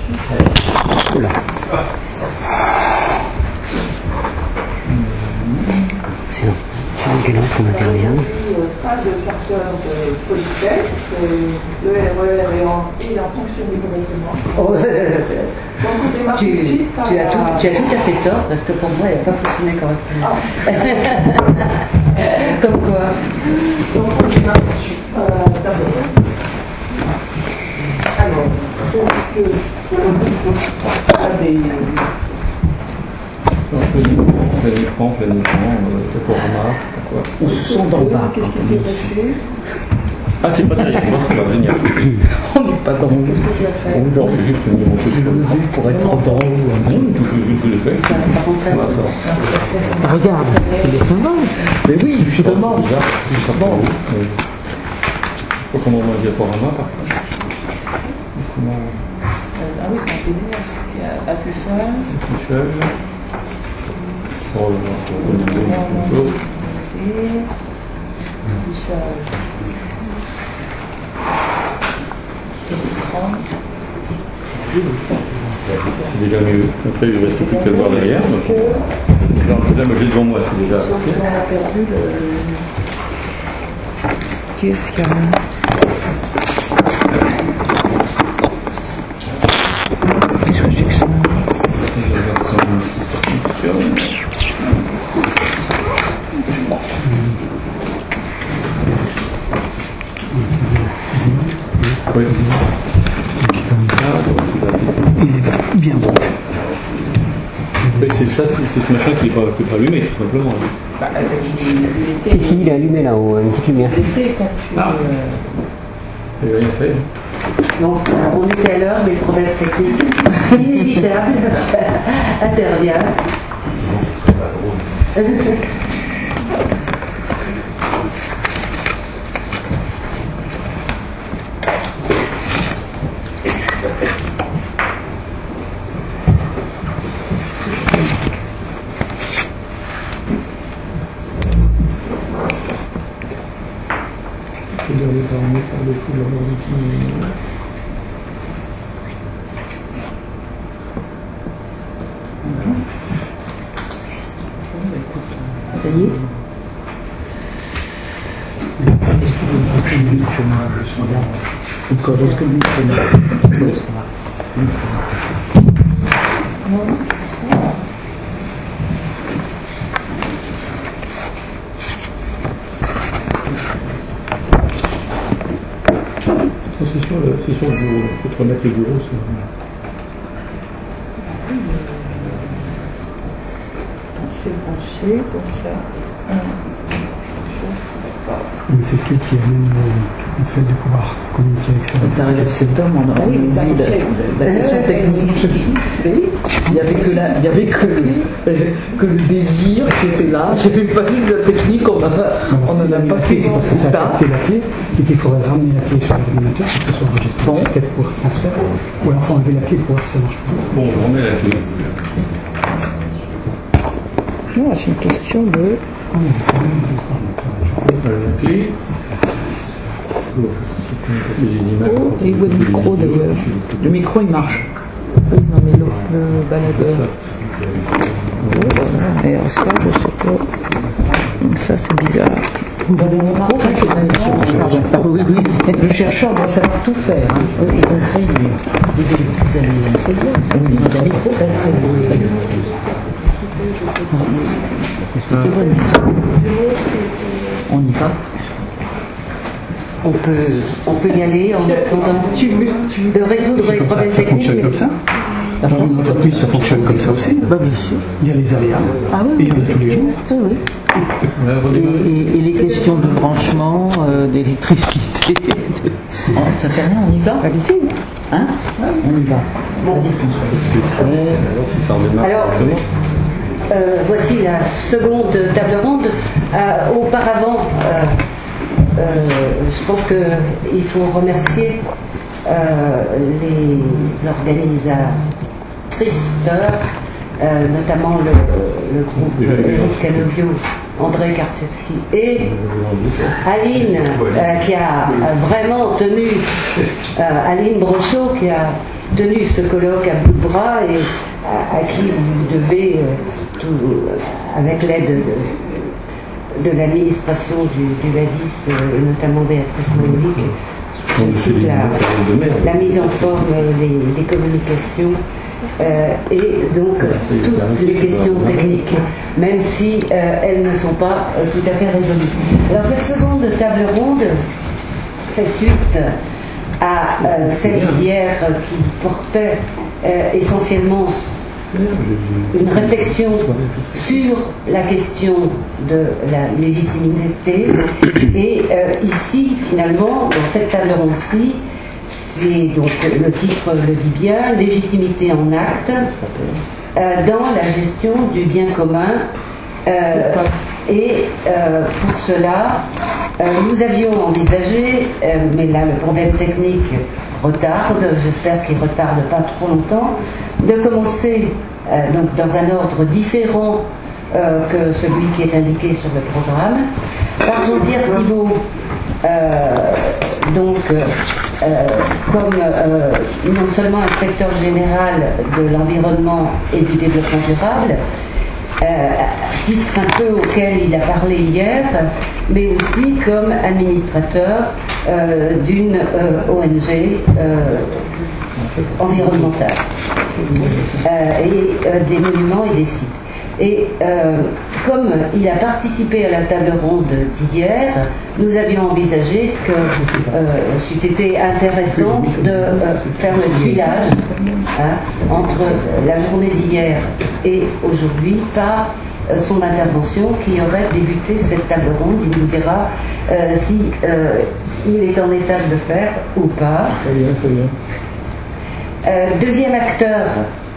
Oula. C'est bon. Quelle heure qu'on intervient? Phase de capteur de politesse, le RER est en fonctionné correctement. Tu as tout à fait tort, parce que pour moi, elle n'a pas fonctionné correctement. Comme quoi. Donc, on démarre tout de suite. D'abord. Alors, plein écran, Toporama, quoi. On se sent dans le bas quand on est ici. Ah, c'est pas derrière moi, c'est pas génial. On n'est pas dans le bas. On peut juste me monter sur le levé pour être dans le Non, tout le fait. Regarde, c'est des symboles. Mais oui, justement. Justement. Il faut qu'on envoie un diaporama, par contre. Ah oui, c'est un PDF. Il y a affichage. Affichage. C'est déjà mieux. Après, il ne reste plus qu'à le voir derrière. Donc, là, moi, j'ai devant moi, c'est déjà. Qu'est-ce qu'il y a là? Qu'est-ce que c'est que ça? Oui. Bien bon. C'est ça, c'est ce machin qui n'est pas allumé, tout simplement. Si, il est allumé là-haut, une petite lumière. Il n'a rien fait. Donc, on était à l'heure, mais le problème technique inévitable intervient. Ça y est. Encore, est-ce que vous connaissez? C'est sur le bureau, il faut te remettre le bureau. C'est branché, comme ça. Mais c'est qui amène le fait de pouvoir communiquer avec ça. Quand arrivé à cet homme, on a Oui, mais ça dit marchait. la question technique. Il n'y avait que le désir qui était là. Je n'avais pas vu la technique, on n'en a pas fait. C'est parce que ça a capté la clé et qu'il faudrait ramener la clé sur l'ordinateur pour que ce soit enregistré. Bon. Peut-être pour transfert. Ou alors faut enlever la clé pour voir si ça marche toujours. Bon, on remet la clé. Non, c'est une question de... La clé. Les images. Oh, et où est le micro d'ailleurs? Le micro il marche. Oui, non mais le baladeur. Et alors ça, je sais pas. Ça c'est bizarre. Oui. Le chercheur doit savoir tout faire. Y compris les micro très on y va. On peut y aller en attendant de résoudre les problèmes Ça techniques. fonctionne comme ça. Dans une entreprise, ça fonctionne comme ça aussi. Bah, bien sûr. Il y a les aléas. Ah oui, Et il y en a tous les jours. oui. Et les questions de branchement, d'électricité. Ça fait rien, on y va. Allez-y. Hein? On y va. Vas-y François. Alors, voici la seconde table ronde. Auparavant, je pense qu'il faut remercier les organisatrices d'heures, notamment le groupe Éric Canobio, André Karczewski et Aline qui a vraiment tenu, Aline Brochot qui a tenu ce colloque à bout de bras et à qui vous devez, avec l'aide de l'administration du LADIS, et notamment Béatrice Moïlic, toute la mise en forme des communications et donc toutes les questions techniques, même si elles ne sont pas tout à fait résolues. Alors cette seconde table ronde fait suite à celle d'hier qui portait essentiellement une réflexion sur la question de la légitimité et ici finalement dans cette table ronde-ci c'est donc le titre le dit bien, légitimité en acte dans la gestion du bien commun et pour cela nous avions envisagé mais là le problème technique retarde, j'espère qu'il ne retarde pas trop longtemps, de commencer donc dans un ordre différent que celui qui est indiqué sur le programme, par Jean-Pierre Thibault, comme non seulement inspecteur général de l'environnement et du développement durable, titre un peu auquel il a parlé hier, mais aussi comme administrateur d'une ONG environnementale et des monuments et des sites. Et comme il a participé à la table ronde d'hier, nous avions envisagé que c'eût été intéressant de faire le tuilage entre la journée d'hier et aujourd'hui par son intervention qui aurait débuté cette table ronde. Il nous dira si il est en état de le faire ou pas. Deuxième acteur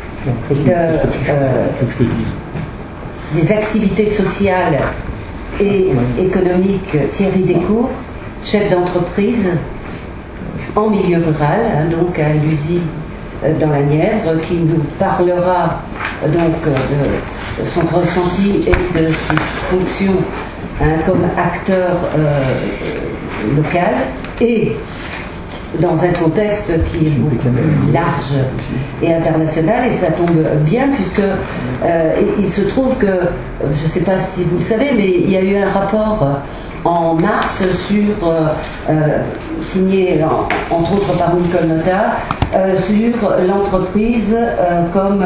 des activités sociales et économiques, Thierry Descours, chef d'entreprise en milieu rural, donc à Luzy dans la Nièvre, qui nous parlera donc de son ressenti et de ses fonctions comme acteur local et dans un contexte qui est beaucoup plus large et international, et ça tombe bien puisque il se trouve que, je ne sais pas si vous le savez, mais il y a eu un rapport en mars sur signé entre autres par Nicole Notat sur l'entreprise comme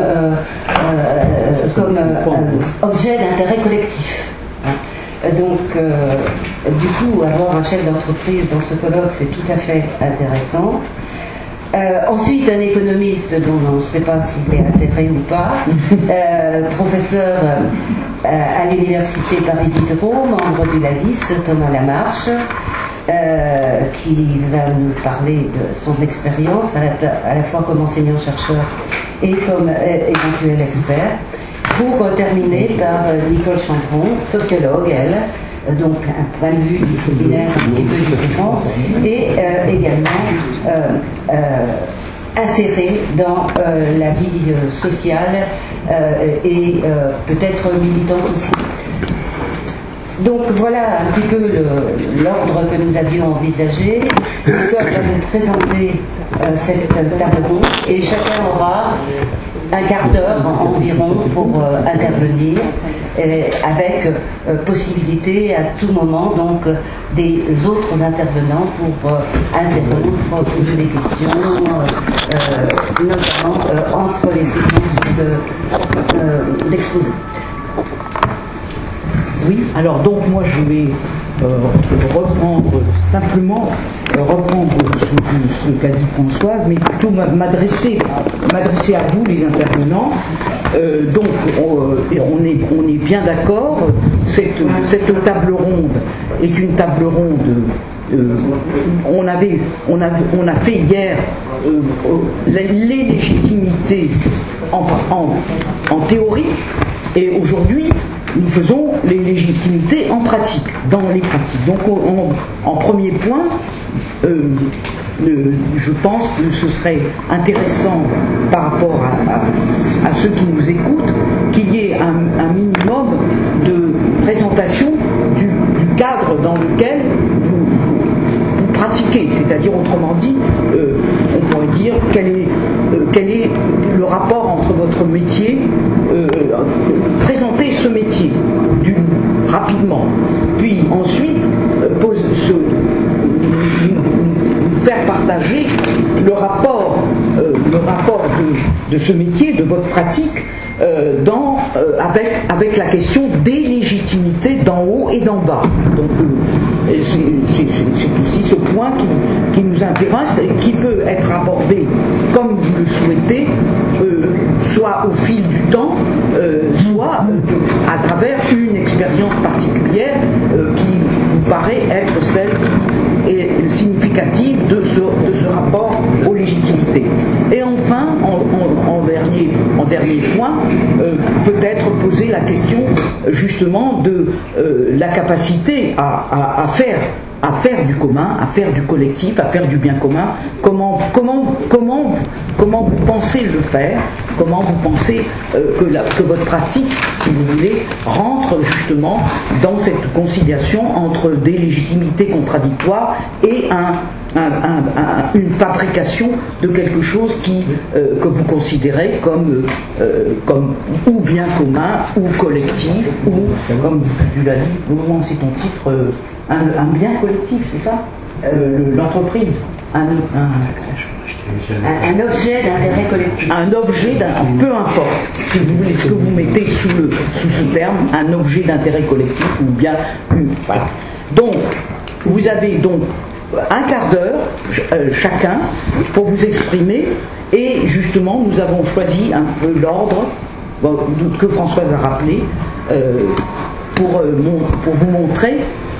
objet d'intérêt collectif. Donc, du coup, avoir un chef d'entreprise dans ce colloque, c'est tout à fait intéressant. Ensuite, un économiste dont on ne sait pas s'il est atterré ou pas, professeur à l'université Paris Diderot, membre du LADIS, Thomas Lamarche, qui va nous parler de son expérience, à la fois comme enseignant-chercheur et comme éventuel expert. Pour terminer par Nicole Chambron, sociologue, elle, donc un point de vue disciplinaire un petit peu différent, et également insérée dans la vie sociale et peut-être militante aussi. Donc voilà un petit peu l'ordre que nous avions envisagé. Nicole va nous présenter cette table ronde et chacun aura un quart d'heure environ pour intervenir, avec possibilité à tout moment donc des autres intervenants pour interrompre, poser des questions, notamment entre les séquences d'exposé. Oui, alors donc moi je vais simplement reprendre ce qu'a dit Françoise, mais plutôt m'adresser à vous les intervenants. Donc on est bien d'accord, cette table ronde est une table ronde. On a fait hier les légitimités en théorie, et aujourd'hui nous faisons les légitimités en pratique, dans les pratiques. Donc en premier point, je pense que ce serait intéressant par rapport à ceux qui nous écoutent, qu'il y ait un minimum de présentation du cadre dans lequel vous pratiquez expliquer, c'est-à-dire autrement dit, on pourrait dire quel est le rapport entre votre métier, présenter ce métier rapidement, puis ensuite nous faire partager le rapport de ce métier, de votre pratique, avec la question des légitimités d'en haut et d'en bas. Donc c'est ici ce point qui nous intéresse et qui peut être abordé comme vous le souhaitez, soit au fil du temps, soit à travers une expérience particulière qui vous paraît être celle qui est significative de ce rapport aux légitimités. Et enfin, en dernier point, peut-être poser la question justement de la capacité à faire du commun, à faire du collectif, à faire du bien commun. Comment vous pensez le faire? Comment vous pensez que votre pratique, si vous voulez, rentre justement dans cette conciliation entre des légitimités contradictoires et une fabrication de quelque chose que vous considérez comme ou bien commun, ou collectif, ou, comme tu l'as dit, au moment où c'est ton titre, un bien collectif, c'est ça, l'entreprise, un objet d'intérêt collectif. Un objet, peu importe, si vous voulez, ce que vous mettez sous ce terme, un objet d'intérêt collectif, ou bien voilà. Donc, vous avez donc un quart d'heure chacun pour vous exprimer, et justement nous avons choisi un peu l'ordre que Françoise a rappelé pour vous montrer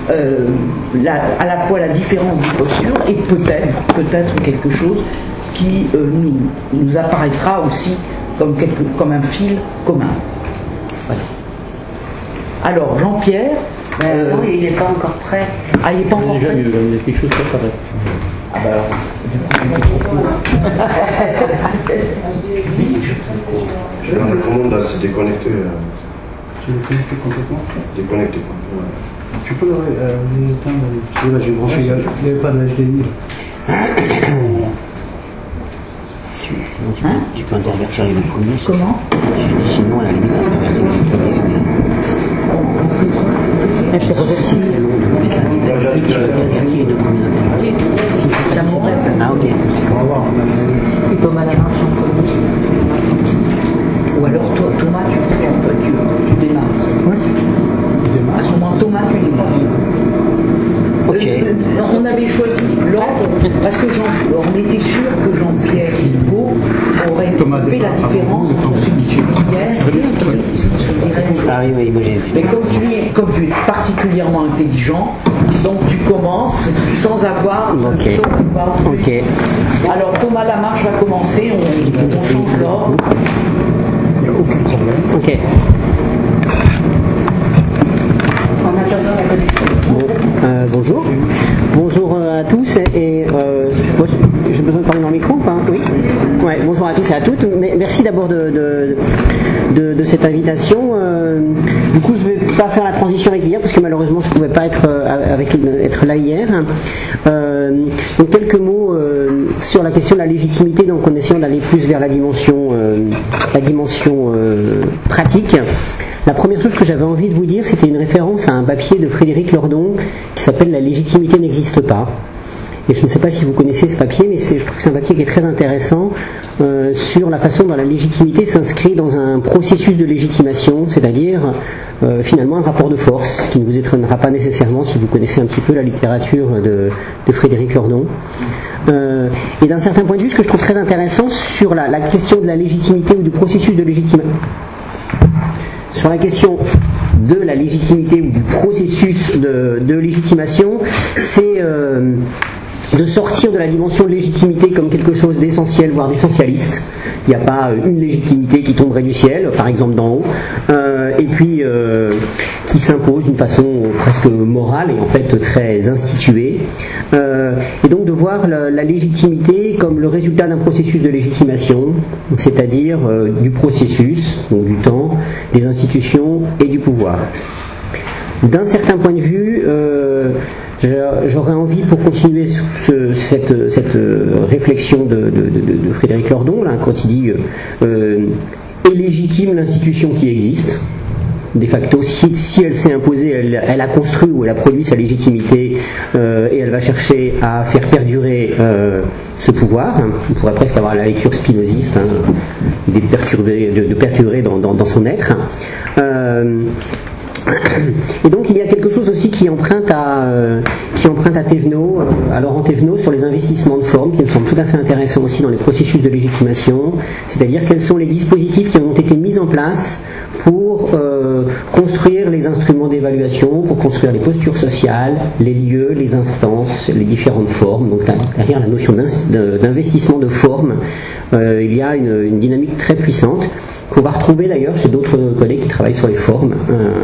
à la fois la différence de posture et peut-être quelque chose qui nous apparaîtra aussi comme un fil commun. Voilà. Alors Jean-Pierre, non, il n'est pas encore prêt. Ah, il n'est pas encore prêt. Il y a quelque chose qui apparaît. Ah bah alors, je recommande à se déconnecter. Tu veux connecter complètement? Déconnecter. Tu peux l'éteindre, parce que là j'ai branché, il n'y avait pas de HDMI. Tu peux intervertir les premiers. Comment? Sinon, à la limite, intervertir les premiers. Ah, ok. Et Thomas Lamarche en premier. Ou alors Thomas, tu démarres. Oui. À ce moment, Thomas, tu démarres. Ok. On avait choisi l'ordre parce que on était sûr que Jean-Pierre Hugo aurait fait la différence entre ce qui se dit hier et ce qui se dirait aujourd'hui. Ah oui, moi j'ai. Mais comme tu es particulièrement intelligent, donc tu commences sans avoir. Ok. Alors Thomas Lamarche va commencer, on change l'ordre. Il n'y a aucun problème. Ok. En attendant la connexion. Bonjour. Bonjour à tous et j'ai besoin de parler dans le micro ou pas? Oui. Ouais, bonjour à tous et à toutes. Merci d'abord de cette invitation. Du coup, je vais pas faire la transition avec hier parce que malheureusement je pouvais pas être là hier. Donc quelques mots sur la question de la légitimité, donc en essayant d'aller plus vers la dimension pratique. La première chose que j'avais envie de vous dire, c'était une référence à un papier de Frédéric Lordon qui s'appelle « La légitimité n'existe pas ». Et je ne sais pas si vous connaissez ce papier, mais je trouve que c'est un papier qui est très intéressant sur la façon dont la légitimité s'inscrit dans un processus de légitimation, c'est-à-dire finalement un rapport de force, qui ne vous étonnera pas nécessairement si vous connaissez un petit peu la littérature de Frédéric Lordon. Et d'un certain point de vue, ce que je trouve très intéressant sur la question de la légitimité ou du processus de légitimation, sur la question de la légitimité ou du processus de légitimation, c'est de sortir de la dimension de légitimité comme quelque chose d'essentiel, voire d'essentialiste. Il n'y a pas une légitimité qui tomberait du ciel, par exemple d'en haut, et puis qui s'impose d'une façon presque morale et en fait très instituée. Et donc de voir la légitimité comme le résultat d'un processus de légitimation, c'est-à-dire du processus, donc du temps, des institutions et du pouvoir. D'un certain point de vue, j'aurais envie, pour continuer cette réflexion de Frédéric Lordon, là, quand il dit est légitime l'institution qui existe. De facto, si elle s'est imposée, elle a construit ou elle a produit sa légitimité et elle va chercher à faire perdurer ce pouvoir. On pourrait presque avoir la lecture spinoziste, de perturber dans son être. Et donc il y a quelque chose aussi qui emprunte à Thévenot, à Laurent Thévenot, sur les investissements de forme, qui me semble tout à fait intéressant aussi dans les processus de légitimation, c'est-à-dire quels sont les dispositifs qui ont été mis en place pour construire les instruments d'évaluation, pour construire les postures sociales, les lieux, les instances, les différentes formes. Donc derrière la notion d'investissement de forme, il y a une dynamique très puissante qu'on va retrouver d'ailleurs chez d'autres collègues qui travaillent sur les formes.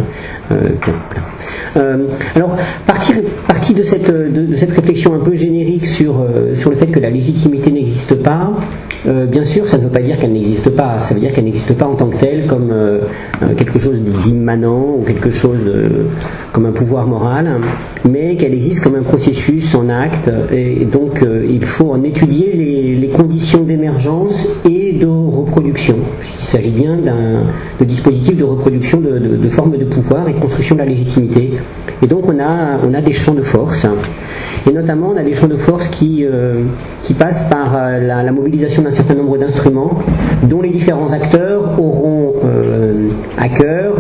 Alors, partie de cette réflexion un peu générique sur le fait que la légitimité n'existe pas, bien sûr, ça ne veut pas dire qu'elle n'existe pas, ça veut dire qu'elle n'existe pas en tant que telle comme quelque chose d'immanent ou quelque chose comme un pouvoir moral, mais qu'elle existe comme un processus en acte, et donc il faut en étudier les conditions d'émergence et de reproduction. Il s'agit bien de dispositifs de reproduction de formes de pouvoir et de construction de la légitimité. Et donc on a des champs de force, et notamment on a des champs de force qui passent par la mobilisation d'un certain nombre d'instruments dont les différents acteurs auront à cœur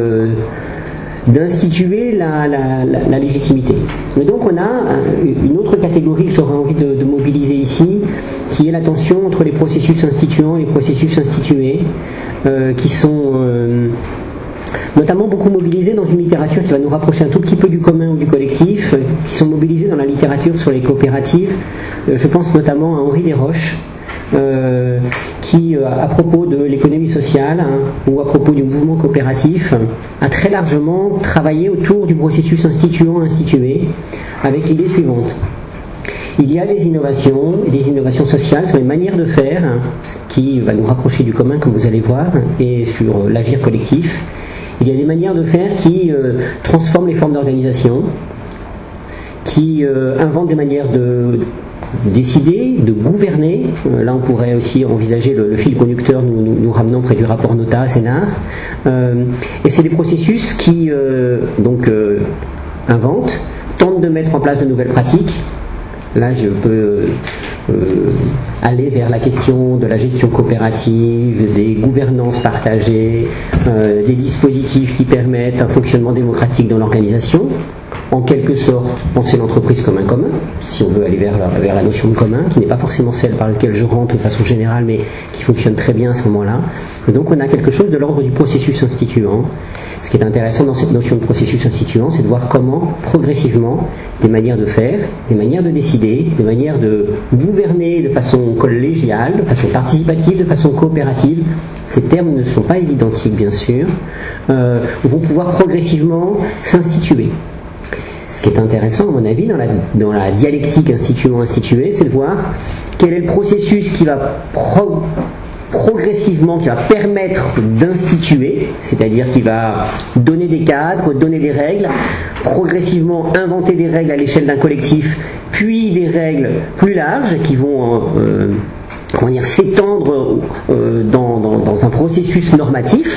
d'instituer la légitimité. Mais donc on a une autre catégorie que j'aurais envie de mobiliser ici, qui est la tension entre les processus instituants et les processus institués, qui sont notamment beaucoup mobilisés dans une littérature qui va nous rapprocher un tout petit peu du commun ou du collectif, qui sont mobilisés dans la littérature sur les coopératives. Je pense notamment à Henri Desroches, qui, à propos de l'économie sociale ou à propos du mouvement coopératif, a très largement travaillé autour du processus instituant-institué, avec l'idée suivante. Il y a des innovations sociales sur les manières de faire, qui va nous rapprocher du commun, comme vous allez voir, et sur l'agir collectif. Il y a des manières de faire qui transforment les formes d'organisation, qui inventent des manières de décider, de gouverner. Là, on pourrait aussi envisager le fil conducteur nous ramenant près du rapport Notat-Sénart. Et c'est des processus qui inventent, tentent de mettre en place de nouvelles pratiques. Là, je peux aller vers la question de la gestion coopérative, des gouvernances partagées, des dispositifs qui permettent un fonctionnement démocratique dans l'organisation. En quelque sorte, penser l'entreprise comme un commun, si on veut aller vers la notion de commun, qui n'est pas forcément celle par laquelle je rentre de façon générale, mais qui fonctionne très bien à ce moment-là. Et donc on a quelque chose de l'ordre du processus instituant. Ce qui est intéressant dans cette notion de processus instituant, c'est de voir comment, progressivement, des manières de faire, des manières de décider, des manières de gouverner de façon collégiale, de façon participative, de façon coopérative, ces termes ne sont pas identiques bien sûr, vont pouvoir progressivement s'instituer. Ce qui est intéressant, à mon avis, dans la dialectique instituant-institué, c'est de voir quel est le processus qui va progressivement, qui va permettre d'instituer, c'est-à-dire qui va donner des cadres, donner des règles, progressivement inventer des règles à l'échelle d'un collectif, puis des règles plus larges qui vont s'étendre dans un processus normatif.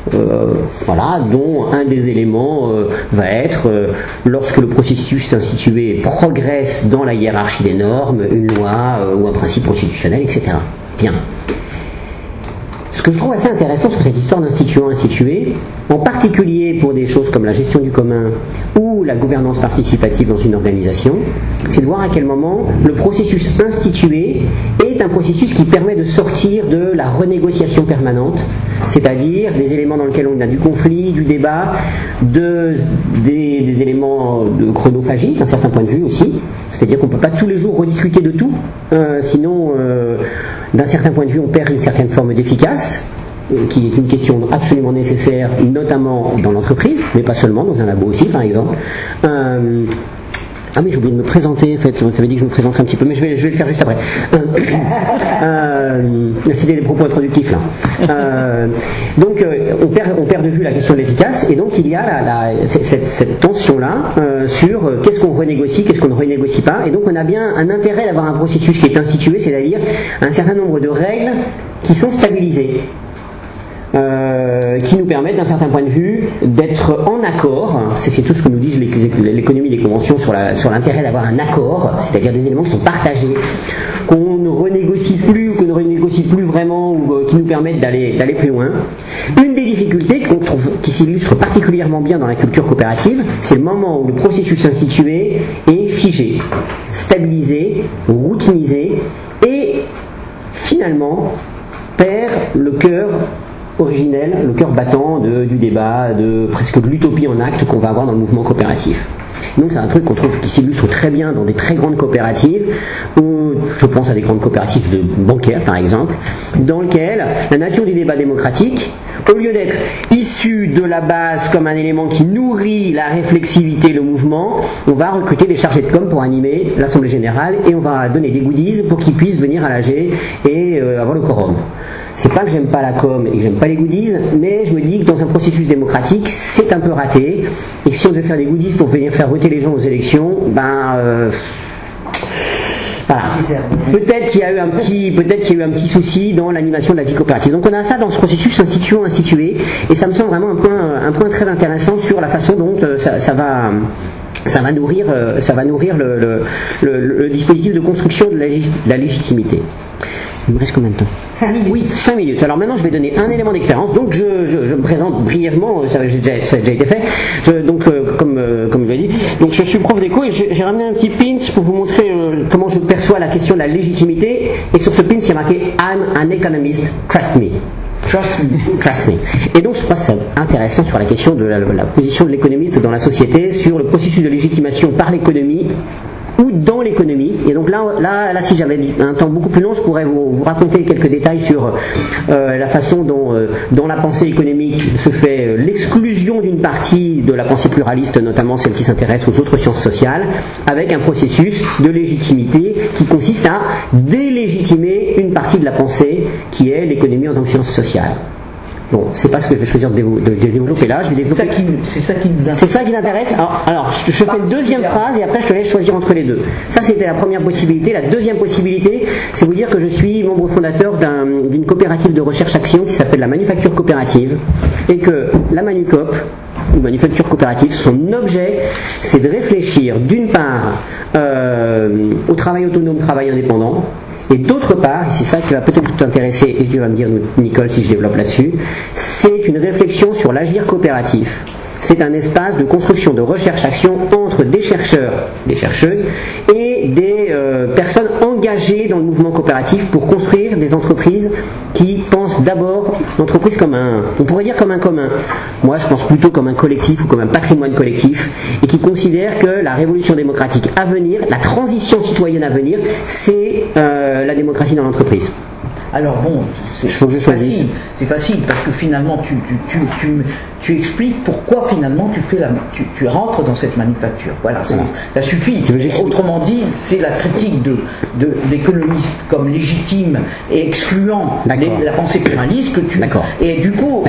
Dont un des éléments va être, lorsque le processus institué progresse dans la hiérarchie des normes, une loi ou un principe constitutionnel, etc. Bien. Ce que je trouve assez intéressant sur cette histoire d'instituant-institué, en particulier pour des choses comme la gestion du commun ou la gouvernance participative dans une organisation, c'est de voir à quel moment le processus institué est un processus qui permet de sortir de la renégociation permanente, c'est-à-dire des éléments dans lesquels on a du conflit, du débat, des éléments de chronophagie d'un certain point de vue aussi, c'est-à-dire qu'on ne peut pas tous les jours rediscuter de tout, sinon d'un certain point de vue on perd une certaine forme d'efficace, qui est une question absolument nécessaire, notamment dans l'entreprise, mais pas seulement, dans un labo aussi par exemple. Ah oui, j'ai oublié de me présenter, en fait, tu avais dit que je me présenterais un petit peu, mais je vais le faire juste après. C'était les propos introductifs là. Donc on perd de vue la question de l'efficace, et donc il y a cette tension-là sur qu'est-ce qu'on renégocie, qu'est-ce qu'on ne renégocie pas, et donc on a bien un intérêt d'avoir un processus qui est institué, c'est-à-dire un certain nombre de règles qui sont stabilisées. Qui nous permettent d'un certain point de vue d'être en accord, c'est tout ce que nous disent l'économie des conventions sur l'intérêt d'avoir un accord, c'est-à-dire des éléments qui sont partagés, qu'on ne renégocie plus ou qu'on ne renégocie plus vraiment, ou qui nous permettent d'aller plus loin. Une des difficultés qu'on trouve, qui s'illustre particulièrement bien dans la culture coopérative, c'est le moment où le processus institué est figé, stabilisé, routinisé, et finalement perd le cœur originel, le cœur battant du débat, presque de l'utopie en acte qu'on va avoir dans le mouvement coopératif. Donc c'est un truc qu'on trouve qui s'illustre très bien dans des très grandes coopératives, je pense à des grandes coopératives de bancaires par exemple, dans lesquelles la nature du débat démocratique, au lieu d'être issue de la base comme un élément qui nourrit la réflexivité, le mouvement, on va recruter des chargés de com pour animer l'Assemblée Générale, et on va donner des goodies pour qu'ils puissent venir à l'AG et avoir le quorum. C'est pas que j'aime pas la com et que j'aime pas les goodies, mais je me dis que dans un processus démocratique, c'est un peu raté, et que si on devait faire des goodies pour venir faire voter les gens aux élections, voilà. Peut-être qu'il y a eu un petit souci dans l'animation de la vie coopérative. Donc on a ça dans ce processus institué, et ça me semble vraiment un point très intéressant sur la façon dont ça va nourrir le dispositif de construction de la légitimité. Il me reste combien de temps ? 5 minutes. Oui, 5 minutes. Alors maintenant, je vais donner un élément d'expérience. Donc, je me présente brièvement. Ça a déjà été fait. Comme je l'ai dit. Donc, je suis prof d'éco, et j'ai ramené un petit pins pour vous montrer comment je perçois la question de la légitimité. Et sur ce pins, il y a marqué I'm an economist. Trust me. Trust me. Et donc, je crois que c'est intéressant sur la question de la position de l'économiste dans la société, sur le processus de légitimation par l'économie ou dans l'économie. Et donc là, si j'avais un temps beaucoup plus long, je pourrais vous raconter quelques détails sur la façon dont dans la pensée économique se fait l'exclusion d'une partie de la pensée pluraliste, notamment celle qui s'intéresse aux autres sciences sociales, avec un processus de légitimité qui consiste à délégitimer une partie de la pensée qui est l'économie en tant que science sociale. Bon, c'est pas ce que je vais choisir de développer là. Je vais développer. C'est ça qui nous intéresse. C'est ça qui t'intéresse. Alors, je fais une deuxième phrase, et après je te laisse choisir entre les deux. Ça, c'était la première possibilité. La deuxième possibilité, c'est vous dire que je suis membre fondateur d'une coopérative de recherche-action qui s'appelle la Manufacture Coopérative, et que la Manucop, ou Manufacture Coopérative, son objet, c'est de réfléchir d'une part au travail autonome, travail indépendant, et d'autre part, et c'est ça qui va peut-être t'intéresser, et tu vas me dire, Nicole, si je développe là-dessus, c'est une réflexion sur l'agir coopératif. C'est un espace de construction de recherche-action entre des chercheurs, des chercheuses, et des personnes engagées dans le mouvement coopératif pour construire des entreprises qui pensent d'abord l'entreprise comme on pourrait dire comme un commun. Moi, je pense plutôt comme un collectif ou comme un patrimoine collectif, et qui considèrent que la révolution démocratique à venir, la transition citoyenne à venir, c'est la démocratie dans l'entreprise. Alors bon, c'est facile parce que finalement tu expliques pourquoi finalement tu rentres dans cette manufacture. Voilà, ça suffit. Autrement dit, c'est la critique de l'économiste comme légitime et excluant la pensée pluraliste que tu. D'accord. Et du coup,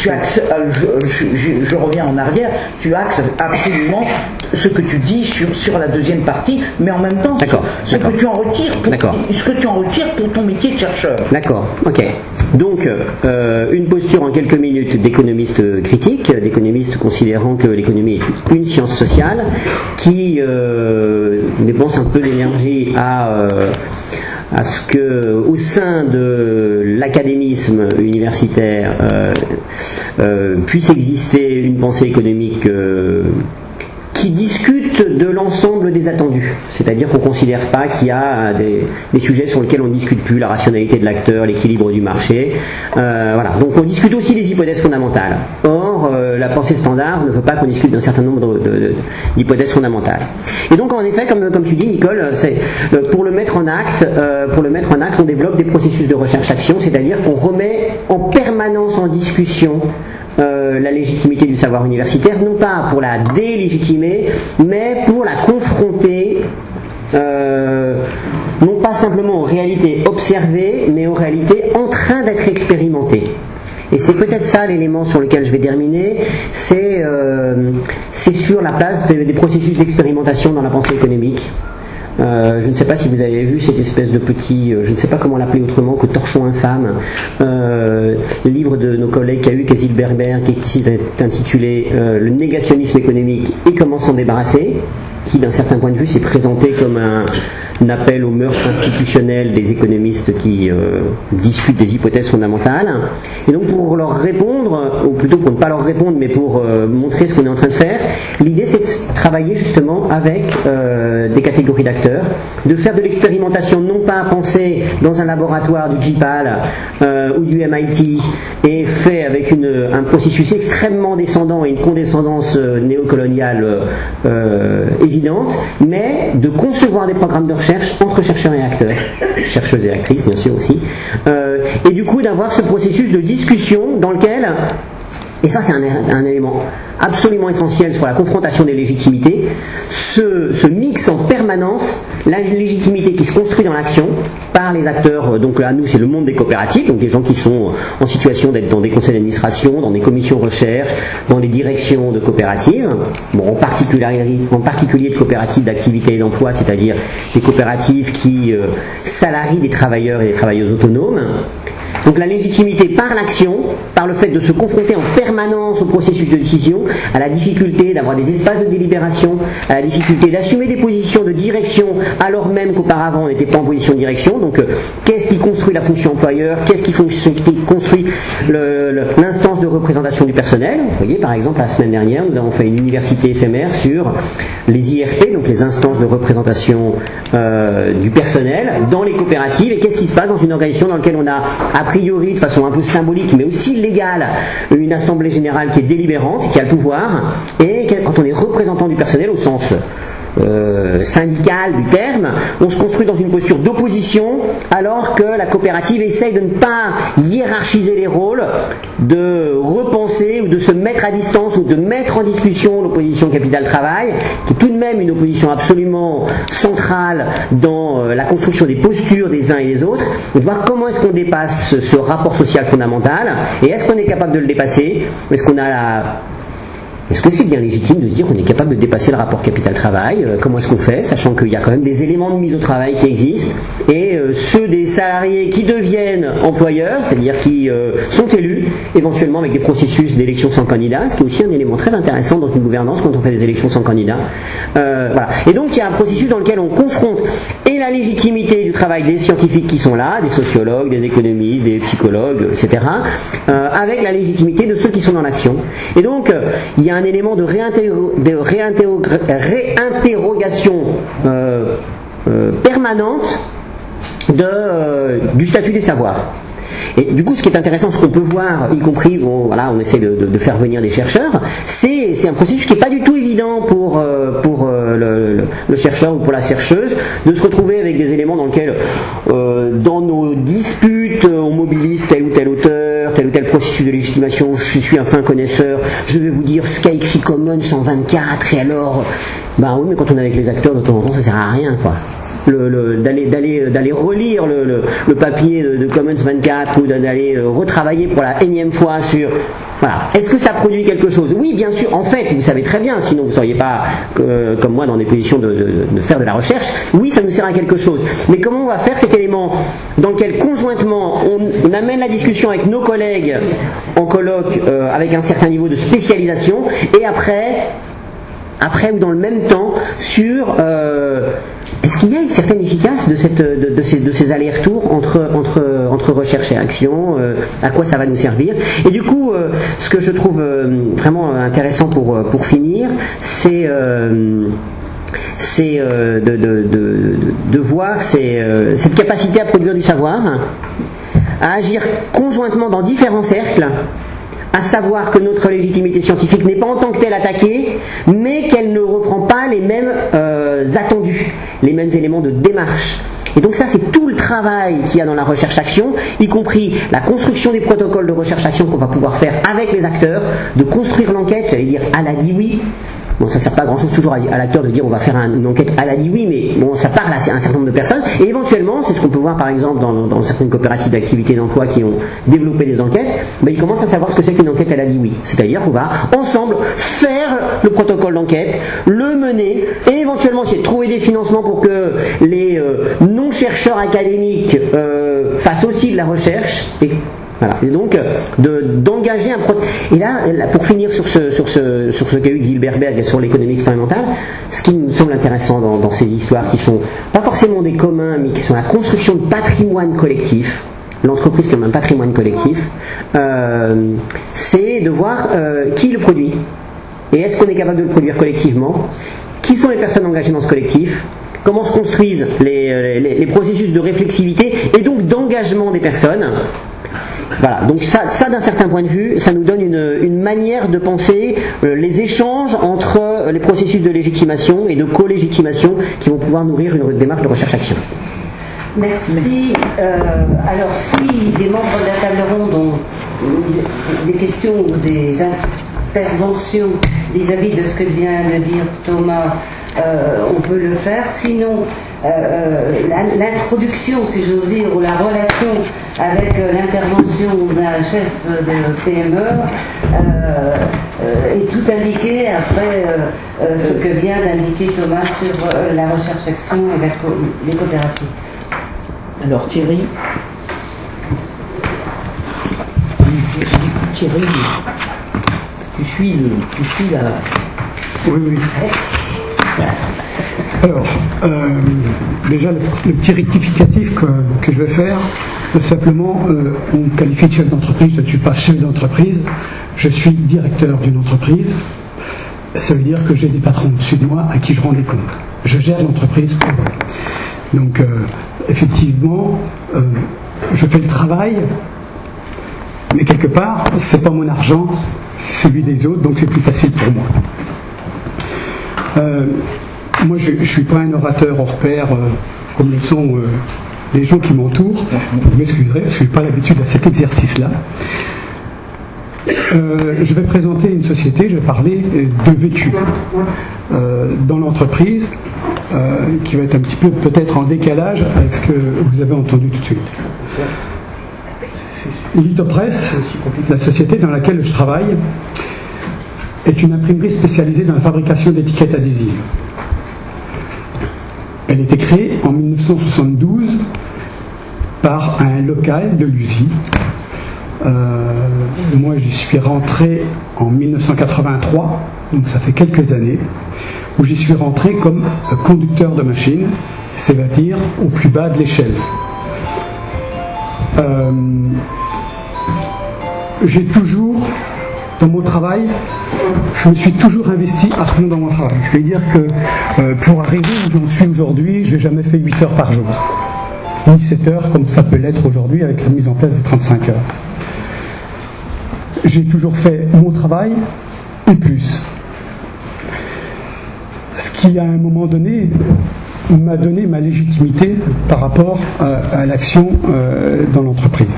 je reviens en arrière. Tu axes absolument ce que tu dis sur la deuxième partie, mais en même temps ce que tu en retires pour ton métier de chercheur. D'accord, ok. Donc, une posture en quelques minutes d'économiste critique, d'économiste considérant que l'économie est une science sociale, qui dépense un peu d'énergie à ce que, au sein de l'académisme universitaire, puisse exister une pensée économique qui discute de l'ensemble des attendus. C'est-à-dire qu'on ne considère pas qu'il y a des sujets sur lesquels on ne discute plus, la rationalité de l'acteur, l'équilibre du marché. Voilà. Donc on discute aussi des hypothèses fondamentales. Or, la pensée standard ne veut pas qu'on discute d'un certain nombre d'hypothèses fondamentales. Et donc en effet, comme tu dis, Nicole, pour le mettre en acte, on développe des processus de recherche-action, c'est-à-dire qu'on remet en permanence en discussion la légitimité du savoir universitaire, non pas pour la délégitimer, mais pour la confronter, non pas simplement aux réalités observées, mais aux réalités en train d'être expérimentées. Et c'est peut-être ça l'élément sur lequel je vais terminer, c'est sur la place des processus d'expérimentation dans la pensée économique. Je ne sais pas si vous avez vu cette espèce de petit, je ne sais pas comment l'appeler autrement que torchon infâme, le livre de nos collègues Cahu et Zilberberg, qui est ici intitulé Le négationnisme économique et comment s'en débarrasser, qui d'un certain point de vue s'est présenté comme un appel au meurtre institutionnel des économistes qui discutent des hypothèses fondamentales. Et donc pour leur répondre, ou plutôt pour ne pas leur répondre, mais pour montrer ce qu'on est en train de faire, l'idée c'est de travailler justement avec des catégories d'acteurs, de faire de l'expérimentation non pas pensée dans un laboratoire du JPAL ou du MIT et fait avec un processus extrêmement descendant et une condescendance néocoloniale évidente, mais de concevoir des programmes de recherche entre chercheurs et acteurs, chercheuses et actrices bien sûr aussi, et du coup d'avoir ce processus de discussion dans lequel, et ça c'est un élément absolument essentiel sur la confrontation des légitimités, ce mix en permanence, la légitimité qui se construit dans l'action par les acteurs, donc là nous c'est le monde des coopératives, donc des gens qui sont en situation d'être dans des conseils d'administration, dans des commissions recherche, dans les directions de coopératives, bon, en particulier de coopératives d'activité et d'emploi, c'est-à-dire des coopératives qui salarient des travailleurs et des travailleuses autonomes. Donc la légitimité par l'action, par le fait de se confronter en permanence au processus de décision, à la difficulté d'avoir des espaces de délibération, à la difficulté d'assumer des positions de direction alors même qu'auparavant on n'était pas en position de direction. Donc qu'est-ce qui construit la fonction employeur, qu'est-ce qui construit l'instance de représentation du personnel. Vous voyez par exemple la semaine dernière nous avons fait une université éphémère sur les IRP, donc les instances de représentation du personnel dans les coopératives, et qu'est-ce qui se passe dans une organisation dans laquelle on a a priori de façon un peu symbolique mais aussi légale une assemblée générale qui est délibérante, qui a le pouvoir, et quand on est représentant du personnel au sens syndical du terme, on se construit dans une posture d'opposition alors que la coopérative essaye de ne pas hiérarchiser les rôles, de repenser ou de se mettre à distance ou de mettre en discussion l'opposition capital-travail, qui est tout de même une opposition absolument centrale dans la construction des postures des uns et des autres, et de voir comment est-ce qu'on dépasse ce rapport social fondamental, et est-ce qu'on est capable de le dépasser, ou est-ce qu'on a Est-ce que c'est bien légitime de se dire qu'on est capable de dépasser le rapport capital-travail? Comment est-ce qu'on fait, sachant qu'il y a quand même des éléments de mise au travail qui existent, et ceux des salariés qui deviennent employeurs, c'est-à-dire qui sont élus, éventuellement avec des processus d'élection sans candidat, ce qui est aussi un élément très intéressant dans une gouvernance quand on fait des élections sans candidat. Voilà. Et donc il y a un processus dans lequel on confronte et la légitimité du travail des scientifiques qui sont là, des sociologues, des économistes, des psychologues, etc., avec la légitimité de ceux qui sont dans l'action. Et donc il y a un élément de réinterrogation permanente du statut des savoirs. Et du coup, ce qui est intéressant, ce qu'on peut voir, y compris, bon, voilà, on essaie de faire venir des chercheurs, c'est un processus qui n'est pas du tout évident pour le chercheur ou pour la chercheuse, de se retrouver avec des éléments dans lesquels, dans nos disputes, on mobilise tel ou tel auteur, tel ou tel processus de légitimation. Je suis un fin connaisseur, je vais vous dire ce qu'a écrit Commons 124, et alors, bah oui, mais quand on est avec les acteurs, de temps en temps, ça sert à rien, quoi. D'aller relire le papier de Commons 24 ou d'aller retravailler pour la énième fois sur... Voilà. Est-ce que ça produit quelque chose? Oui, bien sûr. En fait, vous savez très bien, sinon vous ne seriez pas, comme moi, dans des positions de faire de la recherche. Oui, ça nous sert à quelque chose. Mais comment on va faire cet élément dans lequel, conjointement, on amène la discussion avec nos collègues en colloque avec un certain niveau de spécialisation, et après ou dans le même temps, sur... est-ce qu'il y a une certaine efficace de ces allers-retours entre recherche et action, à quoi ça va nous servir? Et du coup, ce que je trouve vraiment intéressant pour finir, c'est de voir cette capacité à produire du savoir, à agir conjointement dans différents cercles, à savoir que notre légitimité scientifique n'est pas en tant que telle attaquée, mais qu'elle ne reprend pas les mêmes attendus, les mêmes éléments de démarche. Et donc ça, c'est tout le travail qu'il y a dans la recherche-action, y compris la construction des protocoles de recherche-action qu'on va pouvoir faire avec les acteurs, de construire l'enquête, j'allais dire à la Dewey. Bon, ça ne sert pas à grand chose toujours à l'acteur de dire on va faire une enquête à la Dewey, mais bon, ça parle à un certain nombre de personnes, et éventuellement, c'est ce qu'on peut voir par exemple dans certaines coopératives d'activité d'emploi qui ont développé des enquêtes, ben, ils commencent à savoir ce que c'est qu'une enquête à la Dewey. C'est-à-dire qu'on va ensemble faire le protocole d'enquête, le mener, et éventuellement essayer de trouver des financements pour que les non-chercheurs académiques fassent aussi de la recherche, et voilà. Et donc d'engager un et là pour finir sur ce qu'a eu Zilberberg sur l'économie expérimentale, ce qui me semble intéressant dans ces histoires qui sont pas forcément des communs mais qui sont la construction de patrimoine collectif, l'entreprise comme un patrimoine collectif, c'est de voir qui le produit et est-ce qu'on est capable de le produire collectivement, qui sont les personnes engagées dans ce collectif, comment se construisent les processus de réflexivité et donc d'engagement des personnes. Voilà, donc ça d'un certain point de vue, ça nous donne une manière de penser les échanges entre les processus de légitimation et de co-légitimation qui vont pouvoir nourrir une démarche de recherche-action. Merci. Alors, si des membres de la table ronde ont des questions ou des interventions vis-à-vis de ce que vient de dire Thomas, on peut le faire. Sinon, l'introduction, si j'ose dire, ou la relation avec l'intervention d'un chef de PME est tout indiqué après ce que vient d'indiquer Thomas sur la recherche-action et l'écothérapie. Alors Thierry, tu suis la... Oui. Alors, déjà le petit rectificatif que je vais faire, simplement, on me qualifie de chef d'entreprise, je ne suis pas chef d'entreprise, je suis directeur d'une entreprise. Ça veut dire que j'ai des patrons au-dessus de moi à qui je rends des comptes. Je gère l'entreprise pour eux. Donc, effectivement, je fais le travail, mais quelque part, c'est pas mon argent, c'est celui des autres, donc c'est plus facile pour moi. Moi, je ne suis pas un orateur hors pair comme le sont les gens qui m'entourent. Vous m'excuserez, je n'ai pas l'habitude à cet exercice-là. Je vais présenter une société, je vais parler de vécu dans l'entreprise qui va être un petit peu peut-être en décalage avec ce que vous avez entendu tout de suite. Litopress, la société dans laquelle je travaille, est une imprimerie spécialisée dans la fabrication d'étiquettes adhésives. Elle a été créée en 1972 par un local de l'USI. Moi, j'y suis rentré en 1983, donc ça fait quelques années, où j'y suis rentré comme conducteur de machine, c'est-à-dire au plus bas de l'échelle. J'ai toujours, dans mon travail, je me suis toujours investi à fond dans mon travail. Je vais dire que pour arriver où j'en suis aujourd'hui, je n'ai jamais fait 8 heures par jour, ni 7 heures comme ça peut l'être aujourd'hui avec la mise en place des 35 heures. J'ai toujours fait mon travail et plus. Ce qui à un moment donné m'a donné ma légitimité par rapport à l'action dans l'entreprise.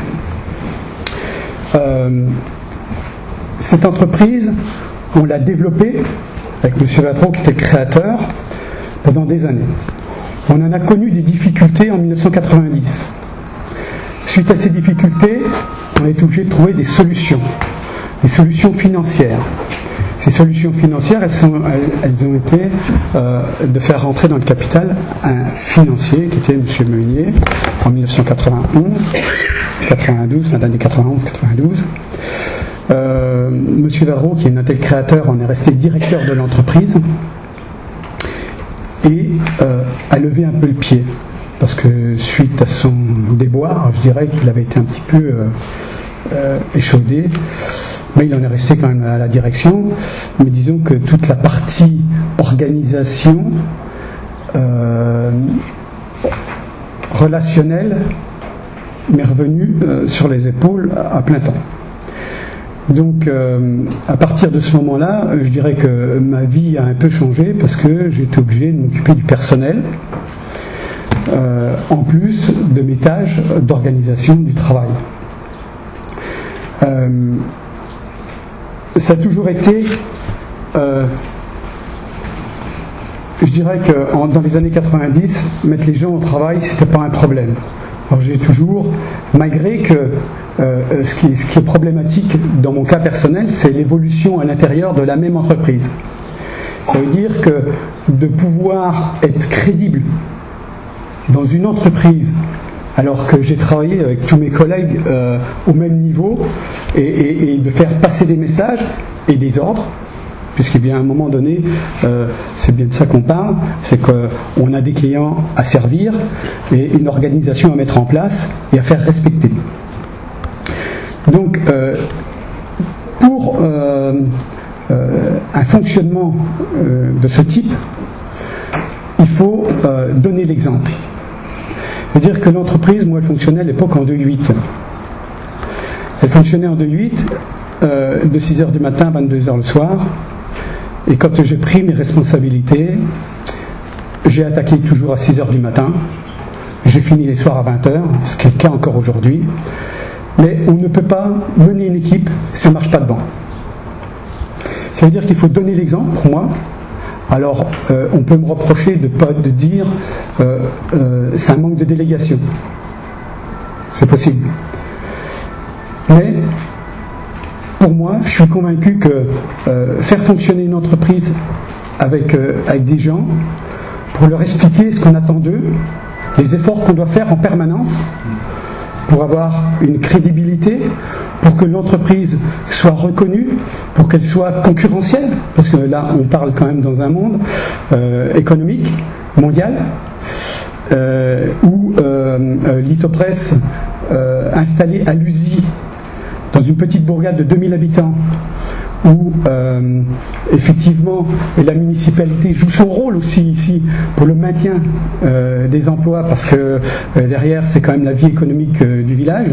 Cette entreprise, on l'a développée avec M. Vatron qui était le créateur pendant des années. On en a connu des difficultés en 1990. Suite à ces difficultés, on est obligé de trouver des solutions financières. Ces solutions financières, elles ont été de faire rentrer dans le capital un financier qui était M. Meunier en 1992, fin d'année 91-92. Monsieur Varro, qui est un tel créateur, en est resté directeur de l'entreprise et a levé un peu le pied parce que suite à son déboire, je dirais qu'il avait été un petit peu échaudé, mais il en est resté quand même à la direction. Mais disons que toute la partie organisation relationnelle m'est revenue sur les épaules à plein temps. Donc à partir de ce moment-là, je dirais que ma vie a un peu changé parce que j'ai été obligé de m'occuper du personnel. en plus de mes tâches d'organisation du travail. Ça a toujours été, je dirais que dans les années 90, mettre les gens au travail, c'était pas un problème. Alors j'ai toujours, malgré que ce qui est problématique dans mon cas personnel, c'est l'évolution à l'intérieur de la même entreprise. Ça veut dire que de pouvoir être crédible dans une entreprise, alors que j'ai travaillé avec tous mes collègues au même niveau, et de faire passer des messages et des ordres, puisqu'il y a un moment donné, c'est bien de ça qu'on parle, c'est qu'on a des clients à servir et une organisation à mettre en place et à faire respecter. Donc, pour un fonctionnement de ce type, il faut donner l'exemple. C'est-à-dire que l'entreprise, moi, elle fonctionnait à l'époque en 2-8. Elle fonctionnait en 2-8, de 6h du matin à 22h le soir. Et quand j'ai pris mes responsabilités, j'ai attaqué toujours à 6h du matin. J'ai fini les soirs à 20h, ce qui est le cas encore aujourd'hui. Mais on ne peut pas mener une équipe si on ne marche pas devant. Ça veut dire qu'il faut donner l'exemple, pour moi. Alors, on peut me reprocher de dire c'est un manque de délégation. C'est possible. Mais, pour moi, je suis convaincu que faire fonctionner une entreprise avec des gens, pour leur expliquer ce qu'on attend d'eux, les efforts qu'on doit faire en permanence, pour avoir une crédibilité, pour que l'entreprise soit reconnue, pour qu'elle soit concurrentielle, parce que là on parle quand même dans un monde économique, mondial, où Lithopress, installé à Lusy, dans une petite bourgade de 2000 habitants, où effectivement la municipalité joue son rôle aussi ici pour le maintien des emplois, parce que derrière c'est quand même la vie économique du village.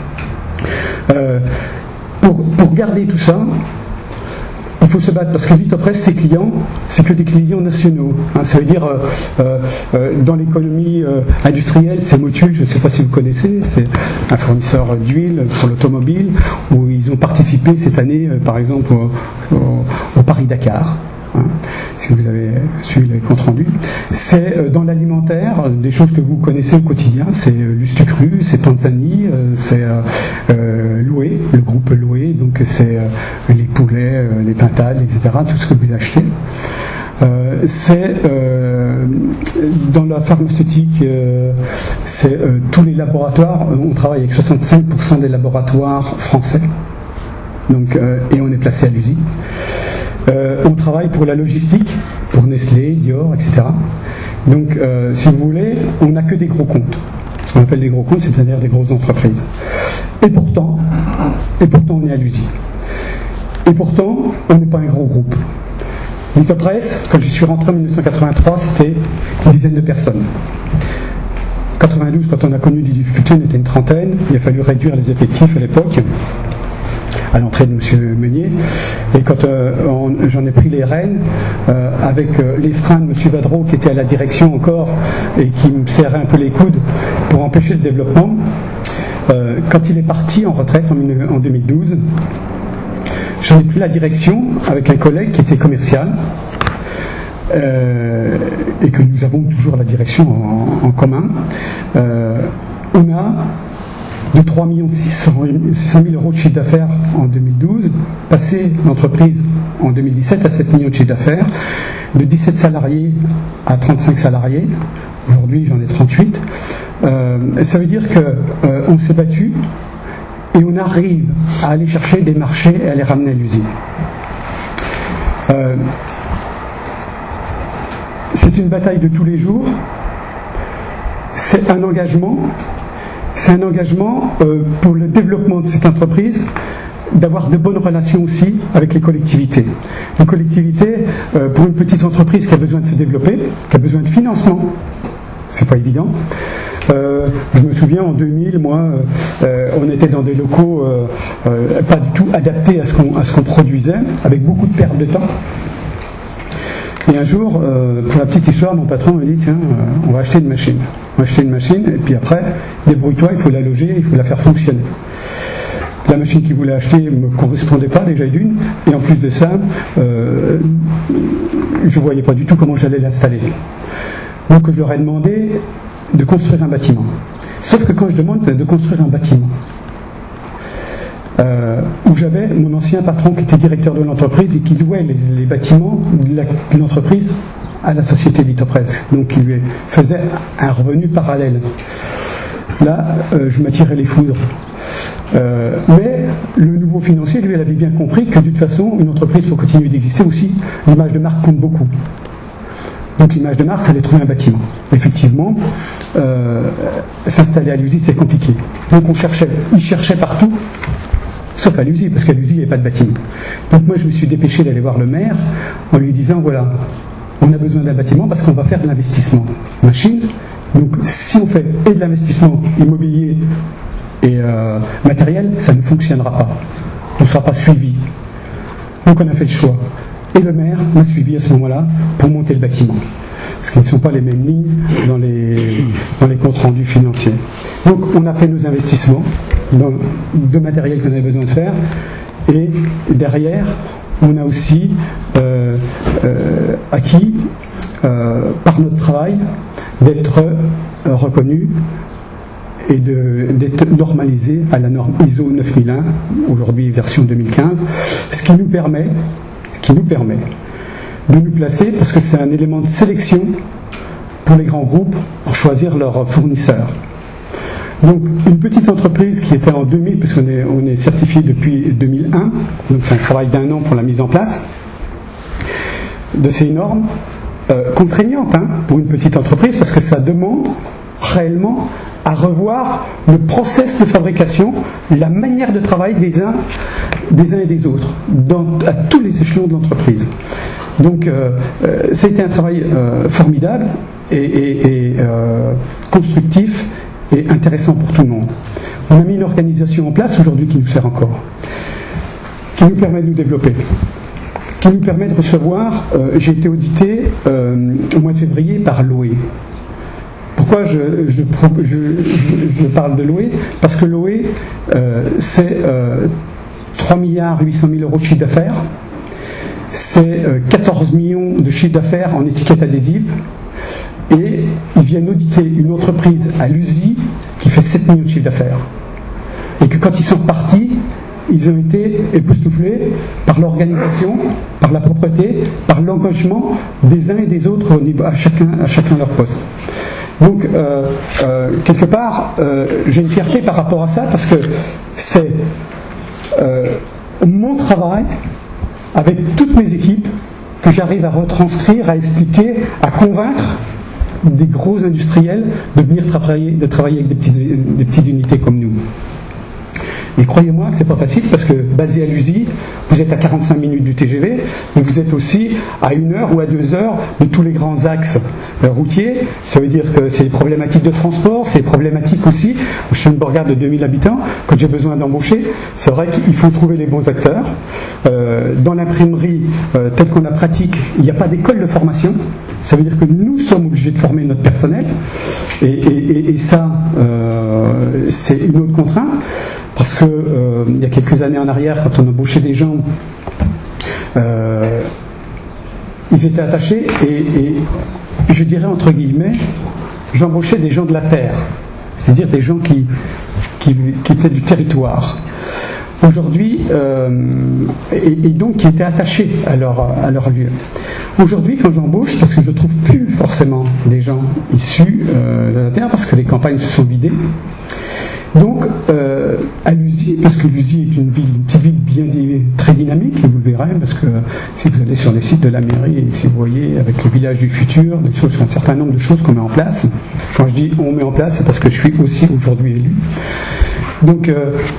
Pour garder tout ça, il faut se battre, parce que Lithopress, ses clients, c'est que des clients nationaux. Ça veut dire, dans l'économie industrielle, c'est Motul, je ne sais pas si vous connaissez, c'est un fournisseur d'huile pour l'automobile, où ils ont participé cette année, par exemple, au Paris-Dakar. Si vous avez suivi les comptes rendus. C'est dans l'alimentaire, des choses que vous connaissez au quotidien, c'est Lustucru, c'est Panzani, c'est Loué, le groupe Loué, donc c'est les poulets, les pintades, etc., tout ce que vous achetez. C'est dans la pharmaceutique, c'est tous les laboratoires, on travaille avec 65% des laboratoires français, donc, et on est placé à Lusy. On travaille pour la logistique, pour Nestlé, Dior, etc. Donc, si vous voulez, on n'a que des gros comptes. Ce qu'on appelle des gros comptes, c'est-à-dire des grosses entreprises. Et pourtant, on est à Lusy. Et pourtant, on n'est pas un gros groupe. Lithopress, quand je suis rentré en 1983, c'était une dizaine de personnes. En 92, quand on a connu des difficultés, on était une trentaine. Il a fallu réduire les effectifs à l'époque, à l'entrée de M. Meunier, et quand j'en ai pris les rênes, avec les freins de M. Vadreau qui était à la direction encore et qui me serrait un peu les coudes pour empêcher le développement, quand il est parti en retraite en 2012, j'en ai pris la direction avec un collègue qui était commercial, et que nous avons toujours la direction en commun. On a de 3 600 000 euros de chiffre d'affaires en 2012, passé l'entreprise en 2017 à 7 millions de chiffre d'affaires, de 17 salariés à 35 salariés, aujourd'hui j'en ai 38. Ça veut dire qu'on s'est battu et on arrive à aller chercher des marchés et à les ramener à l'usine. C'est une bataille de tous les jours, c'est un engagement. C'est un engagement pour le développement de cette entreprise, d'avoir de bonnes relations aussi avec les collectivités. Les collectivités, pour une petite entreprise qui a besoin de se développer, qui a besoin de financement, c'est pas évident. Je me souviens en 2000, moi, on était dans des locaux pas du tout adaptés à ce qu'on produisait, avec beaucoup de perte de temps. Et un jour, pour la petite histoire, mon patron me dit, tiens, on va acheter une machine. On va acheter une machine, et puis après, débrouille-toi, il faut la loger, il faut la faire fonctionner. La machine qu'il voulait acheter ne me correspondait pas déjà d'une, et en plus de ça, je ne voyais pas du tout comment j'allais l'installer. Donc je leur ai demandé de construire un bâtiment. Sauf que quand je demande de construire un bâtiment, où j'avais mon ancien patron qui était directeur de l'entreprise et qui louait les bâtiments de l'entreprise à la société Vitopresse. Donc il lui faisait un revenu parallèle. Là, je m'attirais les foudres. Mais le nouveau financier, lui, il avait bien compris que de toute façon, une entreprise, pour continuer d'exister aussi, l'image de marque compte beaucoup. Donc l'image de marque, il fallait trouver un bâtiment. Effectivement, s'installer à l'usine, c'est compliqué. Donc il cherchait partout, sauf à l'usine, parce qu'à l'usine, il n'y avait pas de bâtiment. Donc moi, je me suis dépêché d'aller voir le maire en lui disant, voilà, on a besoin d'un bâtiment parce qu'on va faire de l'investissement machine. Donc si on fait et de l'investissement immobilier et matériel, ça ne fonctionnera pas. On ne sera pas suivi. Donc on a fait le choix. Et le maire m'a suivi à ce moment-là pour monter le bâtiment. Parce qu'ils ne sont pas les mêmes lignes dans les comptes rendus financiers. Donc on a fait nos investissements de matériel qu'on avait besoin de faire. Et derrière, on a aussi acquis, par notre travail, d'être reconnu et d'être normalisé à la norme ISO 9001, aujourd'hui version 2015, ce qui nous permet de nous placer, parce que c'est un élément de sélection pour les grands groupes pour choisir leurs fournisseurs. Donc une petite entreprise qui était en 2000, puisqu'on est certifié depuis 2001, donc c'est un travail d'un an pour la mise en place de ces normes, contraignantes pour une petite entreprise, parce que ça demande réellement à revoir le process de fabrication, la manière de travail des uns et des autres, à tous les échelons de l'entreprise. Donc ça a été un travail formidable et constructif et intéressant pour tout le monde. On a mis une organisation en place aujourd'hui qui nous sert encore, qui nous permet de nous développer, qui nous permet de recevoir, j'ai été audité au mois de février par l'OE. Pourquoi je parle de l'OE? Parce que l'OE, c'est 3 800 000 € de chiffre d'affaires, c'est 14 millions de chiffre d'affaires en étiquette adhésive, et ils viennent auditer une entreprise à l'USI qui fait 7 millions de chiffre d'affaires. Et que quand ils sont repartis, ils ont été époustouflés par l'organisation, par la propreté, par l'engagement des uns et des autres à chacun leur poste. Donc, quelque part, j'ai une fierté par rapport à ça, parce que c'est mon travail, avec toutes mes équipes, que j'arrive à retranscrire, à expliquer, à convaincre des gros industriels de venir travailler avec des petites unités comme nous. Et croyez-moi que c'est pas facile, parce que basé à l'USI, vous êtes à 45 minutes du TGV, mais vous êtes aussi à 1 heure ou à 2 heures de tous les grands axes routiers. Ça veut dire que c'est des problématiques de transport, c'est des problématiques aussi. Je suis une bourgade de 2000 habitants, quand j'ai besoin d'embaucher, c'est vrai qu'il faut trouver les bons acteurs. Dans l'imprimerie, telle qu'on la pratique, il n'y a pas d'école de formation. Ça veut dire que nous sommes obligés de former notre personnel, et ça, c'est une autre contrainte. Parce que il y a quelques années en arrière, quand on embauchait des gens, ils étaient attachés, et je dirais entre guillemets, j'embauchais des gens de la terre, c'est-à-dire des gens qui étaient du territoire. Aujourd'hui, et donc qui étaient attachés à leur lieu. Aujourd'hui, quand j'embauche, parce que je ne trouve plus forcément des gens issus de la terre, parce que les campagnes se sont vidées. Donc, à l'USI, parce que l'USI est une petite ville très dynamique, et vous le verrez, parce que si vous allez sur les sites de la mairie, et si vous voyez avec le village du futur, un certain nombre de choses qu'on met en place. Quand je dis on met en place, c'est parce que je suis aussi aujourd'hui élu. Donc,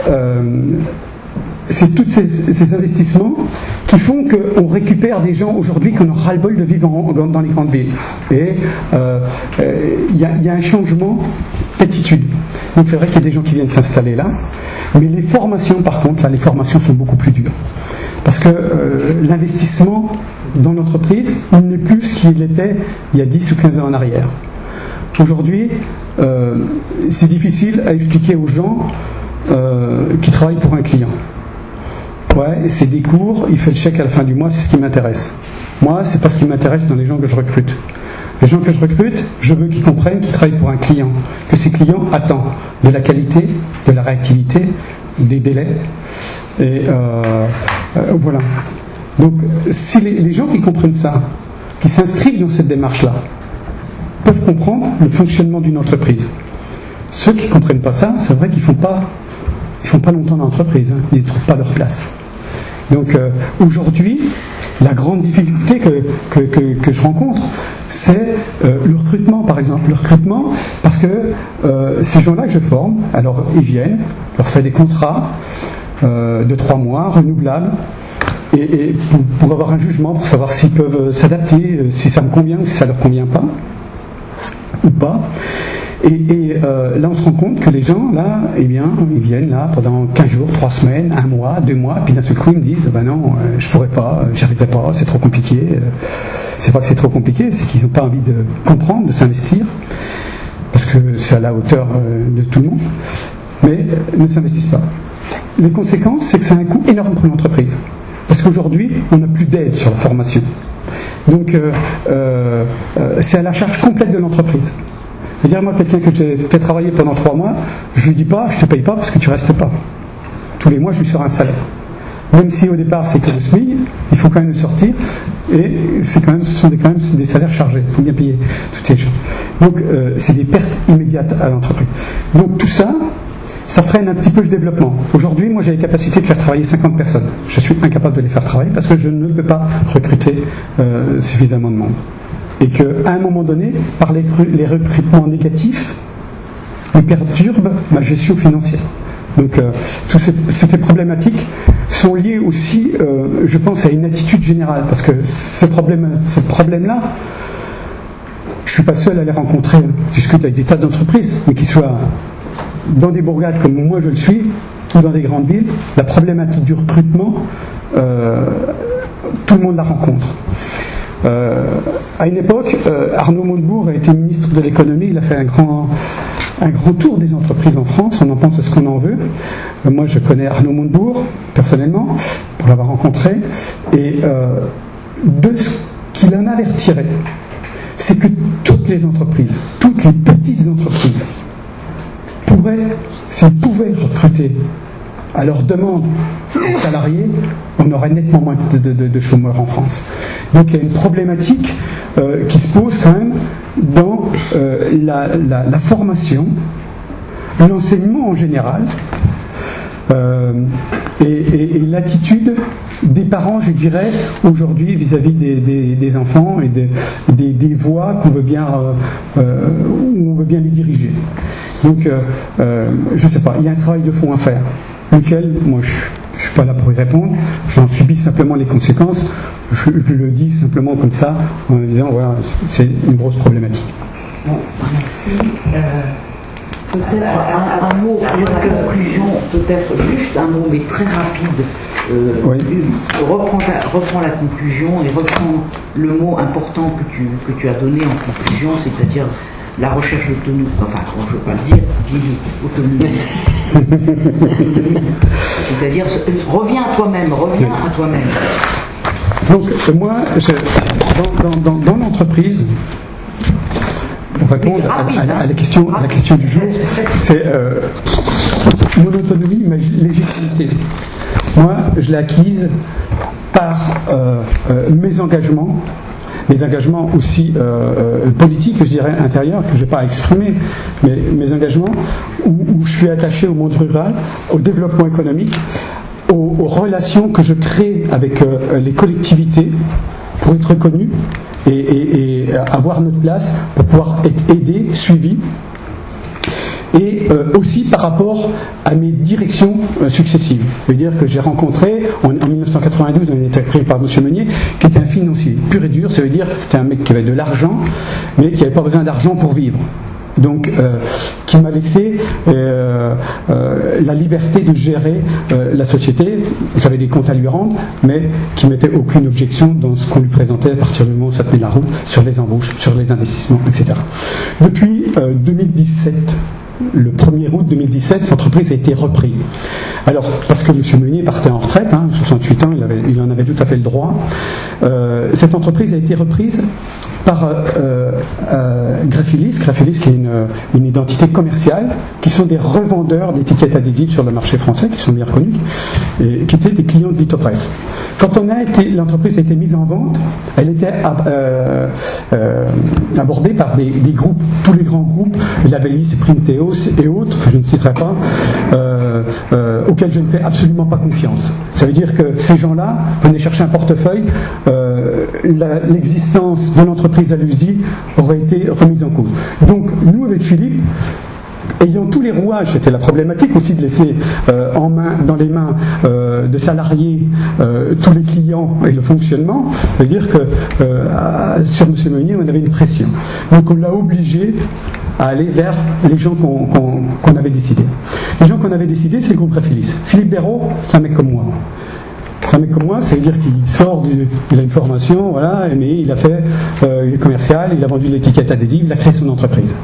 c'est tous ces investissements qui font qu'on récupère des gens aujourd'hui qui ont ras-le-bol de vivre dans les grandes villes. Et il y a un changement d'attitude. Donc c'est vrai qu'il y a des gens qui viennent s'installer là, mais les formations, par contre, là, les formations sont beaucoup plus dures. Parce que l'investissement dans l'entreprise, il n'est plus ce qu'il était il y a 10 ou 15 ans en arrière. Aujourd'hui, c'est difficile à expliquer aux gens qui travaillent pour un client. Ouais, c'est des cours, il fait le chèque à la fin du mois, c'est ce qui m'intéresse. Moi, c'est pas ce qui m'intéresse dans les gens que je recrute. Les gens que je recrute, je veux qu'ils comprennent qu'ils travaillent pour un client, que ces clients attendent de la qualité, de la réactivité, des délais. Et voilà. Donc, si les gens qui comprennent ça, qui s'inscrivent dans cette démarche-là, peuvent comprendre le fonctionnement d'une entreprise. Ceux qui ne comprennent pas ça, c'est vrai qu'ils font pas longtemps dans l'entreprise, hein. Ils ne trouvent pas leur place. Donc aujourd'hui, la grande difficulté que je rencontre, c'est le recrutement, par exemple. Le recrutement, parce que ces gens-là que je forme, alors ils viennent, je leur fais des contrats de 3 mois, renouvelables, et pour avoir un jugement, pour savoir s'ils peuvent s'adapter, si ça me convient ou si ça ne leur convient pas, ou pas. Et là, on se rend compte que les gens, là, eh bien, ils viennent là pendant 15 jours, 3 semaines, 1 mois, 2 mois, puis d'un seul coup, ils me disent, ben non, je pourrais pas, j'y arriverai pas, c'est trop compliqué. C'est pas que c'est trop compliqué, c'est qu'ils n'ont pas envie de comprendre, de s'investir, parce que c'est à la hauteur de tout le monde, mais ne s'investissent pas. Les conséquences, c'est que c'est un coût énorme pour l'entreprise, parce qu'aujourd'hui, on n'a plus d'aide sur la formation. Donc, c'est à la charge complète de l'entreprise. Je veux dire, moi, quelqu'un que j'ai fait travailler pendant 3 mois, je lui dis pas, je te paye pas parce que tu restes pas. Tous les mois, je lui sors un salaire. Même si au départ, c'est que le SMIC, il faut quand même le sortir, et ce sont quand même des salaires chargés. Il faut bien payer toutes ces choses. Donc, c'est des pertes immédiates à l'entreprise. Donc, tout ça, ça freine un petit peu le développement. Aujourd'hui, moi, j'ai la capacité de faire travailler 50 personnes. Je suis incapable de les faire travailler parce que je ne peux pas recruter suffisamment de monde. Et qu'à un moment donné, par les recrutements négatifs, ils perturbent ma gestion financière. Donc, toutes ces problématiques sont liées aussi, je pense, à une attitude générale. Parce que ces problèmes-là, je ne suis pas seul à les rencontrer. Je discute avec des tas d'entreprises, mais qu'ils soient dans des bourgades comme moi je le suis, ou dans des grandes villes, la problématique du recrutement, tout le monde la rencontre. À une époque, Arnaud Montebourg a été ministre de l'économie, il a fait un grand tour des entreprises en France, on en pense ce qu'on en veut. Moi je connais Arnaud Montebourg, personnellement, pour l'avoir rencontré, et de ce qu'il en avait retiré, c'est que toutes les entreprises, toutes les petites entreprises, s'ils pouvaient recruter à leur demande aux salariés, on aurait nettement moins de chômeurs en France. Donc il y a une problématique qui se pose quand même dans la formation, l'enseignement en général, et l'attitude des parents, je dirais, aujourd'hui vis-à-vis des enfants et des voies qu'on veut bien, où on veut bien les diriger. Donc, je ne sais pas, il y a un travail de fond à faire, lequel, moi, je ne suis pas là pour y répondre, j'en subis simplement les conséquences, je le dis simplement comme ça, en disant, voilà, c'est une grosse problématique. Bon, merci. Peut-être un mot de conclusion, peut-être juste un mot, mais très rapide. Oui. Reprends la conclusion et reprends le mot important que tu as donné en conclusion, c'est-à-dire la recherche d'autonomie, enfin, je ne veux pas le dire, autonomie. C'est-à-dire, reviens à toi-même. Donc, moi, dans l'entreprise, pour répondre à la question du jour, c'est mon autonomie, ma légitimité. Moi, je l'ai acquise par mes engagements aussi politiques, je dirais, intérieurs, que je ne vais pas exprimer, mais mes engagements où je suis attaché au monde rural, au développement économique, aux relations que je crée avec les collectivités pour être reconnu et avoir notre place pour pouvoir être aidé, suivi. Et aussi par rapport à mes directions successives. Je veux dire que j'ai rencontré, en 1992, on était pris par M. Meunier, qui était un financier pur et dur, ça veut dire que c'était un mec qui avait de l'argent, mais qui n'avait pas besoin d'argent pour vivre. Donc, qui m'a laissé la liberté de gérer la société. J'avais des comptes à lui rendre, mais qui mettait aucune objection dans ce qu'on lui présentait à partir du moment où ça tenait la route, sur les embauches, sur les investissements, etc. Depuis 2017, le 1er août 2017, l'entreprise a été reprise. Alors, parce que M. Meunier partait en retraite, 68 ans, il en avait tout à fait le droit, cette entreprise a été reprise par Graphilis qui est une identité commerciale, qui sont des revendeurs d'étiquettes adhésives sur le marché français, qui sont bien reconnus, et qui étaient des clients de Litopresse. Quand l'entreprise a été mise en vente, elle était abordée par des groupes, tous les grands groupes, Labellis, Printeos et autres, que je ne citerai pas, auxquels je ne fais absolument pas confiance. Ça veut dire que ces gens-là venaient chercher un portefeuille, l'existence de l'entreprise à l'usine aurait été remise en cause. Donc, nous, avec Philippe, ayant tous les rouages, c'était la problématique aussi de laisser dans les mains de salariés tous les clients et le fonctionnement, ça veut dire que sur M. Meunier, on avait une pression. Donc on l'a obligé à aller vers les gens qu'on avait décidés. Les gens qu'on avait décidés, c'est le groupe Graphilis. Philippe Béraud, c'est un mec comme moi. C'est un mec comme moi, ça veut dire qu'il sort il a une formation, voilà, mais il a fait il est commercial, il a vendu de l'étiquette adhésive, il a créé son entreprise.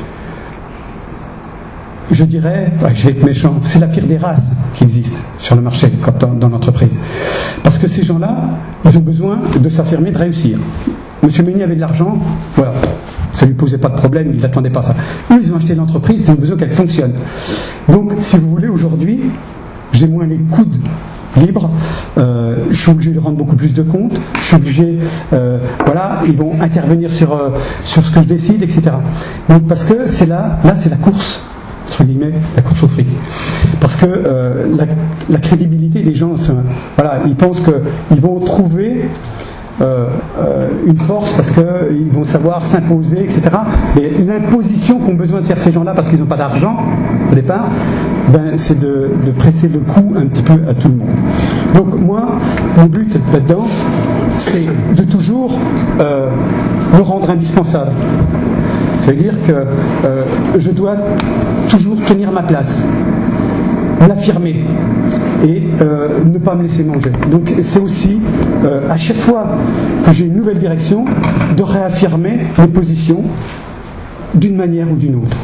Je dirais, je vais être méchant, c'est la pire des races qui existe sur le marché dans l'entreprise. Parce que ces gens-là, ils ont besoin de s'affirmer, de réussir. Monsieur Meunier avait de l'argent, voilà, ça lui posait pas de problème, il n'attendait pas ça. Eux, ils ont acheté l'entreprise, ils ont besoin qu'elle fonctionne. Donc, si vous voulez, aujourd'hui, j'ai moins les coudes libres, je suis obligé de rendre beaucoup plus de comptes, je suis obligé, ils vont intervenir sur ce que je décide, etc. Donc, parce que c'est là c'est la course, entre guillemets, la course au fric. Parce que la crédibilité des gens, ils pensent qu'ils vont trouver une force parce qu'ils vont savoir s'imposer, etc. Mais l'imposition qu'ont besoin de faire ces gens-là parce qu'ils n'ont pas d'argent au départ, c'est de presser le coup un petit peu à tout le monde. Donc moi, mon but là-dedans, c'est de toujours me rendre indispensable. Ça veut dire que je dois toujours tenir ma place, l'affirmer et ne pas me laisser manger. Donc c'est aussi à chaque fois que j'ai une nouvelle direction de réaffirmer mes positions d'une manière ou d'une autre.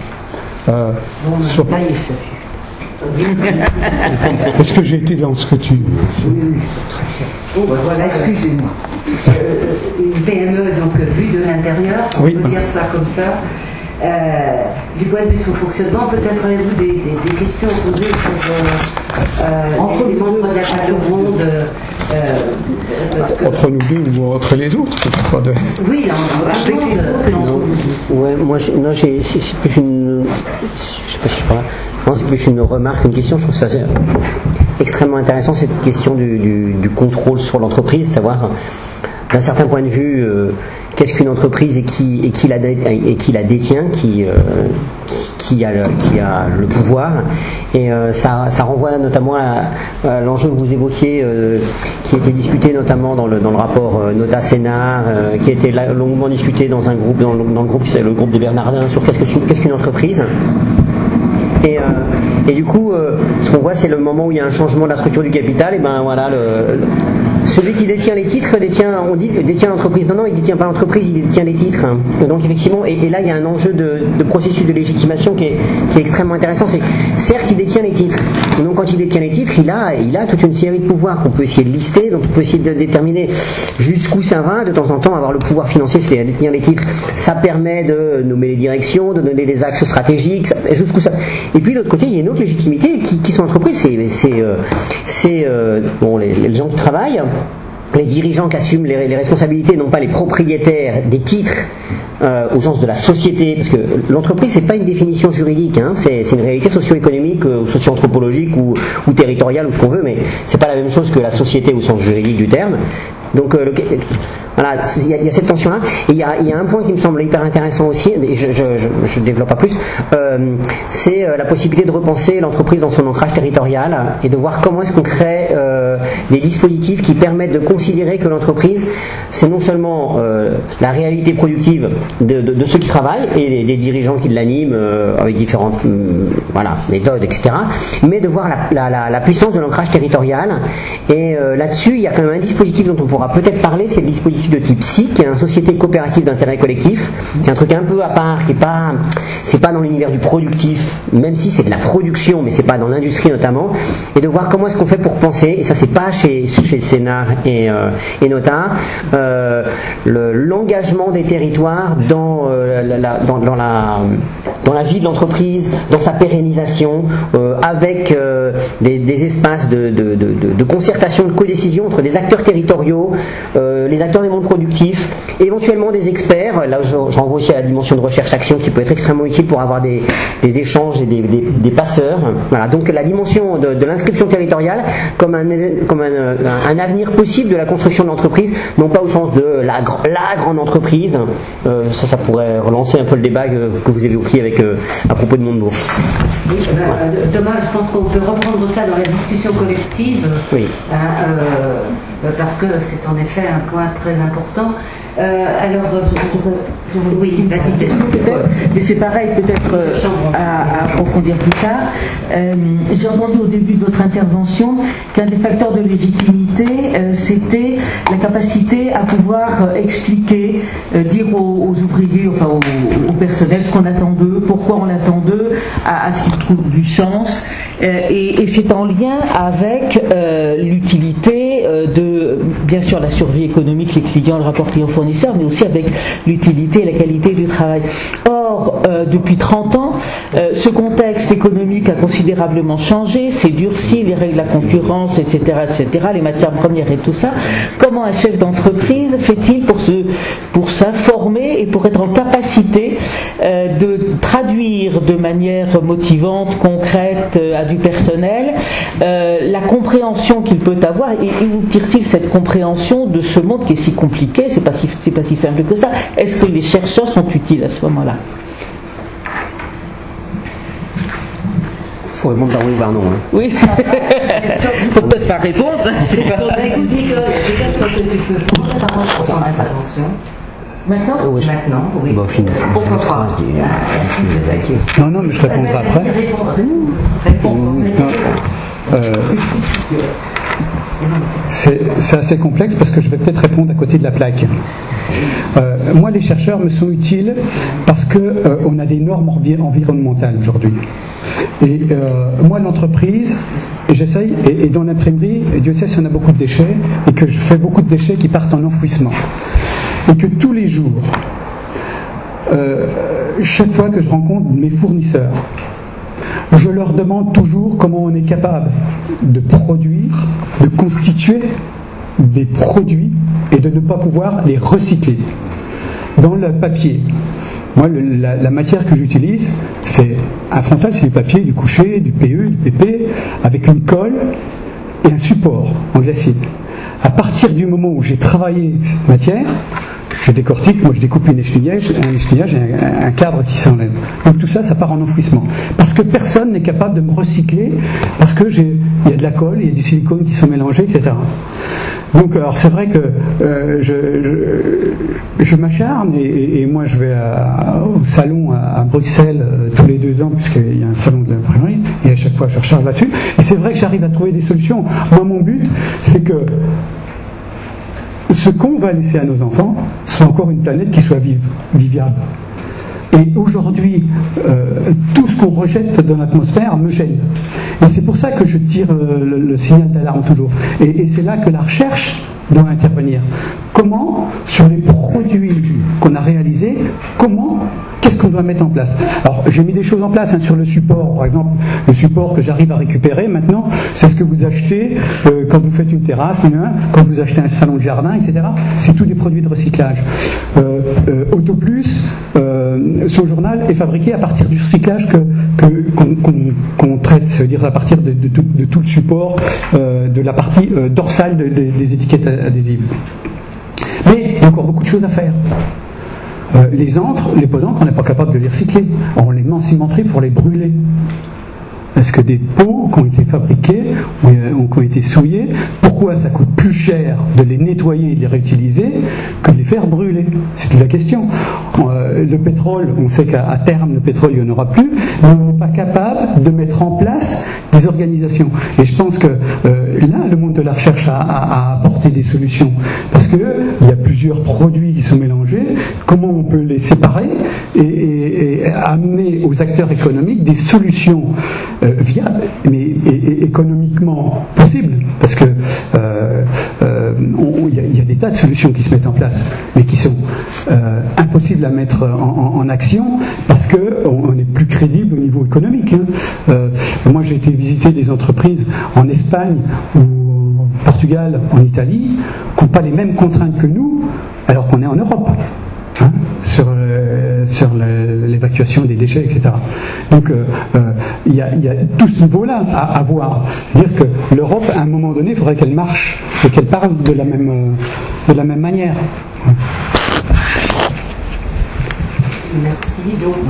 Est-ce que j'ai été dans ce que tu... Voilà, excusez-moi. Une PME, donc vue de l'intérieur, on peut dire ça comme ça. Du point de vue de son fonctionnement, peut-être avez-vous des questions à poser sur entre les membres de la table ronde entre nous deux ou entre les autres, pas de... Oui, avec les autres. Ouais, moi, c'est plus une... Je sais pas si je parle. Non, c'est plus une remarque, une question. Je trouve ça extrêmement intéressant, cette question du contrôle sur l'entreprise, savoir d'un certain point de vue qu'est-ce qu'une entreprise et qui la détient, qui a le pouvoir. Et ça renvoie notamment à l'enjeu que vous évoquiez, qui était discuté notamment dans le rapport Nota-Sénard, qui a été longuement discuté dans un groupe, dans le groupe, c'est le groupe des Bernardins, sur qu'est-ce qu'une entreprise. Et du coup, ce qu'on voit, c'est le moment où il y a un changement de la structure du capital. Et celui qui détient les titres détient l'entreprise. Non, il détient pas l'entreprise, il détient les titres. Donc effectivement, et là il y a un enjeu de processus de légitimation qui est extrêmement intéressant. C'est certes il détient les titres. Donc quand il détient les titres, il a toute une série de pouvoirs qu'on peut essayer de lister. Donc on peut essayer de déterminer jusqu'où ça va. De temps en temps, avoir le pouvoir financier, c'est détenir les titres. Ça permet de nommer les directions, de donner des axes stratégiques. Jusqu'où ça. Et puis d'autre côté, il y a une autre légitimité qui sont entreprises. C'est les gens qui travaillent. Les dirigeants qui assument les responsabilités, non pas les propriétaires des titres au sens de la société, parce que l'entreprise c'est pas une définition juridique, c'est une réalité socio-économique ou socio-anthropologique ou territoriale ou ce qu'on veut, mais c'est pas la même chose que la société au sens juridique du terme. Donc Voilà, il y a cette tension-là. Et il y a un point qui me semble hyper intéressant aussi, et je développe pas plus, c'est la possibilité de repenser l'entreprise dans son ancrage territorial et de voir comment est-ce qu'on crée des dispositifs qui permettent de considérer que l'entreprise, c'est non seulement la réalité productive de ceux qui travaillent et des dirigeants qui l'animent avec différentes méthodes, etc., mais de voir la puissance de l'ancrage territorial. Et là-dessus, il y a quand même un dispositif dont on pourra peut-être parler, c'est le dispositif de type SIC, qui est une société coopérative d'intérêt collectif, qui est un truc un peu à part, c'est pas dans l'univers du productif, même si c'est de la production, mais c'est pas dans l'industrie notamment, et de voir comment est-ce qu'on fait pour penser, et ça c'est pas chez Sénart et Nota, l'engagement des territoires dans la vie de l'entreprise, dans sa pérennisation, avec des espaces de concertation, de codécision entre des acteurs territoriaux, les acteurs des mondes productifs, éventuellement des experts. Là, je renvoie aussi à la dimension de recherche-action qui peut être extrêmement utile pour avoir des échanges et des passeurs. Voilà, donc la dimension de l'inscription territoriale comme un avenir possible de la construction de l'entreprise, non pas au sens de la grande entreprise. Ça pourrait relancer un peu le débat que vous avez évoqué à propos de Montebourg. Oui, Thomas, je pense qu'on peut reprendre ça dans la discussion collective, oui. Parce que c'est en effet un point très important. Oui, vas-y, mais c'est pareil, peut-être à approfondir plus tard. J'ai entendu au début de votre intervention qu'un des facteurs de légitimité, c'était la capacité à pouvoir expliquer, dire aux ouvriers, enfin au personnel, ce qu'on attend d'eux, pourquoi on l'attend d'eux, à ce qu'ils trouvent du sens. Et c'est en lien avec l'utilité de, bien sûr, la survie économique, les clients, le rapport client-fournisseur, mais aussi avec l'utilité et la qualité du travail. Or, depuis 30 ans, ce contexte économique a considérablement changé, c'est durci, les règles de la concurrence, etc., les matières premières et tout ça. Comment un chef d'entreprise fait-il pour s'informer et pour être en capacité de traduire de manière motivante, concrète, du personnel, la compréhension qu'il peut avoir, et où tire-t-il cette compréhension de ce monde qui est si compliqué, c'est pas si simple que ça. Est-ce que les chercheurs sont utiles à ce moment-là? Il faut répondre par oui ou par non. Hein. Oui, il faut peut-être faire répondre. Écoute, Nicole, peut-être que tu peux prendre la parole pour ton intervention. Maintenant, oui. Bon, pourquoi pas? Non, mais je répondrai après. C'est assez complexe parce que je vais peut-être répondre à côté de la plaque. Moi, les chercheurs me sont utiles parce qu'on a des normes environnementales aujourd'hui. Et moi, l'entreprise, et j'essaye, et dans l'imprimerie, et Dieu sait si on a beaucoup de déchets, et que je fais beaucoup de déchets qui partent en enfouissement. Et que tous les jours, chaque fois que je rencontre mes fournisseurs, je leur demande toujours comment on est capable de produire, de constituer des produits et de ne pas pouvoir les recycler. Dans le papier, moi, la matière que j'utilise, c'est un frontal, c'est du papier, du couché, du PE, du PP, avec une colle et un support en glacis. À partir du moment où j'ai travaillé cette matière, je décortique, moi je découpe un échantillage et un cadre qui s'enlève. Donc tout ça, ça part en enfouissement. Parce que personne n'est capable de me recycler, parce que il y a de la colle, il y a du silicone qui sont mélangés, etc. Donc alors c'est vrai que je m'acharne et moi je vais au salon à Bruxelles tous les 2 ans, puisqu'il y a un salon de l'imprimerie, et à chaque fois je recharge là-dessus. Et c'est vrai que j'arrive à trouver des solutions. Moi mon but, c'est que ce qu'on va laisser à nos enfants soit encore une planète qui soit vivable. Et aujourd'hui, tout ce qu'on rejette dans l'atmosphère me gêne. Et c'est pour ça que je tire le signal d'alarme toujours. Et c'est là que la recherche doit intervenir. Comment, sur les produits qu'on a réalisés, qu'est-ce qu'on doit mettre en place? Alors, j'ai mis des choses en place sur le support. Par exemple, le support que j'arrive à récupérer maintenant, c'est ce que vous achetez quand vous faites une terrasse, quand vous achetez un salon de jardin, etc. C'est tous des produits de recyclage. Autoplus, son journal est fabriqué à partir du recyclage qu'on traite, c'est-à-dire à partir de tout le support, de la partie dorsale des étiquettes adhésives. Mais il y a encore beaucoup de choses à faire. Les encres, les pots d'encre, on n'est pas capable de les recycler. On les met en cimenterie pour les brûler. Est-ce que des pots qui ont été fabriqués ou qui ont été souillés, pourquoi ça coûte plus cher de les nettoyer et de les réutiliser que de les faire brûler? C'est la question. Le pétrole, on sait qu'à terme, le pétrole, il n'y en aura plus, mais on n'est pas capable de mettre en place des organisations. Et je pense que là, le monde de la recherche a apporté des solutions. Parce qu'il y a plusieurs produits qui sont mélangés. Comment on peut les séparer et amener aux acteurs économiques des solutions viables, mais économiquement possibles, parce que il y a des tas de solutions qui se mettent en place, mais qui sont impossibles à mettre en action parce qu'on n'est plus crédible au niveau économique. Moi, j'ai été visiter des entreprises en Espagne ou au Portugal, en Italie, qui n'ont pas les mêmes contraintes que nous, alors qu'on est en Europe. Sur l'évacuation des déchets, etc. Donc il y a tout ce niveau-là à voir. Dire que l'Europe, à un moment donné, il faudrait qu'elle marche et qu'elle parle de la même manière. Merci. Donc,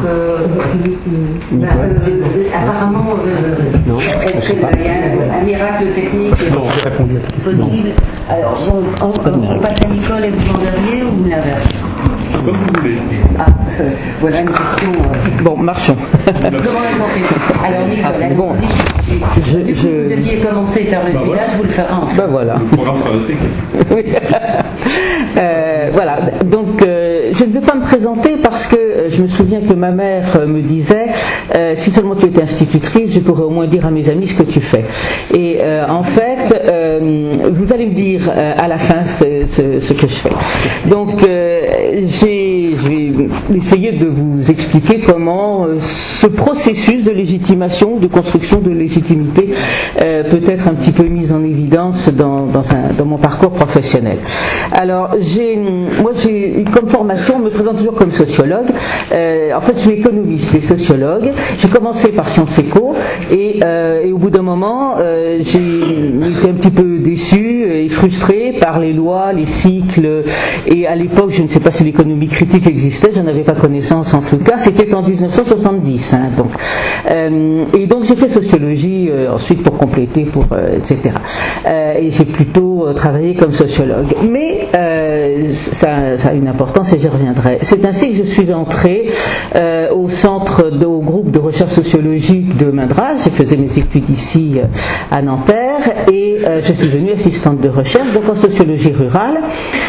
apparemment, est-ce qu'il y a un miracle technique possible? Alors, on passe à Nicole et vous en dernier ou l'inverse? Comme vous voulez. Voilà une question. Bon, marchons. Comment la santé? Alors, Nicole, vous deviez commencer par le village, vous le ferez enfin. Ben voilà. Le programme sera respecté. Voilà. Donc, je ne vais pas me présenter parce que je me souviens que ma mère me disait si seulement tu étais institutrice, je pourrais au moins dire à mes amis ce que tu fais. Et en fait, vous allez me dire à la fin ce que je fais. Donc, je vais essayer de vous expliquer comment ce processus de légitimation, de construction de légitimité peut être un petit peu mis en évidence dans mon parcours professionnel. Alors, moi j'ai comme formation, on me présente toujours comme sociologue. En fait, je suis économiste et sociologue. J'ai commencé par Sciences Éco et au bout d'un moment, j'ai été un petit peu déçu et frustré par les lois, les cycles. Et à l'époque, je ne sais pas si l'économie critique existait, j'en avais pas connaissance en tout cas. C'était en 1970. Et donc j'ai fait sociologie ensuite pour compléter, etc. Et j'ai plutôt travaillé comme sociologue. Mais ça a une importance et j'y reviendrai. C'est ainsi que je suis entrée au groupe de recherche sociologique de Madras. Je faisais mes études ici à Nanterre et je suis devenue assistante de recherche, donc en sociologie rurale,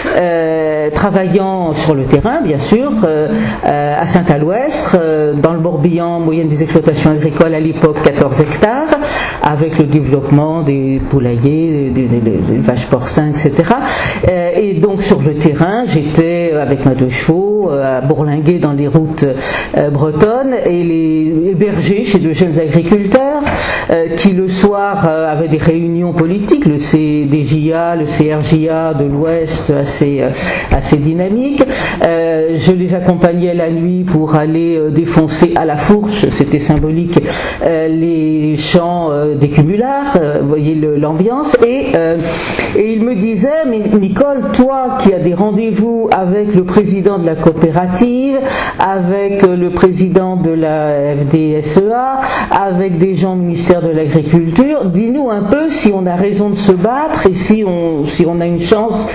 travaillant sur le terrain, bien sûr, à Saint-Aloestre, dans le Morbihan, moyenne des exploitations agricoles à l'époque 14 hectares, avec le développement des poulaillers, des vaches porcins, etc. Et donc sur le terrain, j'étais avec ma 2 chevaux à bourlinguer dans les routes bretonnes et les héberger chez de jeunes agriculteurs qui le soir avaient des réunions politiques, le CDJA, le CRJA de l'Ouest assez dynamique. Je les accompagnais la nuit pour aller défoncer à la fourche, c'était symbolique, les champs des cumulards, vous voyez l'ambiance, et il me disait, mais Nicole, toi qui as des rendez-vous avec le président de la coopérative, avec le président de la FDSEA, avec des gens au ministère de l'Agriculture, dis-nous un peu si on a raison de se battre et si on a une chance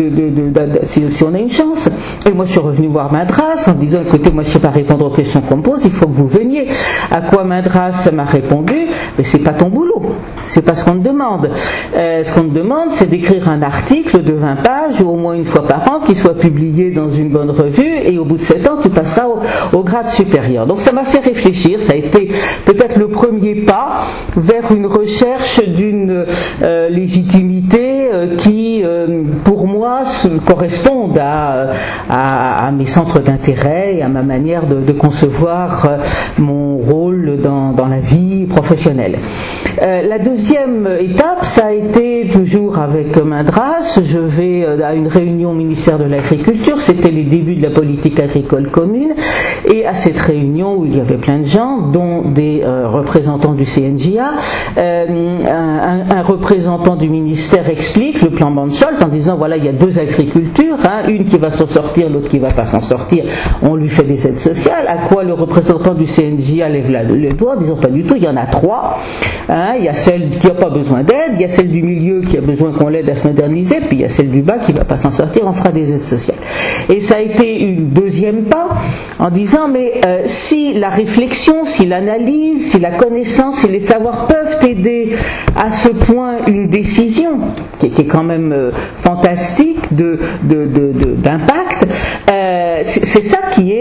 si on a une chance. Et moi je suis revenu voir Madras en disant, écoutez, moi je ne sais pas répondre aux questions qu'on me pose, il faut que vous veniez. À quoi Madras m'a répondu, mais c'est pas ton boulot, c'est pas ce qu'on te demande. Ce qu'on te demande, c'est d'écrire un article de 20 pages, au moins une fois par an, qui soit publié dans une bonne revue, et au bout de 7 ans, tu passeras au grade supérieur. Donc ça m'a fait réfléchir, ça a été peut-être le premier pas vers une recherche d'une légitimité qui, pour moi, corresponde à mes centres d'intérêt et à ma manière de concevoir mon rôle dans la vie vie professionnelle. La deuxième étape, ça a été toujours avec Madras. Je vais à une réunion au ministère de l'Agriculture, c'était les débuts de la politique agricole commune, et à cette réunion où il y avait plein de gens, dont des représentants du CNJA, un représentant du ministère explique le plan Mansholt en disant voilà, il y a deux agricultures, une qui va s'en sortir, l'autre qui va pas s'en sortir, on lui fait des aides sociales, à quoi le représentant du CNJA lève le doigt en disant pas du tout, il y en a trois, il y a celle qui n'a pas besoin d'aide, il y a celle du milieu qui a besoin qu'on l'aide à se moderniser, puis il y a celle du bas qui va pas s'en sortir, on fera des aides sociales. Et ça a été une deuxième pas en disant mais si la réflexion, si l'analyse, si la connaissance, si les savoirs peuvent aider à ce point une décision qui est quand même fantastique d'impact, c'est ça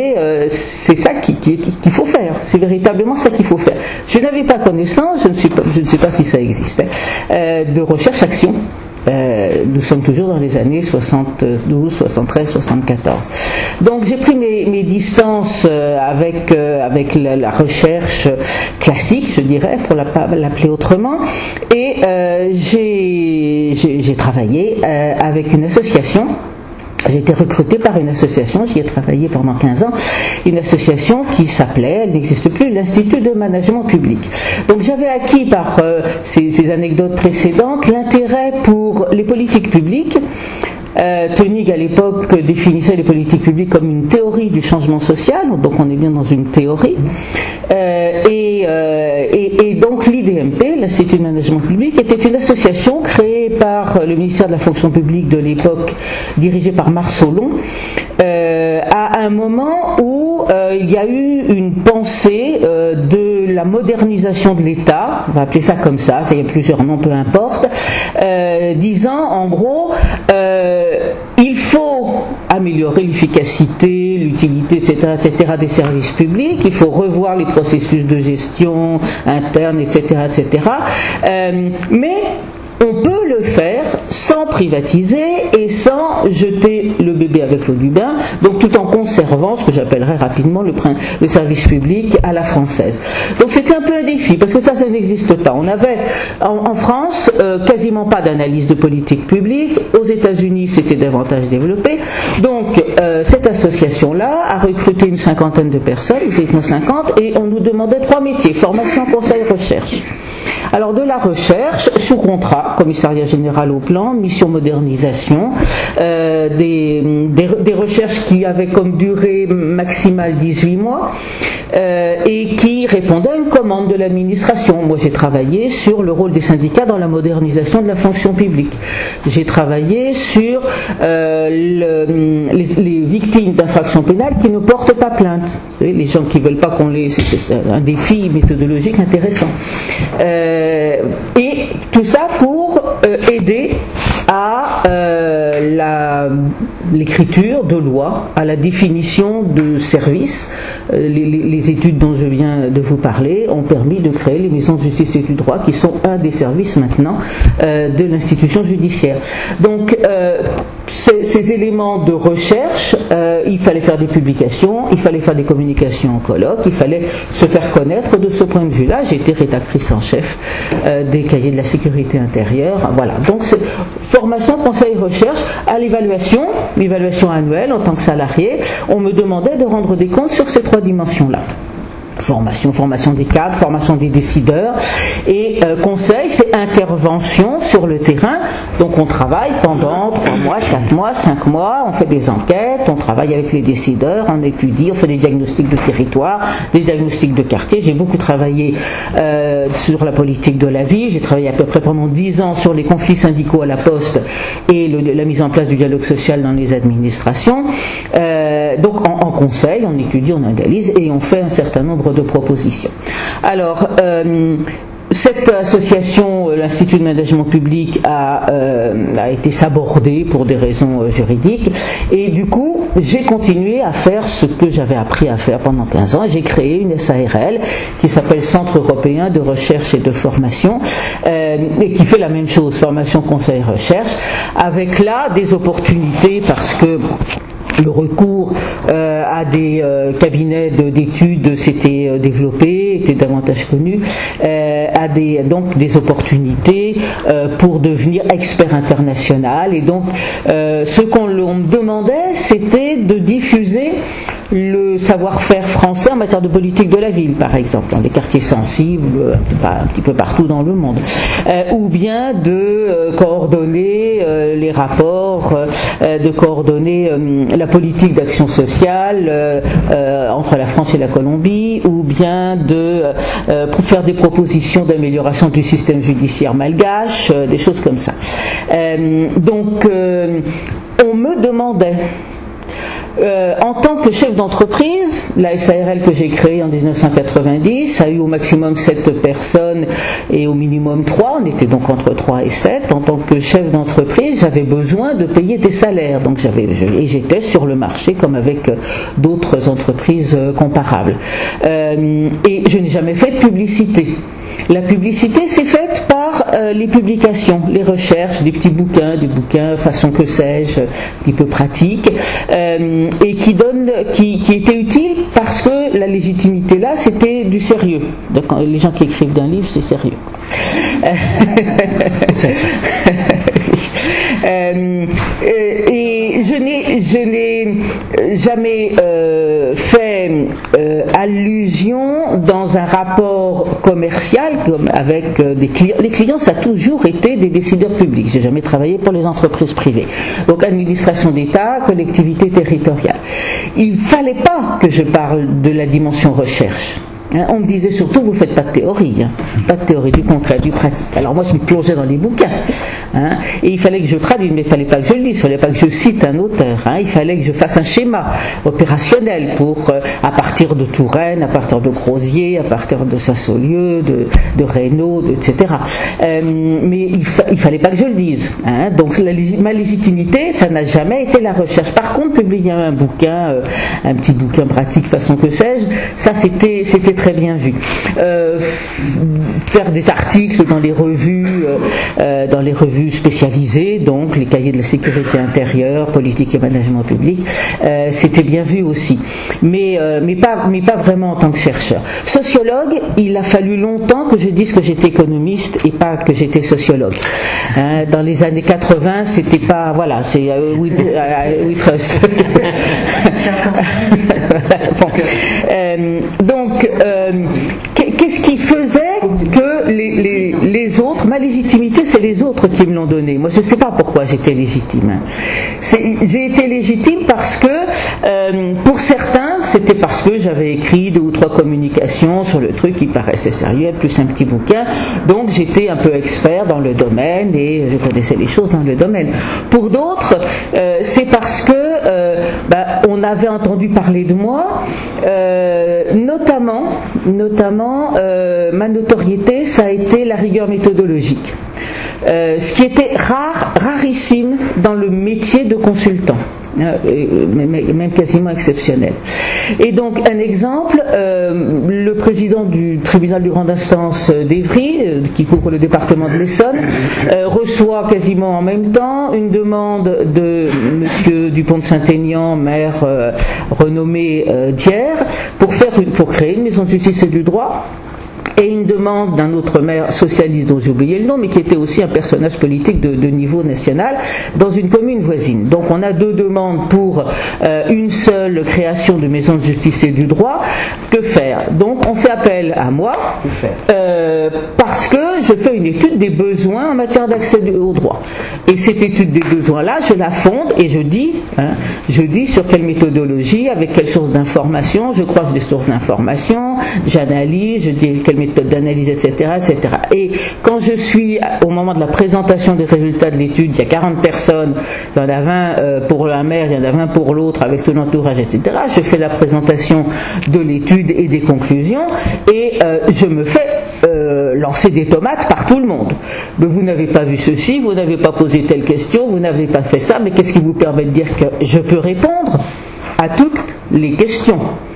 qu'il faut faire. C'est véritablement ça qu'il faut faire. Je n'avais pas connaissance, je ne sais pas si ça existait, de recherche-action. Nous sommes toujours dans les années 72, 73, 74. Donc j'ai pris mes distances avec la recherche classique, je dirais, pour l'appeler autrement, et j'ai travaillé avec une association. J'ai été recrutée par une association, j'y ai travaillé pendant 15 ans, une association qui s'appelait, elle n'existe plus, l'Institut de Management Public. Donc j'avais acquis par ces anecdotes précédentes l'intérêt pour les politiques publiques. Koenig à l'époque définissait les politiques publiques comme une théorie du changement social, donc on est bien dans une théorie. Et donc l'IDMP, l'Institut de Management Public, était une association créée par le ministère de la Fonction publique de l'époque, dirigée par Marsolon, à un moment où il y a eu une pensée de la modernisation de l'État, on va appeler ça comme ça, il y a plusieurs noms, peu importe, disant en gros il faut améliorer l'efficacité, l'utilité, etc., des services publics, il faut revoir les processus de gestion interne, etc., mais on peut le faire sans privatiser et sans jeter le bébé avec l'eau du bain, donc tout en conservant ce que j'appellerais rapidement le service public à la française. Donc c'était un peu un défi, parce que ça n'existe pas. On avait en France quasiment pas d'analyse de politique publique, aux États-Unis c'était davantage développé, donc cette association-là a recruté une cinquantaine de personnes, exactement 50, et on nous demandait 3 métiers, formation, conseil, recherche. Alors de la recherche, sous contrat, commissariat général au plan, mission modernisation, des recherches qui avaient comme durée maximale 18 mois et qui répondaient à une commande de l'administration. Moi j'ai travaillé sur le rôle des syndicats dans la modernisation de la fonction publique. J'ai travaillé sur les victimes d'infractions pénales qui ne portent pas plainte. Les gens qui ne veulent pas qu'on les... C'est un défi méthodologique intéressant. Et tout ça pour aider à l'écriture de lois, à la définition de services. Les études dont je viens de vous parler ont permis de créer les maisons de justice et du droit qui sont un des services maintenant de l'institution judiciaire. Donc ces éléments de recherche, il fallait faire des publications, il fallait faire des communications en colloque, il fallait se faire connaître de ce point de vue-là. J'ai été rédactrice en chef des cahiers de la sécurité intérieure. Voilà. Donc c'est formation, conseil, recherche. À l'évaluation annuelle en tant que salarié, on me demandait de rendre des comptes sur ces 3 dimensions-là. Formation des cadres, formation des décideurs, et conseil, c'est intervention sur le terrain. Donc on travaille pendant 3 mois, 4 mois, 5 mois, on fait des enquêtes, on travaille avec les décideurs, on étudie, on fait des diagnostics de territoire, des diagnostics de quartier. J'ai beaucoup travaillé sur la politique de la ville, j'ai travaillé à peu près pendant 10 ans sur les conflits syndicaux à la Poste et la mise en place du dialogue social dans les administrations. Donc en conseil, on étudie, on analyse et on fait un certain nombre de propositions. Alors, cette association, l'Institut de Management Public, a été sabordée pour des raisons juridiques, et du coup, j'ai continué à faire ce que j'avais appris à faire pendant 15 ans. J'ai créé une SARL qui s'appelle Centre Européen de Recherche et de Formation, et qui fait la même chose, formation, conseil, recherche, avec là des opportunités parce que le recours à des cabinets d'études s'était développé, était davantage connu, à donc des opportunités pour devenir expert international. Et donc, ce qu'on me demandait, c'était de diffuser le savoir-faire français en matière de politique de la ville, par exemple, dans les quartiers sensibles, un petit peu partout dans le monde, ou bien de coordonner les rapports, de coordonner la politique d'action sociale entre la France et la Colombie, ou bien pour faire des propositions d'amélioration du système judiciaire malgache, des choses comme ça. Donc, on me demandait, en tant que chef d'entreprise, la SARL que j'ai créée en 1990 a eu au maximum 7 personnes et au minimum 3, on était donc entre 3 et 7. En tant que chef d'entreprise, j'avais besoin de payer des salaires, donc j'étais sur le marché comme avec d'autres entreprises comparables. Et je n'ai jamais fait de publicité. La publicité s'est faite par les publications, les recherches, des petits bouquins, des bouquins façon que sais-je, un petit peu pratiques, et qui étaient utiles parce que la légitimité là, c'était du sérieux. Donc, les gens qui écrivent d'un livre, c'est sérieux. Et je n'ai jamais fait allusion dans un rapport commercial comme avec des clients. Les clients, ça a toujours été des décideurs publics. J'ai jamais travaillé pour les entreprises privées. Donc administration d'État, collectivité territoriale. Il fallait pas que je parle de la dimension recherche. On me disait surtout, vous ne faites pas de théorie, pas de théorie, du concret, du pratique. Alors moi je me plongeais dans les bouquins, et il fallait que je traduise, mais il ne fallait pas que je le dise, il ne fallait pas que je cite un auteur, il fallait que je fasse un schéma opérationnel pour, à partir de Touraine, à partir de Crozier, à partir de Sassolieu, de Reynaud, etc. Mais il ne fallait pas que je le dise. Donc ma légitimité, ça n'a jamais été la recherche. Par contre, publier un bouquin, un petit bouquin pratique, façon que sais-je, ça c'était très bien vu. Faire des articles dans les revues spécialisées, donc les cahiers de la sécurité intérieure, politique et management public, c'était bien vu aussi. Mais pas vraiment en tant que chercheur. Sociologue, il a fallu longtemps que je dise que j'étais économiste et pas que j'étais sociologue. Dans les années 80, c'était pas, voilà, c'est we trust. Donc, qu'est-ce qui faisait que les autres, ma légitimité, c'est les autres qui me l'ont donnée. Moi, je ne sais pas pourquoi j'étais légitime. J'ai été légitime parce que, pour certains, c'était parce que j'avais écrit 2 ou 3 communications sur le truc qui paraissait sérieux, plus un petit bouquin. Donc, j'étais un peu expert dans le domaine et je connaissais les choses dans le domaine. Pour d'autres, c'est parce que on avait entendu parler de moi, notamment ma notoriété, ça a été la rigueur méthodologique. Ce qui était rarissime dans le métier de consultant, même quasiment exceptionnel. Et donc un exemple, le président du tribunal de grande instance d'Évry, qui couvre le département de l'Essonne, reçoit quasiment en même temps une demande de monsieur Dupont de Saint-Aignan, maire renommé d'Hyères, pour créer une maison de justice et du droit. Et une demande d'un autre maire socialiste dont j'ai oublié le nom, mais qui était aussi un personnage politique de niveau national, dans une commune voisine. Donc on a 2 demandes pour une seule création de maison de justice et du droit. Que faire? Donc on fait appel à moi, parce que je fais une étude des besoins en matière d'accès au droit. Et cette étude des besoins-là, je la fonde et je dis sur quelle méthodologie, avec quelles sources d'information, je croise les sources d'information, j'analyse, je dis quelle méthode d'analyse, etc., etc. Et quand je suis au moment de la présentation des résultats de l'étude, il y a 40 personnes, il y en a 20 pour un maire, il y en a 20 pour l'autre, avec tout l'entourage, etc. Je fais la présentation de l'étude et des conclusions, et je me fais lancer des tomates par tout le monde. Mais vous n'avez pas vu ceci, vous n'avez pas posé telle question, vous n'avez pas fait ça, mais qu'est-ce qui vous permet de dire que je peux répondre à toutes les questions?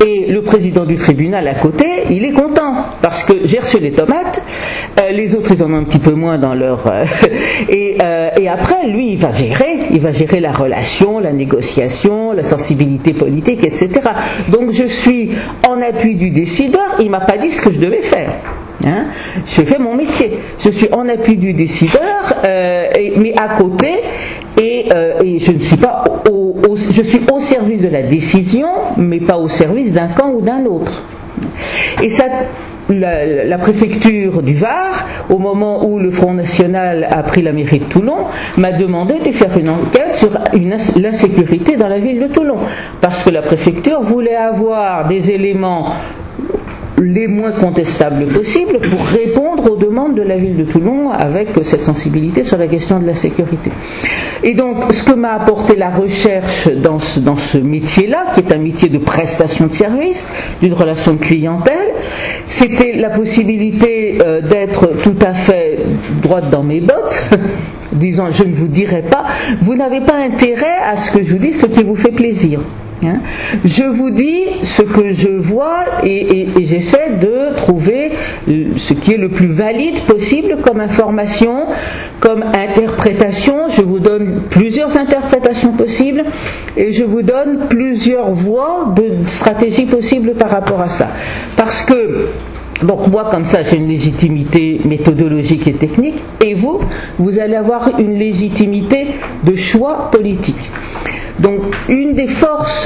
Et le président du tribunal à côté, il est content parce que j'ai reçu les tomates, les autres ils en ont un petit peu moins dans leur et après lui il va gérer la relation, la négociation, la sensibilité politique, etc. Donc je suis en appui du décideur. Il m'a pas dit ce que je devais faire. Hein, je fais mon métier. Je suis en appui du décideur, mais à côté, et je ne suis pas je suis au service de la décision, mais pas au service d'un camp ou d'un autre. Et ça, la préfecture du Var, au moment où le Front National a pris la mairie de Toulon, m'a demandé de faire une enquête sur l'insécurité dans la ville de Toulon, parce que la préfecture voulait avoir des éléments les moins contestables possibles pour répondre aux demandes de la ville de Toulon avec cette sensibilité sur la question de la sécurité. Et donc, ce que m'a apporté la recherche dans ce métier-là, qui est un métier de prestation de service, d'une relation de clientèle, c'était la possibilité d'être tout à fait droite dans mes bottes, disant je ne vous dirai pas, vous n'avez pas intérêt à ce que je vous dise ce qui vous fait plaisir. Hein. Je vous dis ce que je vois et j'essaie de trouver ce qui est le plus valide possible comme information, comme interprétation. Je vous donne plusieurs interprétations possibles et je vous donne plusieurs voies de stratégie possibles par rapport à ça. Parce que donc moi comme ça j'ai une légitimité méthodologique et technique, et vous allez avoir une légitimité de choix politique. Donc une des forces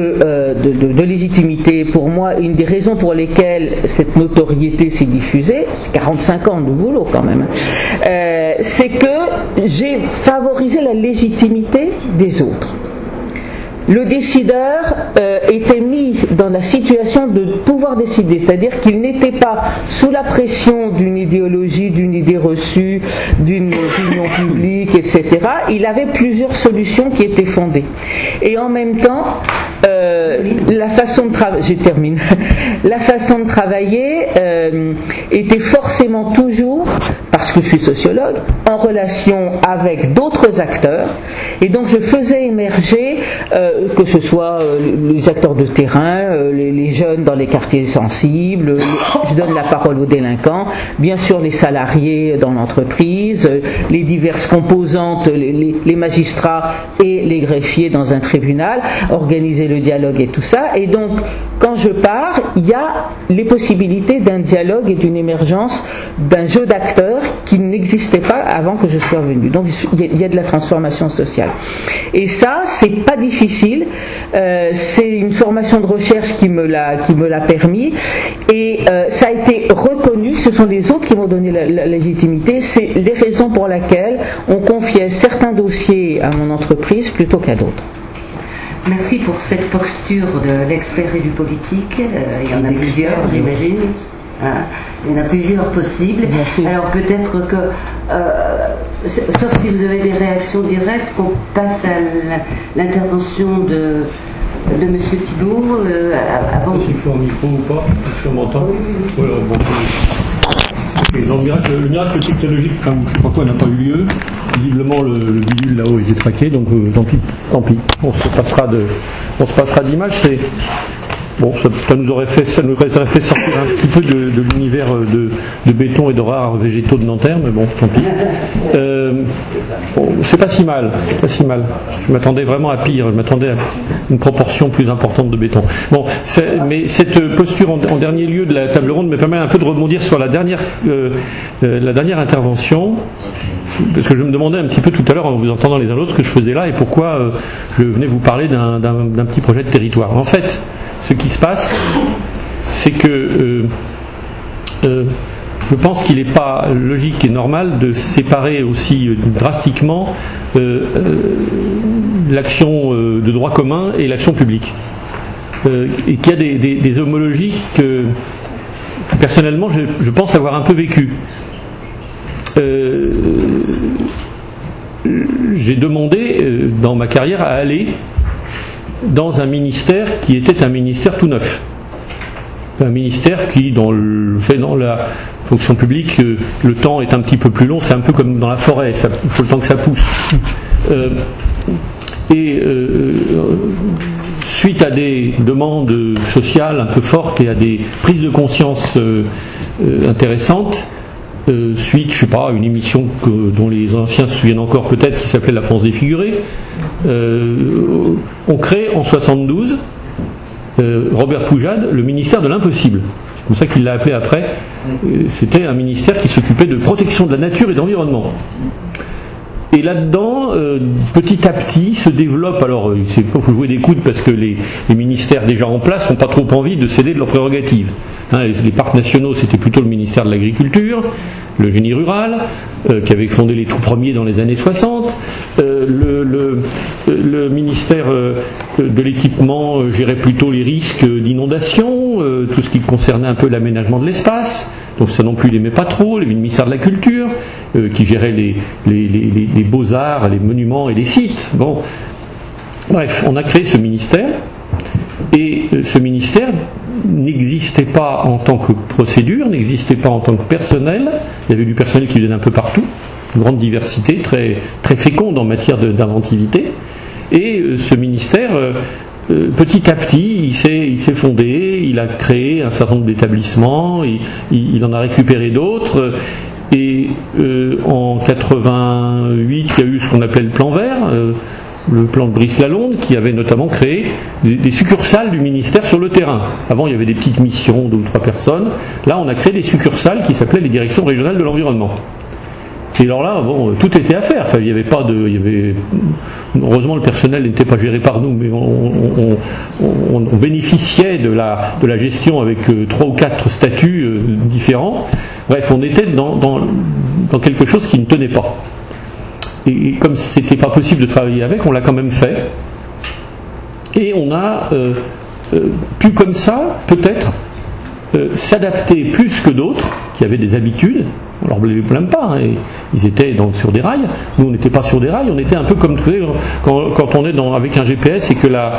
de légitimité pour moi, une des raisons pour lesquelles cette notoriété s'est diffusée, c'est 45 ans de boulot quand même, c'est que j'ai favorisé la légitimité des autres. Le décideur était mis dans la situation de pouvoir décider, c'est-à-dire qu'il n'était pas sous la pression d'une idéologie, d'une idée reçue, d'une opinion publique, etc. Il avait plusieurs solutions qui étaient fondées. Et en même temps, la façon de travailler était forcément toujours, parce que je suis sociologue, en relation avec d'autres acteurs, et donc je faisais émerger que ce soit les acteurs de terrain, les jeunes dans les quartiers sensibles, je donne la parole aux délinquants, bien sûr les salariés dans l'entreprise, les diverses composantes, les magistrats et les greffiers dans un tribunal, organiser le dialogue et tout ça. Et donc quand je pars, il y a les possibilités d'un dialogue et d'une émergence d'un jeu d'acteurs qui n'existait pas avant que je sois venu. Donc il y a de la transformation sociale. Et ça, c'est pas difficile. C'est une formation de recherche qui me l'a permis. Et ça a été reconnu. Ce sont les autres qui m'ont donné la légitimité. C'est les raisons pour lesquelles on confiait certains dossiers à mon entreprise plutôt qu'à d'autres. Merci pour cette posture de l'expert et du politique. Il y en a plusieurs, j'imagine. Il y en a plusieurs possibles. Alors peut-être que, sauf si vous avez des réactions directes, qu'on passe à l'intervention de M. Thibault avant. S'il faut un micro ou pas, si on m'entend. Oui. Dans le miracle technologique, je ne crois pas, n'a pas eu lieu. Visiblement, le bidule là-haut est détraqué, donc tant pis. On se passera d'image. Bon, ça nous aurait fait sortir un petit peu de l'univers de béton et de rares végétaux de Nanterre, mais bon, tant pis. C'est pas si mal. Je m'attendais vraiment à pire. Je m'attendais à une proportion plus importante de béton. Bon, mais cette posture en dernier lieu de la table ronde me permet un peu de rebondir sur la dernière intervention. Parce que je me demandais un petit peu tout à l'heure en vous entendant les uns l'autre ce que je faisais là et pourquoi je venais vous parler d'un petit projet de territoire. En fait, ce qui se passe, c'est que je pense qu'il n'est pas logique et normal de séparer aussi drastiquement l'action de droit commun et l'action publique. Et qu'il y a des homologies que personnellement je pense avoir un peu vécues. J'ai demandé dans ma carrière à aller dans un ministère qui était un ministère tout neuf, un ministère qui dans la fonction publique le temps est un petit peu plus long, c'est un peu comme dans la forêt, il faut le temps que ça pousse. suite à des demandes sociales un peu fortes et à des prises de conscience intéressantes, suite, je sais pas, à une émission dont les anciens se souviennent encore peut-être, qui s'appelait La France défigurée, on crée en 72, Robert Poujade, le ministère de l'impossible. C'est comme ça qu'il l'a appelé après. C'était un ministère qui s'occupait de protection de la nature et de l'environnement. Et là-dedans, petit à petit, se développe, alors il faut jouer des coudes parce que les ministères déjà en place n'ont pas trop envie de céder de leurs prérogatives. Les parcs nationaux, c'était plutôt le ministère de l'Agriculture, le génie rural, qui avait fondé les tout premiers dans les années 60. Le ministère de l'équipement gérait plutôt les risques d'inondation, tout ce qui concernait un peu l'aménagement de l'espace. Donc ça non plus il n'aimait pas trop. Le ministère de la Culture, qui gérait les beaux-arts, les monuments et les sites. Bon. Bref, on a créé ce ministère. Et ce ministère n'existait pas en tant que procédure, n'existait pas en tant que personnel. Il y avait du personnel qui venait un peu partout, une grande diversité, très, très féconde en matière d'inventivité. Et ce ministère, petit à petit, il s'est fondé, il a créé un certain nombre d'établissements, il en a récupéré d'autres. Et en 88, il y a eu ce qu'on appelait le plan vert, le plan de Brice-Lalonde, qui avait notamment créé des succursales du ministère sur le terrain. Avant, il y avait des petites missions, 2 ou 3 personnes. Là, on a créé des succursales qui s'appelaient les directions régionales de l'environnement. Et alors là, bon, tout était à faire. Enfin, il y avait pas de, heureusement, le personnel n'était pas géré par nous, mais on bénéficiait de la gestion avec 3 ou 4 statuts différents. Bref, on était dans quelque chose qui ne tenait pas. Et comme c'était pas possible de travailler avec, on l'a quand même fait. Et on a pu comme ça, peut-être, s'adapter plus que d'autres qui avaient des habitudes. On leur blâme pas, hein, ils étaient sur des rails. Nous, on n'était pas sur des rails, on était un peu comme quand on est avec un GPS et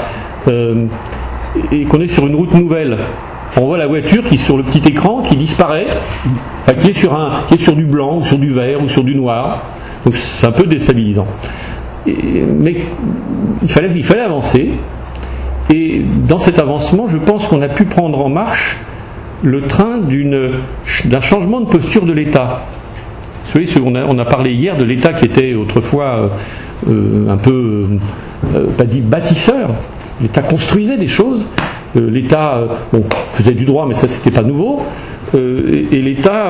et qu'on est sur une route nouvelle. On voit la voiture qui sur le petit écran qui disparaît, qui est sur du blanc ou sur du vert ou sur du noir. Donc c'est un peu déstabilisant. Mais il fallait avancer. Et dans cet avancement, je pense qu'on a pu prendre en marche le train d'un changement de posture de l'État. Vous savez, on a parlé hier de l'État qui était autrefois un peu, pas dit bâtisseur. L'État construisait des choses. L'État faisait du droit, mais ça c'était pas nouveau. Et l'État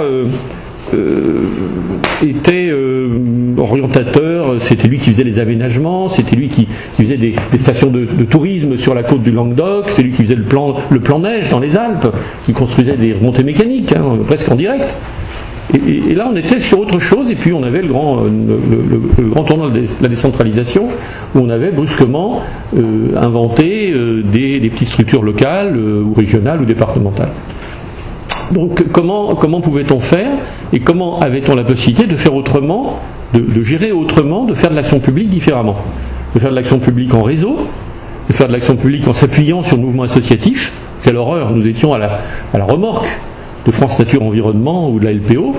était orientateur, c'était lui qui faisait les aménagements, c'était lui qui faisait des stations de tourisme sur la côte du Languedoc, c'est lui qui faisait le plan neige dans les Alpes, qui construisait des remontées mécaniques, presque en direct. Et là on était sur autre chose, et puis on avait le grand tournant de la décentralisation, où on avait brusquement inventé des petites structures locales, ou régionales, ou départementales. Donc comment pouvait-on faire, et comment avait-on la possibilité de faire autrement, de gérer autrement, de faire de l'action publique différemment, de faire de l'action publique en réseau, de faire de l'action publique en s'appuyant sur le mouvement associatif. Quelle horreur, nous étions à la remorque de France Nature Environnement ou de la LPO,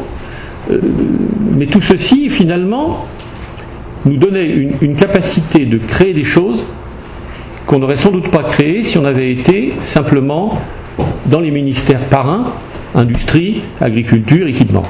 mais tout ceci finalement nous donnait une capacité de créer des choses qu'on n'aurait sans doute pas créées si on avait été simplement dans les ministères parrains, industrie, agriculture, équipement.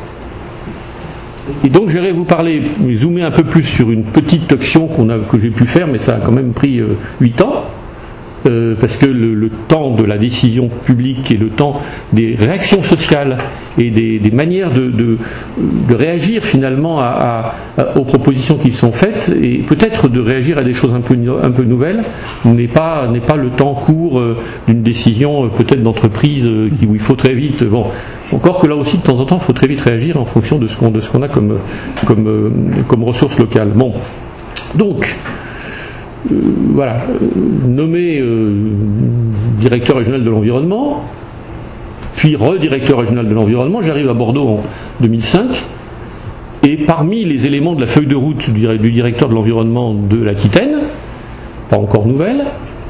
Et donc je vais vous parler, zoomer un peu plus sur une petite action que j'ai pu faire, mais ça a quand même pris 8 ans, parce que le temps de la décision publique et le temps des réactions sociales et des manières de réagir finalement aux propositions qui sont faites, et peut-être de réagir à des choses un peu nouvelles, n'est pas le temps court d'une décision peut-être d'entreprise où il faut très vite. Bon, encore que là aussi de temps en temps il faut très vite réagir en fonction de ce qu'on a comme ressources locales. Bon, donc voilà, nommé directeur régional de l'environnement, puis redirecteur régional de l'environnement, j'arrive à Bordeaux en 2005, et parmi les éléments de la feuille de route du directeur de l'environnement de l'Aquitaine, pas encore nouvelle,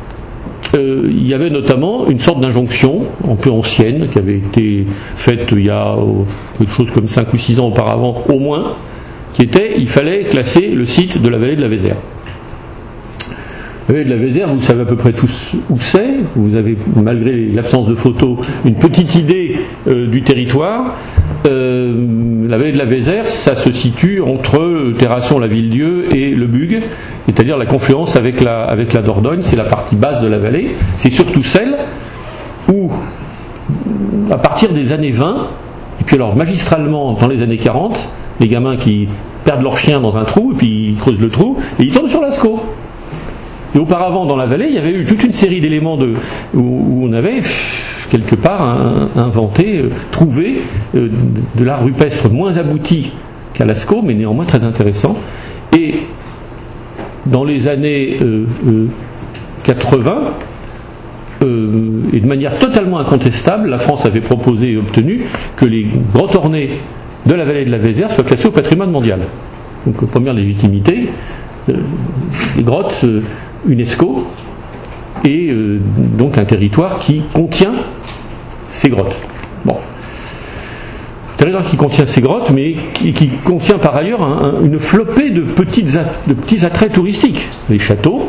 il y avait notamment une sorte d'injonction un peu ancienne qui avait été faite il y a quelque chose comme 5 ou 6 ans auparavant au moins, qui était il fallait classer le site de la vallée de la Vézère. La vallée de la Vézère, vous savez à peu près tous où c'est. Vous avez, malgré l'absence de photos, une petite idée du territoire. La vallée de la Vézère, ça se situe entre Terrasson, la Ville-Dieu et le Bug, c'est-à-dire la confluence avec la Dordogne. C'est la partie basse de la vallée. C'est surtout celle où, à partir des années 20, et puis alors magistralement dans les années 40, les gamins qui perdent leur chien dans un trou, et puis ils creusent le trou, et ils tombent sur Lascaux. Et auparavant, dans la vallée, il y avait eu toute une série d'éléments où on avait quelque part inventé, trouvé de l'art rupestre moins abouti qu'à Lascaux, mais néanmoins très intéressant. Et dans les années 80, et de manière totalement incontestable, la France avait proposé et obtenu que les grottes ornées de la vallée de la Vézère soient classées au patrimoine mondial. Donc, première légitimité, les grottes UNESCO, et donc un territoire qui contient ces grottes. Bon. Territoire qui contient ces grottes, mais qui contient par ailleurs une flopée de petits attraits touristiques. Les châteaux,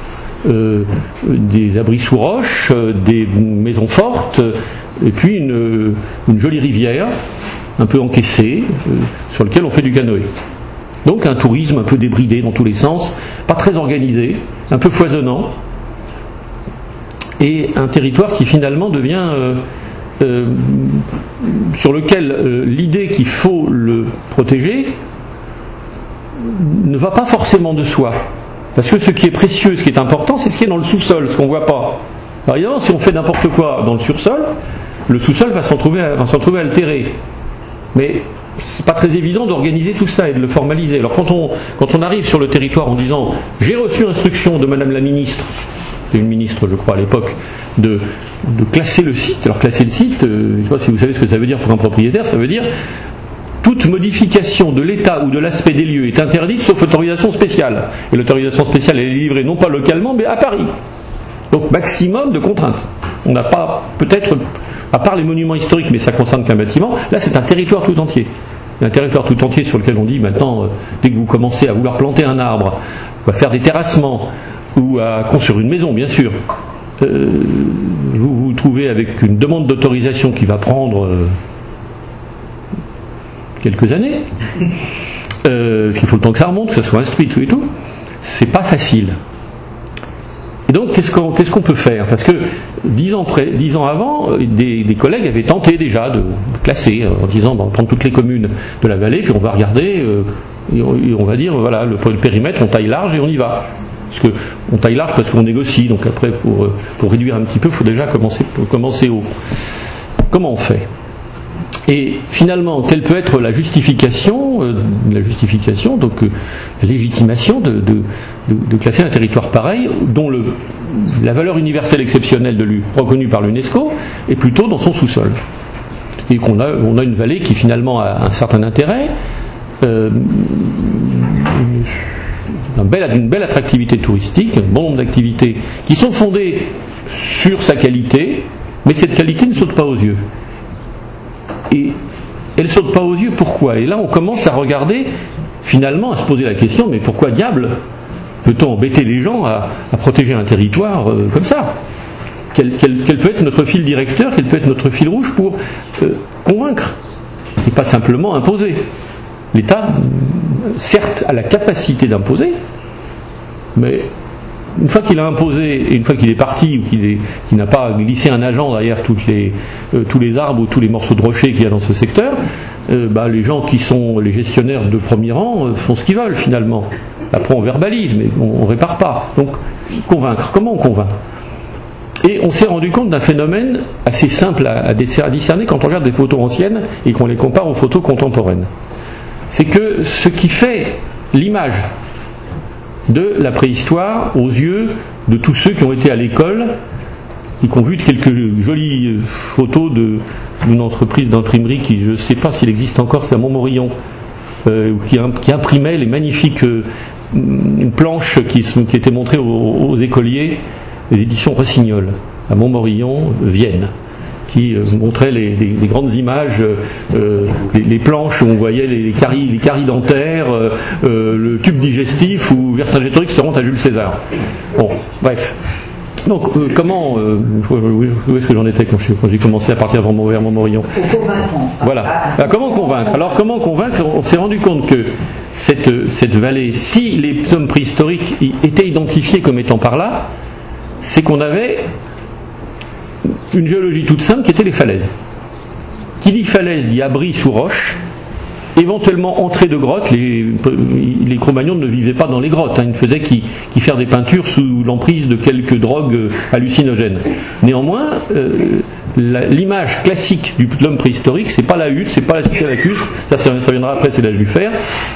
des abris sous roches, des maisons fortes, et puis une jolie rivière, un peu encaissée, sur laquelle on fait du canoë. Donc un tourisme un peu débridé dans tous les sens, pas très organisé, un peu foisonnant, et un territoire qui finalement devient sur lequel l'idée qu'il faut le protéger ne va pas forcément de soi. Parce que ce qui est précieux, ce qui est important, c'est ce qui est dans le sous-sol, ce qu'on ne voit pas. Par exemple, si on fait n'importe quoi dans le sur-sol, le sous-sol va s'en trouver altéré. Mais c'est pas très évident d'organiser tout ça et de le formaliser. Alors quand on arrive sur le territoire en disant « j'ai reçu instruction de Madame la Ministre », une ministre je crois à l'époque, de classer le site. Alors classer le site, je ne sais pas si vous savez ce que ça veut dire pour un propriétaire, ça veut dire toute modification de l'état ou de l'aspect des lieux est interdite sauf autorisation spéciale. Et l'autorisation spéciale elle est livrée non pas localement mais à Paris. Donc maximum de contraintes. On n'a pas, peut-être, à part les monuments historiques, mais ça concerne qu'un bâtiment, là c'est un territoire tout entier. Un territoire tout entier sur lequel on dit maintenant, dès que vous commencez à vouloir planter un arbre, ou à faire des terrassements, ou à construire une maison bien sûr, vous vous trouvez avec une demande d'autorisation qui va prendre quelques années, parce qu'il faut le temps que ça remonte, que ça soit instruit tout et tout, c'est pas facile. Et donc qu'est-ce qu'on peut faire? Parce que 10 ans avant, des collègues avaient tenté déjà de classer en disant on va prendre toutes les communes de la vallée puis on va regarder et on va dire voilà le périmètre on taille large et on y va. Parce que on taille large parce qu'on négocie, donc après pour réduire un petit peu il faut déjà commencer haut. Comment on fait? Et finalement, quelle peut être la justification, donc la légitimation de classer un territoire pareil, dont la valeur universelle exceptionnelle reconnue par l'UNESCO est plutôt dans son sous-sol. Et on a une vallée qui finalement a un certain intérêt, une belle attractivité touristique, un bon nombre d'activités qui sont fondées sur sa qualité, mais cette qualité ne saute pas aux yeux. Et elle ne saute pas aux yeux, pourquoi? Et là on commence à regarder, finalement à se poser la question, mais pourquoi diable peut-on embêter les gens à protéger un territoire comme ça? Quel peut être notre fil directeur, quel peut être notre fil rouge pour convaincre et pas simplement imposer? L'État, certes, a la capacité d'imposer, mais une fois qu'il a imposé et une fois qu'il est parti ou qu'il n'a pas glissé un agent derrière tous les arbres ou tous les morceaux de rochers qu'il y a dans ce secteur, les gens qui sont les gestionnaires de premier rang font ce qu'ils veulent finalement. Après on verbalise mais on répare pas. Donc convaincre, comment on convainc? Et on s'est rendu compte d'un phénomène assez simple à discerner quand on regarde des photos anciennes et qu'on les compare aux photos contemporaines. C'est que ce qui fait l'image de la préhistoire aux yeux de tous ceux qui ont été à l'école et qui ont vu quelques jolies photos d'une entreprise d'imprimerie qui, je ne sais pas s'il existe encore, c'est à Montmorillon, qui imprimait les magnifiques planches qui étaient montrées aux écoliers, les éditions Rossignol, à Montmorillon, Vienne, montrait les grandes images, les planches où on voyait les caries dentaires, le tube digestif ou Vercingétorix se rend à Jules César. Bon, bref. Donc, où est-ce que j'en étais quand j'ai commencé à partir vers Montmorillon ? Voilà. Comment convaincre ? Alors, comment convaincre ? On s'est rendu compte que cette vallée, si les hommes préhistoriques étaient identifiés comme étant par là, c'est qu'on avait une géologie toute simple qui était les falaises. Qui dit falaise dit abri sous roche, éventuellement entrée de grottes. Les Cro-Magnons ne vivaient pas dans les grottes, ils ne faisaient qu'y faire des peintures sous l'emprise de quelques drogues hallucinogènes. Néanmoins, l'image classique de l'homme préhistorique, c'est pas la hutte, c'est pas la cité lacustre, ça viendra après, c'est l'âge du fer.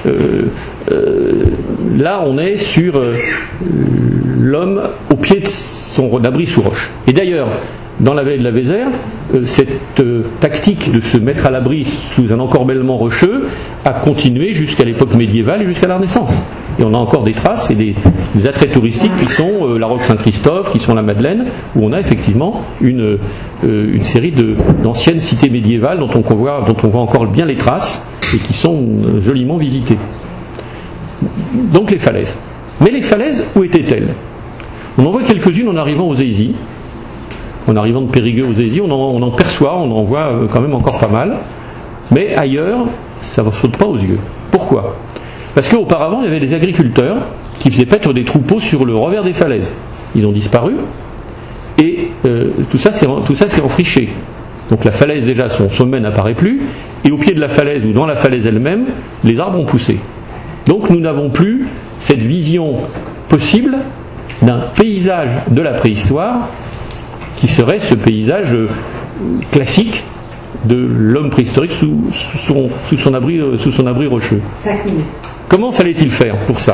Là, on est sur l'homme au pied de son abri sous roche. Et d'ailleurs, dans la vallée de la Vézère, cette tactique de se mettre à l'abri sous un encorbellement rocheux a continué jusqu'à l'époque médiévale et jusqu'à la Renaissance. Et on a encore des traces et des attraits touristiques qui sont la Roque Saint-Christophe, qui sont la Madeleine, où on a effectivement une série d'anciennes cités médiévales dont on voit encore bien les traces et qui sont joliment visitées. Donc les falaises. Mais les falaises, où étaient-elles ? On en voit quelques-unes en arrivant aux Aisies. En arrivant de Périgueux aux Aisies, on en perçoit, on en voit quand même encore pas mal. Mais ailleurs, ça ne saute pas aux yeux. Pourquoi ? Parce qu'auparavant, il y avait des agriculteurs qui faisaient paître des troupeaux sur le revers des falaises. Ils ont disparu et tout ça s'est enfriché. Donc la falaise, déjà, son sommet n'apparaît plus, et au pied de la falaise ou dans la falaise elle-même, les arbres ont poussé. Donc nous n'avons plus cette vision possible d'un paysage de la préhistoire qui serait ce paysage classique de l'homme préhistorique sous son abri rocheux. 5 minutes. Comment fallait-il faire pour ça ?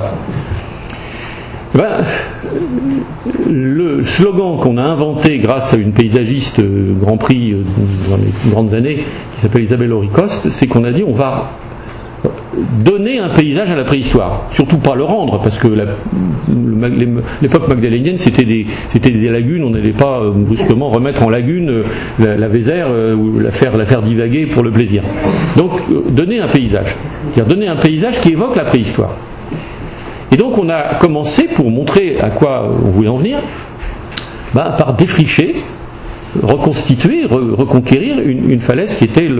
Le slogan qu'on a inventé grâce à une paysagiste Grand Prix dans les grandes années qui s'appelle Isabelle Auricoste, c'est qu'on a dit on va donner un paysage à la préhistoire, surtout pas le rendre, parce que l'époque magdalénienne c'était des lagunes, on n'allait pas brusquement remettre en lagune la Vézère ou la faire divaguer pour le plaisir. Donc donner un paysage, c'est-à-dire donner un paysage qui évoque la préhistoire. Et donc on a commencé, pour montrer à quoi on voulait en venir, par défricher, reconstituer, reconquérir une falaise qui était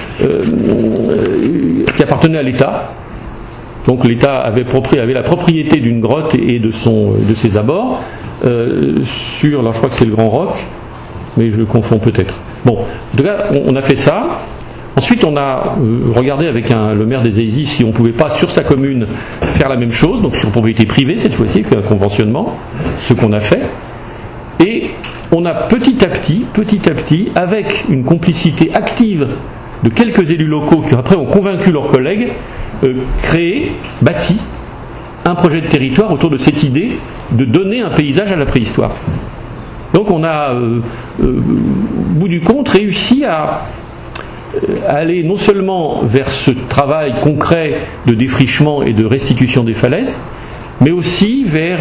qui appartenait à l'État. Donc l'État avait la propriété d'une grotte et de ses abords alors je crois que c'est le Grand Roc, mais je confonds peut-être. Bon, en tout cas, on a fait ça. Ensuite, on a regardé avec le maire des Aisies si on ne pouvait pas, sur sa commune, faire la même chose, donc sur propriété privée cette fois-ci, qu'un conventionnement, ce qu'on a fait. Et on a petit à petit, avec une complicité active de quelques élus locaux qui après ont convaincu leurs collègues, bâti un projet de territoire autour de cette idée de donner un paysage à la préhistoire. Donc on a, au bout du compte, réussi à aller non seulement vers ce travail concret de défrichement et de restitution des falaises, mais aussi vers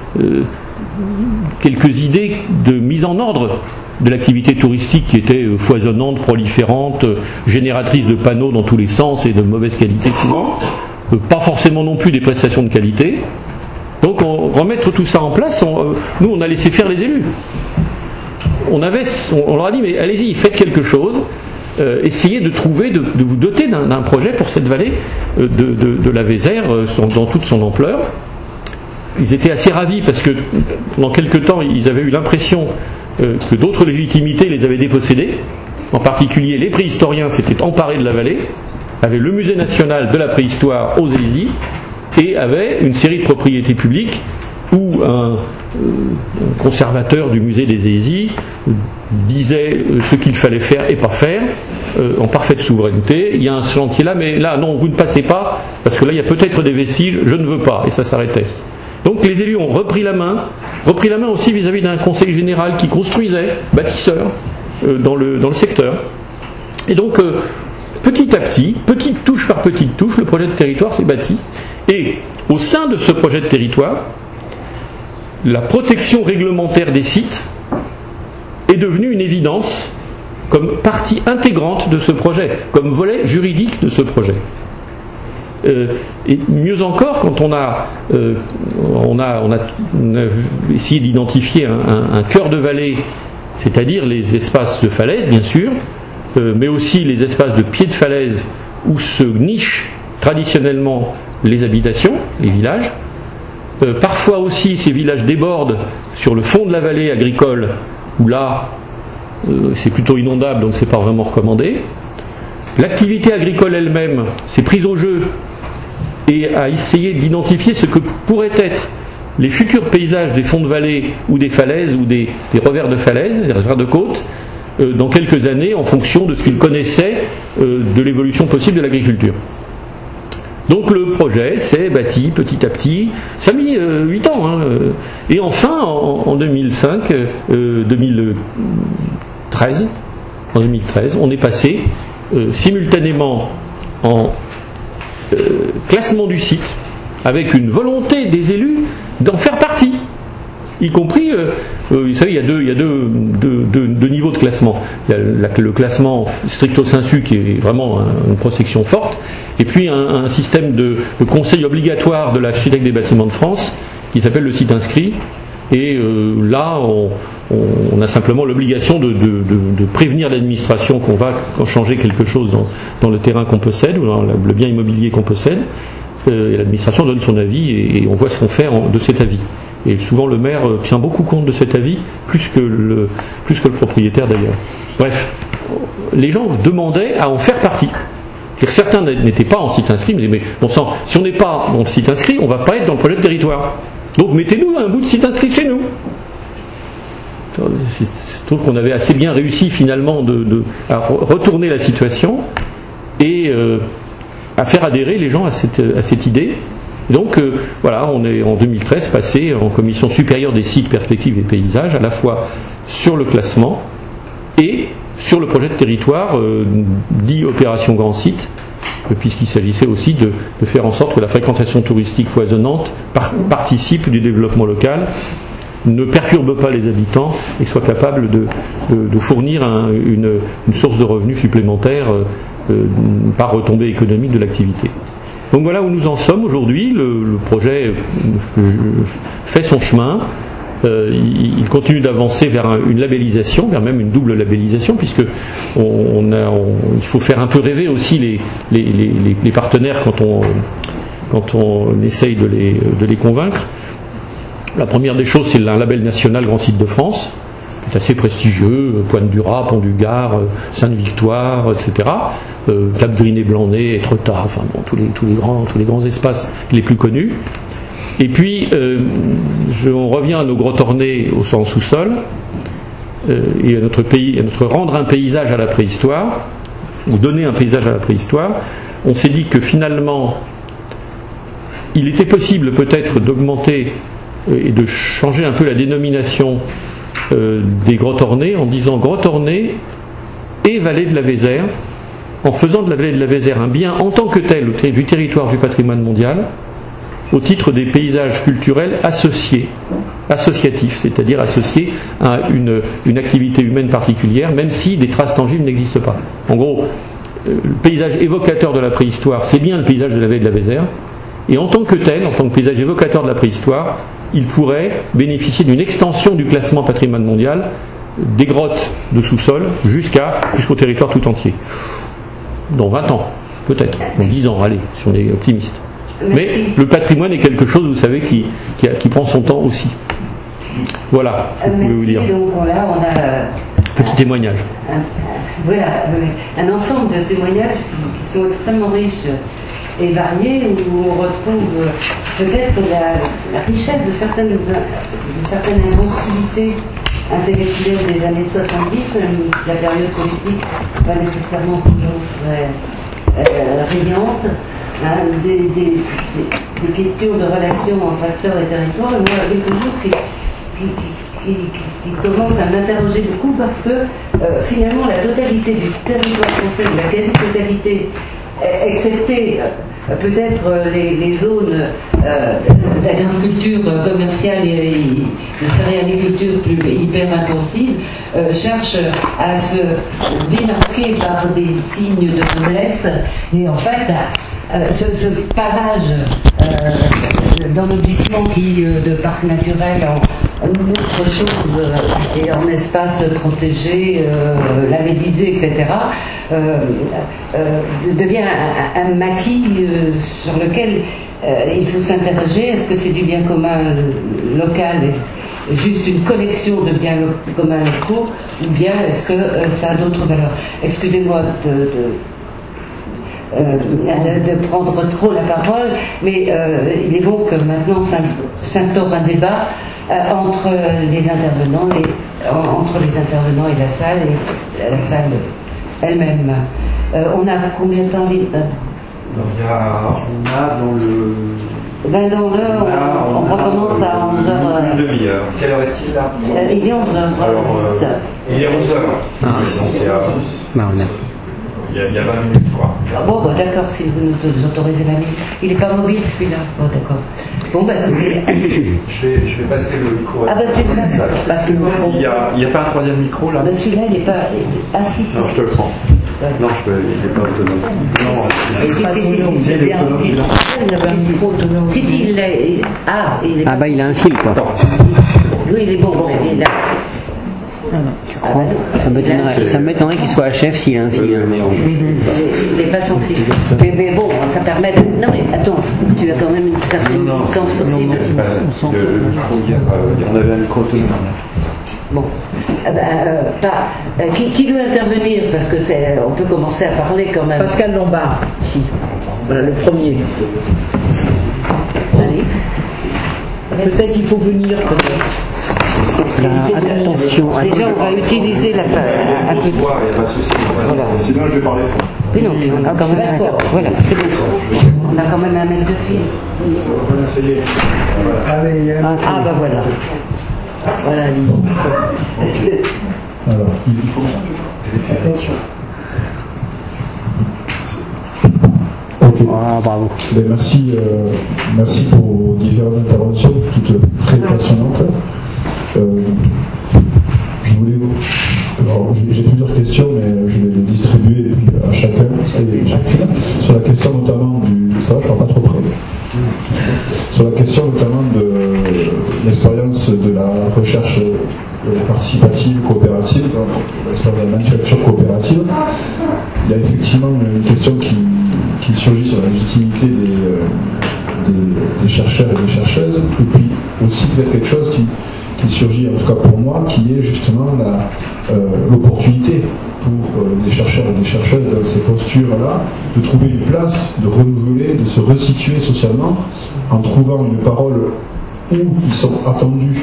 quelques idées de mise en ordre de l'activité touristique qui était foisonnante, proliférante, génératrice de panneaux dans tous les sens et de mauvaise qualité souvent, pas forcément non plus des prestations de qualité. Donc remettre tout ça en place, nous on a laissé faire les élus. On leur a dit mais allez-y, faites quelque chose, essayez de vous doter d'un projet pour cette vallée de la Vézère dans toute son ampleur. Ils étaient assez ravis parce que pendant quelque temps ils avaient eu l'impression que d'autres légitimités les avaient dépossédés. En particulier les préhistoriens s'étaient emparés de la vallée, avaient le musée national de la préhistoire aux Aisies et avaient une série de propriétés publiques où un conservateur du musée des Aisies disait ce qu'il fallait faire et pas faire en parfaite souveraineté. Il y a un chantier là, mais là non, vous ne passez pas parce que là il y a peut-être des vestiges, je ne veux pas, et ça s'arrêtait. Donc les élus ont repris la main aussi vis-à-vis d'un conseil général qui construisait, bâtisseur, dans le secteur. Et donc petit à petit, petite touche par petite touche, le projet de territoire s'est bâti. Et au sein de ce projet de territoire, la protection réglementaire des sites est devenue une évidence comme partie intégrante de ce projet, comme volet juridique de ce projet. Et mieux encore, quand on a essayé d'identifier un cœur de vallée, c'est-à-dire les espaces de falaise, bien sûr, mais aussi les espaces de pied de falaise où se nichent traditionnellement les habitations, les villages. Parfois aussi, ces villages débordent sur le fond de la vallée agricole, où là, c'est plutôt inondable, donc c'est pas vraiment recommandé. L'activité agricole elle-même s'est prise au jeu et a essayé d'identifier ce que pourraient être les futurs paysages des fonds de vallée ou des falaises ou des revers de falaises, des revers de côte, dans quelques années en fonction de ce qu'ils connaissaient de l'évolution possible de l'agriculture. Donc le projet s'est bâti petit à petit, ça a mis 8 ans, hein, et enfin en 2013, on est passé simultanément en classement du site, avec une volonté des élus d'en faire partie, y compris, vous savez, il y a deux niveaux de classement. Il y a le classement stricto sensu qui est vraiment une protection forte, et puis un système de conseil obligatoire de l'architecte des bâtiments de France qui s'appelle le site inscrit, et là on a simplement l'obligation de prévenir l'administration qu'on va changer quelque chose dans le terrain qu'on possède ou dans le bien immobilier qu'on possède, et l'administration donne son avis et on voit ce qu'on fait de cet avis. Et souvent le maire tient beaucoup compte de cet avis, plus que le propriétaire d'ailleurs. Bref, les gens demandaient à en faire partie. C'est-à-dire, certains n'étaient pas en site inscrit, mais bon sang, si on n'est pas dans le site inscrit, on ne va pas être dans le projet de territoire. Donc mettez-nous un bout de site inscrit chez nous. Je trouve qu'on avait assez bien réussi finalement à retourner la situation et à faire adhérer les gens à cette idée. Donc voilà, on est en 2013 passé en commission supérieure des sites, perspectives et paysages, à la fois sur le classement et sur le projet de territoire dit opération grand site, puisqu'il s'agissait aussi de faire en sorte que la fréquentation touristique foisonnante participe du développement local, ne perturbe pas les habitants et soit capable de fournir une source de revenus supplémentaire par retombée économique de l'activité. Donc voilà où nous en sommes aujourd'hui. Le projet fait son chemin. Il continue d'avancer vers une labellisation, vers même une double labellisation, puisque il faut faire un peu rêver aussi les partenaires quand on essaye de les convaincre. La première des choses, c'est un label national Grand Site de France, qui est assez prestigieux, Pointe du Raz, Pont du Gard, Sainte-Victoire, etc. Cap Grinet Blanc-Nez, Etretat, enfin bon, tous les grands espaces les plus connus. Et puis on revient à nos grottes ornées au sous-sol et à notre rendre un paysage à la préhistoire, ou donner un paysage à la préhistoire. On s'est dit que finalement il était possible peut-être d'augmenter et de changer un peu la dénomination des grottes ornées en disant grottes ornées et vallée de la Vézère, en faisant de la vallée de la Vézère un bien en tant que tel du territoire du patrimoine mondial au titre des paysages culturels associatifs, c'est-à-dire associés à une activité humaine particulière, même si des traces tangibles n'existent pas. En gros, le paysage évocateur de la préhistoire, c'est bien le paysage de la vallée de la Vézère, et en tant que tel, en tant que paysage évocateur de la préhistoire, il pourrait bénéficier d'une extension du classement patrimoine mondial des grottes de sous-sol jusqu'au territoire tout entier. Dans 20 ans, peut-être, dans 10 ans, allez, si on est optimiste. Mais le patrimoine est quelque chose, vous savez, qui prend son temps aussi. Voilà, je pouvais vous dire. Donc là, on a petit témoignage. Un ensemble de témoignages qui sont extrêmement riches et variés, où on retrouve peut-être la richesse de certaines inventivité intellectuelle des années 70, la période politique pas nécessairement toujours très riante, hein, des questions de relations entre acteurs et territoires, et voilà, quelque chose qui commence à m'interroger beaucoup, parce que finalement la totalité du territoire français, la quasi-totalité, excepté peut-être les zones d'agriculture commerciale et de céréaliculture plus hyper intensive, cherche à se démarquer par des signes de noblesse, et en fait, ce pavage d'ennoblissement qui, de parc naturel en autre chose et en espace protégé, labellisé, etc., devient un maquis sur lequel il faut s'interroger. Est-ce que c'est du bien commun local, juste une collection de biens communs locaux, ou bien est-ce que ça a d'autres valeurs? Excusez-moi de prendre trop la parole, mais il est bon que maintenant s'instaure un débat entre les intervenants et la salle elle-même. On a combien de temps libre? On a dans le... On recommence à 11h. Une demi-heure. Quelle heure est-il là? Il est 11h. Il est 11h. Il y a 20 minutes, quoi. Bon, d'accord, si vous nous autorisez la minute. Il n'est pas mobile, celui-là. Bon, d'accord. Bon, écoutez. Je vais passer le micro. Ah, tu le passes. Parce que il n'y a pas un troisième micro, là? Celui-là, il n'est pas... Ah, si. Non, je te le prends. Non, il n'est pas autonome. Si, il est... Ah, bah, il a un fil, quoi. Oui, il est bon. Ça m'étonnerait qu'il soit HF s'il a un fil. Il n'est pas sans fil. Mais bon, ça permet de... Non, mais attends, tu as quand même une certaine distance possible. On avait un micro autonome. Bon. Qui veut intervenir? Parce que on peut commencer à parler quand même. Pascal Lombard, ici. Voilà, le premier. Allez. Peut-être qu'il faut venir, peut-être. Attention. Déjà, on va utiliser la un peu. Il n'y a pas de souci. Voilà. Sinon, je vais parler fort. Mais non, on a quand même voilà, c'est bon. On a quand même un mètre de fil. On va essayer. Ah, bah voilà. Voilà, alors, il faut attention. Ok. Ah, bravo. Ben, merci pour vos différentes interventions, toutes très passionnantes. Je voulais alors, j'ai plusieurs questions, mais je vais les distribuer à chacun sur la question notamment ça va, je ne parle pas trop près. Sur la question notamment de l'expérience de la recherche participative, coopérative, de la manufacture coopérative, il y a effectivement une question qui surgit sur la légitimité des chercheurs et des chercheuses, et puis aussi peut-être quelque chose qui surgit, en tout cas pour moi, qui est justement l'opportunité pour les chercheurs et les chercheuses dans ces postures-là de trouver une place, de renouveler, de se resituer socialement en trouvant une parole où ils sont attendus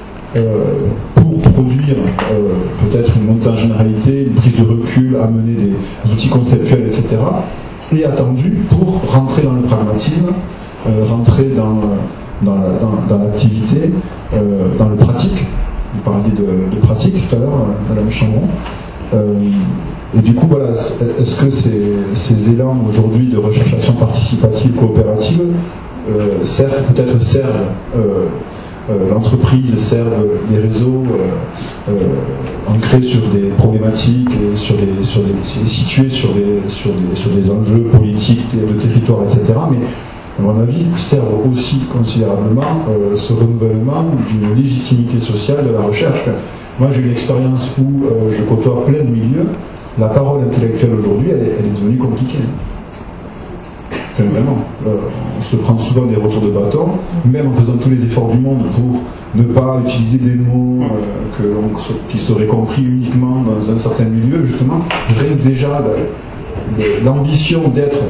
pour produire peut-être une montée en généralité, une prise de recul, amener des outils conceptuels, etc. et attendus pour rentrer dans le pragmatisme, rentrer dans l'activité, dans le pratique. Vous parliez de pratique tout à l'heure, Madame Chambon. Et du coup, voilà, est-ce que ces élans aujourd'hui de recherche-action participative coopérative servent l'entreprise, servent les réseaux ancrés sur des problématiques, situés sur des enjeux politiques, de territoire, etc. Mais à mon avis, servent aussi considérablement ce renouvellement d'une légitimité sociale de la recherche. Moi, j'ai une expérience où je côtoie plein de milieux. La parole intellectuelle aujourd'hui, elle est devenue compliquée. Enfin, vraiment. On se prend souvent des retours de bâton, même en faisant tous les efforts du monde pour ne pas utiliser des mots qui seraient compris uniquement dans un certain milieu, justement. Rien que déjà l'ambition d'être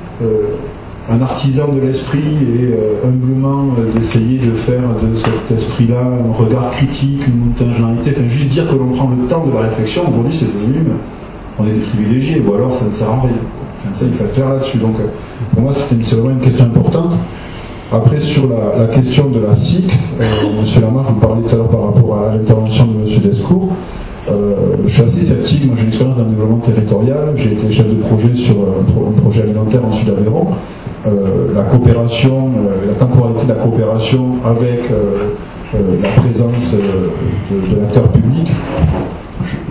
un artisan de l'esprit et humblement d'essayer de faire de cet esprit-là un regard critique, une montée en généralité, enfin juste dire que l'on prend le temps de la réflexion, aujourd'hui c'est devenu, on est des privilégiés, ou alors ça ne sert à rien. Enfin, ça il faut faire là-dessus. Donc pour moi c'est vraiment une question importante. Après sur la question de la SIC, M. Lamarck, vous parliez tout à l'heure par rapport à l'intervention de M. Descours. Je suis assez sceptique, moi j'ai une expérience dans le développement territorial, j'ai été chef de projet sur un projet alimentaire en Sud-Aveyron. La coopération, la temporalité de la coopération avec la présence de l'acteur public,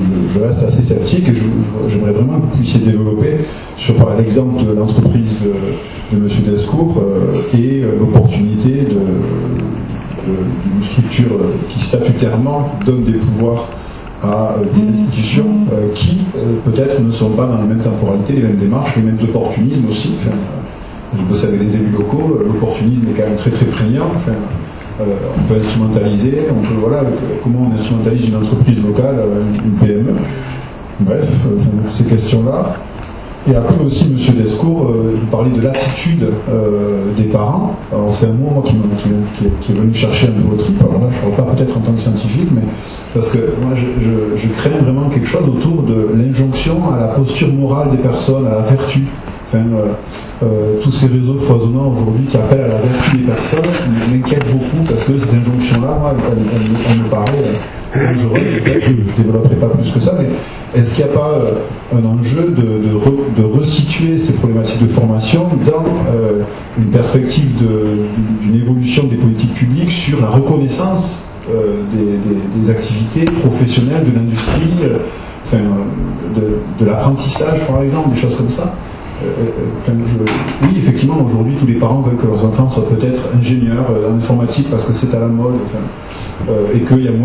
je reste assez sceptique et j'aimerais vraiment que vous puissiez développer sur l'exemple de l'entreprise de M. Descours et l'opportunité d'une structure qui statutairement donne des pouvoirs à des institutions qui peut-être ne sont pas dans la même temporalité, les mêmes démarches, les mêmes opportunismes aussi. Je bosse avec les élus locaux, l'opportunisme est quand même très très prégnant. On peut instrumentaliser, comment on instrumentalise une entreprise locale, une PME. Bref, ces questions-là. Et après aussi, M. Descours, vous parlez de l'attitude des parents. Alors c'est un mot moi, qui est venu chercher un nouveau truc. Alors là, je ne parle pas peut-être en tant que scientifique, mais parce que moi, je crains vraiment quelque chose autour de l'injonction à la posture morale des personnes, à la vertu. Tous ces réseaux foisonnants aujourd'hui qui appellent à la vertu des personnes m'inquiètent beaucoup parce que cette injonction-là, moi, elle me paraît dangereuse. Je ne développerai pas plus que ça, mais est-ce qu'il n'y a pas un enjeu de resituer ces problématiques de formation dans une perspective d'une évolution des politiques publiques sur la reconnaissance des activités professionnelles de l'industrie, de l'apprentissage par exemple, des choses comme ça? Oui, effectivement, aujourd'hui, tous les parents veulent que leurs enfants soient peut-être ingénieurs en informatique parce que c'est à la mode, et qu'il y a moins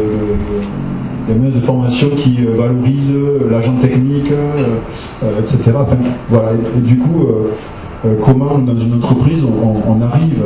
de formations qui valorisent l'agent technique, etc. Voilà. Et du coup, comment dans une entreprise on arrive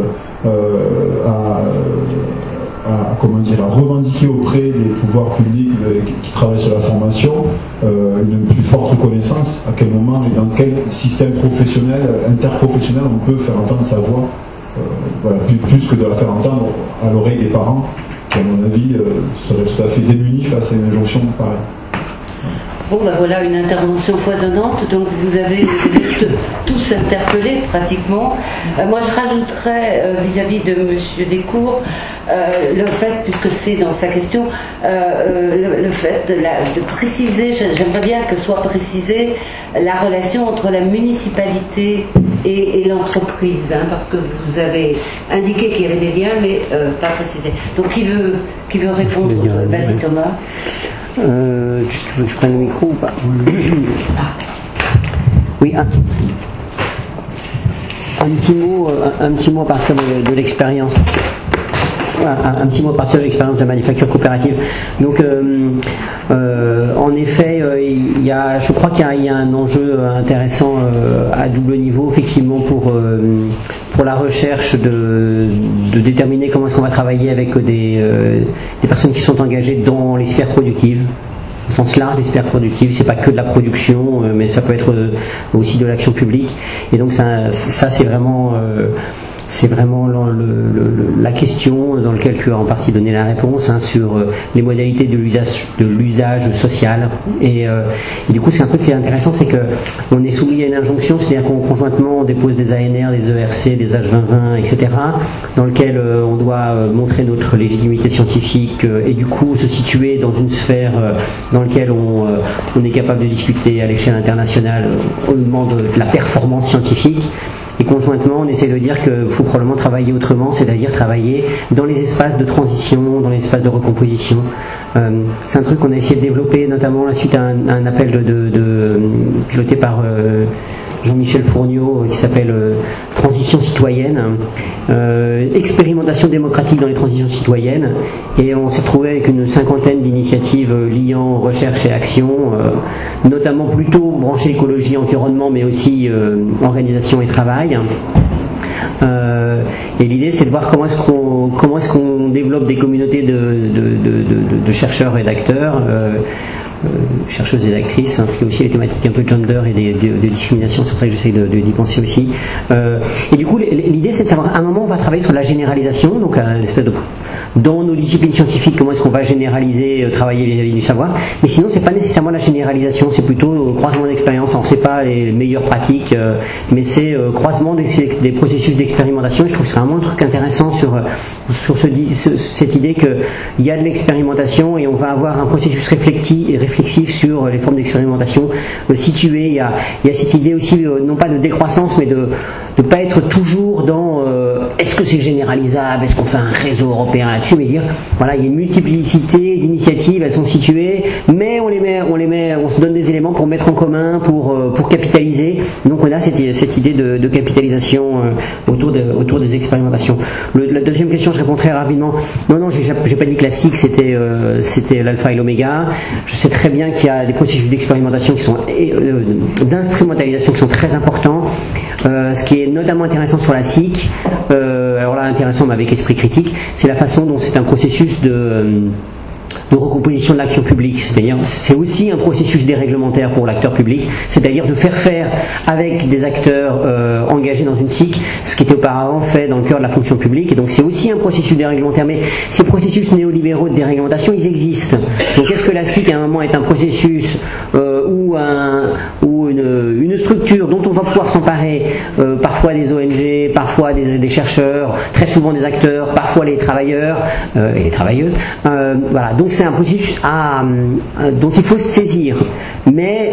à revendiquer auprès des pouvoirs publics qui travaillent sur la formation une plus forte connaissance, à quel moment et dans quel système professionnel, interprofessionnel on peut faire entendre sa voix, plus que de la faire entendre à l'oreille des parents, qui à mon avis seraient tout à fait démunis face à une injonction pareille. Bon, ben voilà une intervention foisonnante, donc vous êtes tous interpellés pratiquement. Moi je rajouterais vis-à-vis de M. Descours le fait, puisque c'est dans sa question, le fait de préciser, j'aimerais bien que soit précisée la relation entre la municipalité et l'entreprise, parce que vous avez indiqué qu'il y avait des liens, mais pas précisé. Donc qui veut répondre? Vas-y Thomas. Tu veux que je prenne le micro ou pas? Oui, un petit mot à partir de l'expérience. Un petit mot à partir de l'expérience de la manufacture coopérative. Donc, en effet, je crois qu'il y a un enjeu intéressant à double niveau, effectivement, pour la recherche de déterminer comment est-ce qu'on va travailler avec des personnes qui sont engagées dans les sphères productives. Au sens large des sphères productives, c'est pas que de la production, mais ça peut être aussi de l'action publique. Et donc ça c'est vraiment la question dans laquelle tu as en partie donné la réponse, sur les modalités de l'usage social. Et du coup, c'est un truc qui est intéressant, c'est que on est soumis à une injonction, c'est-à-dire qu'on conjointement dépose des ANR, des ERC, des H2020, etc., dans lequel on doit montrer notre légitimité scientifique et du coup se situer dans une sphère dans laquelle on est capable de discuter à l'échelle internationale au moment de la performance scientifique. Et conjointement, on essaie de dire qu'il faut probablement travailler autrement, c'est-à-dire travailler dans les espaces de transition, dans les espaces de recomposition. C'est un truc qu'on a essayé de développer, notamment suite à un appel piloté par Jean-Michel Fourniot, qui s'appelle Transition citoyenne, expérimentation démocratique dans les transitions citoyennes. Et on s'est retrouvé avec une cinquantaine d'initiatives liant recherche et action, notamment plutôt branchées écologie, environnement, mais aussi organisation et travail. Et l'idée, c'est de voir comment est-ce qu'on développe des communautés de chercheurs et d'acteurs, chercheuses et d'actrices, qui est aussi les thématiques un peu de gender et de discrimination, c'est pour ça que j'essaie d'y penser aussi. Et du coup, l'idée, c'est de savoir, à un moment, on va travailler sur la généralisation, donc l'espèce de dans nos disciplines scientifiques, comment est-ce qu'on va généraliser, travailler vis-à-vis du savoir. Mais sinon, c'est pas nécessairement la généralisation, c'est plutôt croisement d'expériences. Alors, c'est pas les meilleures pratiques, mais c'est croisement des processus d'expérimentation. Et je trouve que c'est vraiment un truc intéressant sur cette idée qu'il y a de l'expérimentation et on va avoir un processus réflexif sur les formes d'expérimentation situées. Il y a cette idée aussi, non pas de décroissance, mais de pas être toujours dans est-ce que c'est généralisable, est-ce qu'on fait un réseau européen là-dessus, mais dire, voilà, il y a une multiplicité d'initiatives, elles sont situées, mais on se donne des éléments pour mettre en commun, pour capitaliser. Donc on a cette idée de capitalisation autour des expérimentations. La deuxième question, je réponds très rapidement. Non, j'ai pas dit que la SIC c'était l'alpha et l'oméga. Je sais très bien qu'il y a des processus d'expérimentation qui sont d'instrumentalisation qui sont très importants. Ce qui est notamment intéressant sur la SIC, alors là intéressant mais avec esprit critique, c'est la façon dont c'est un processus de recomposition de l'action publique, c'est-à-dire c'est aussi un processus déréglementaire pour l'acteur public, c'est-à-dire de faire avec des acteurs engagés dans une SIC ce qui était auparavant fait dans le cœur de la fonction publique, et donc c'est aussi un processus déréglementaire, mais ces processus néolibéraux de déréglementation ils existent. Donc est-ce que la SIC à un moment est un processus ou une structure dont on va pouvoir s'emparer, parfois des ONG, parfois des chercheurs, très souvent des acteurs, parfois les travailleurs et les travailleuses, voilà. Donc c'est un processus dont il faut se saisir, mais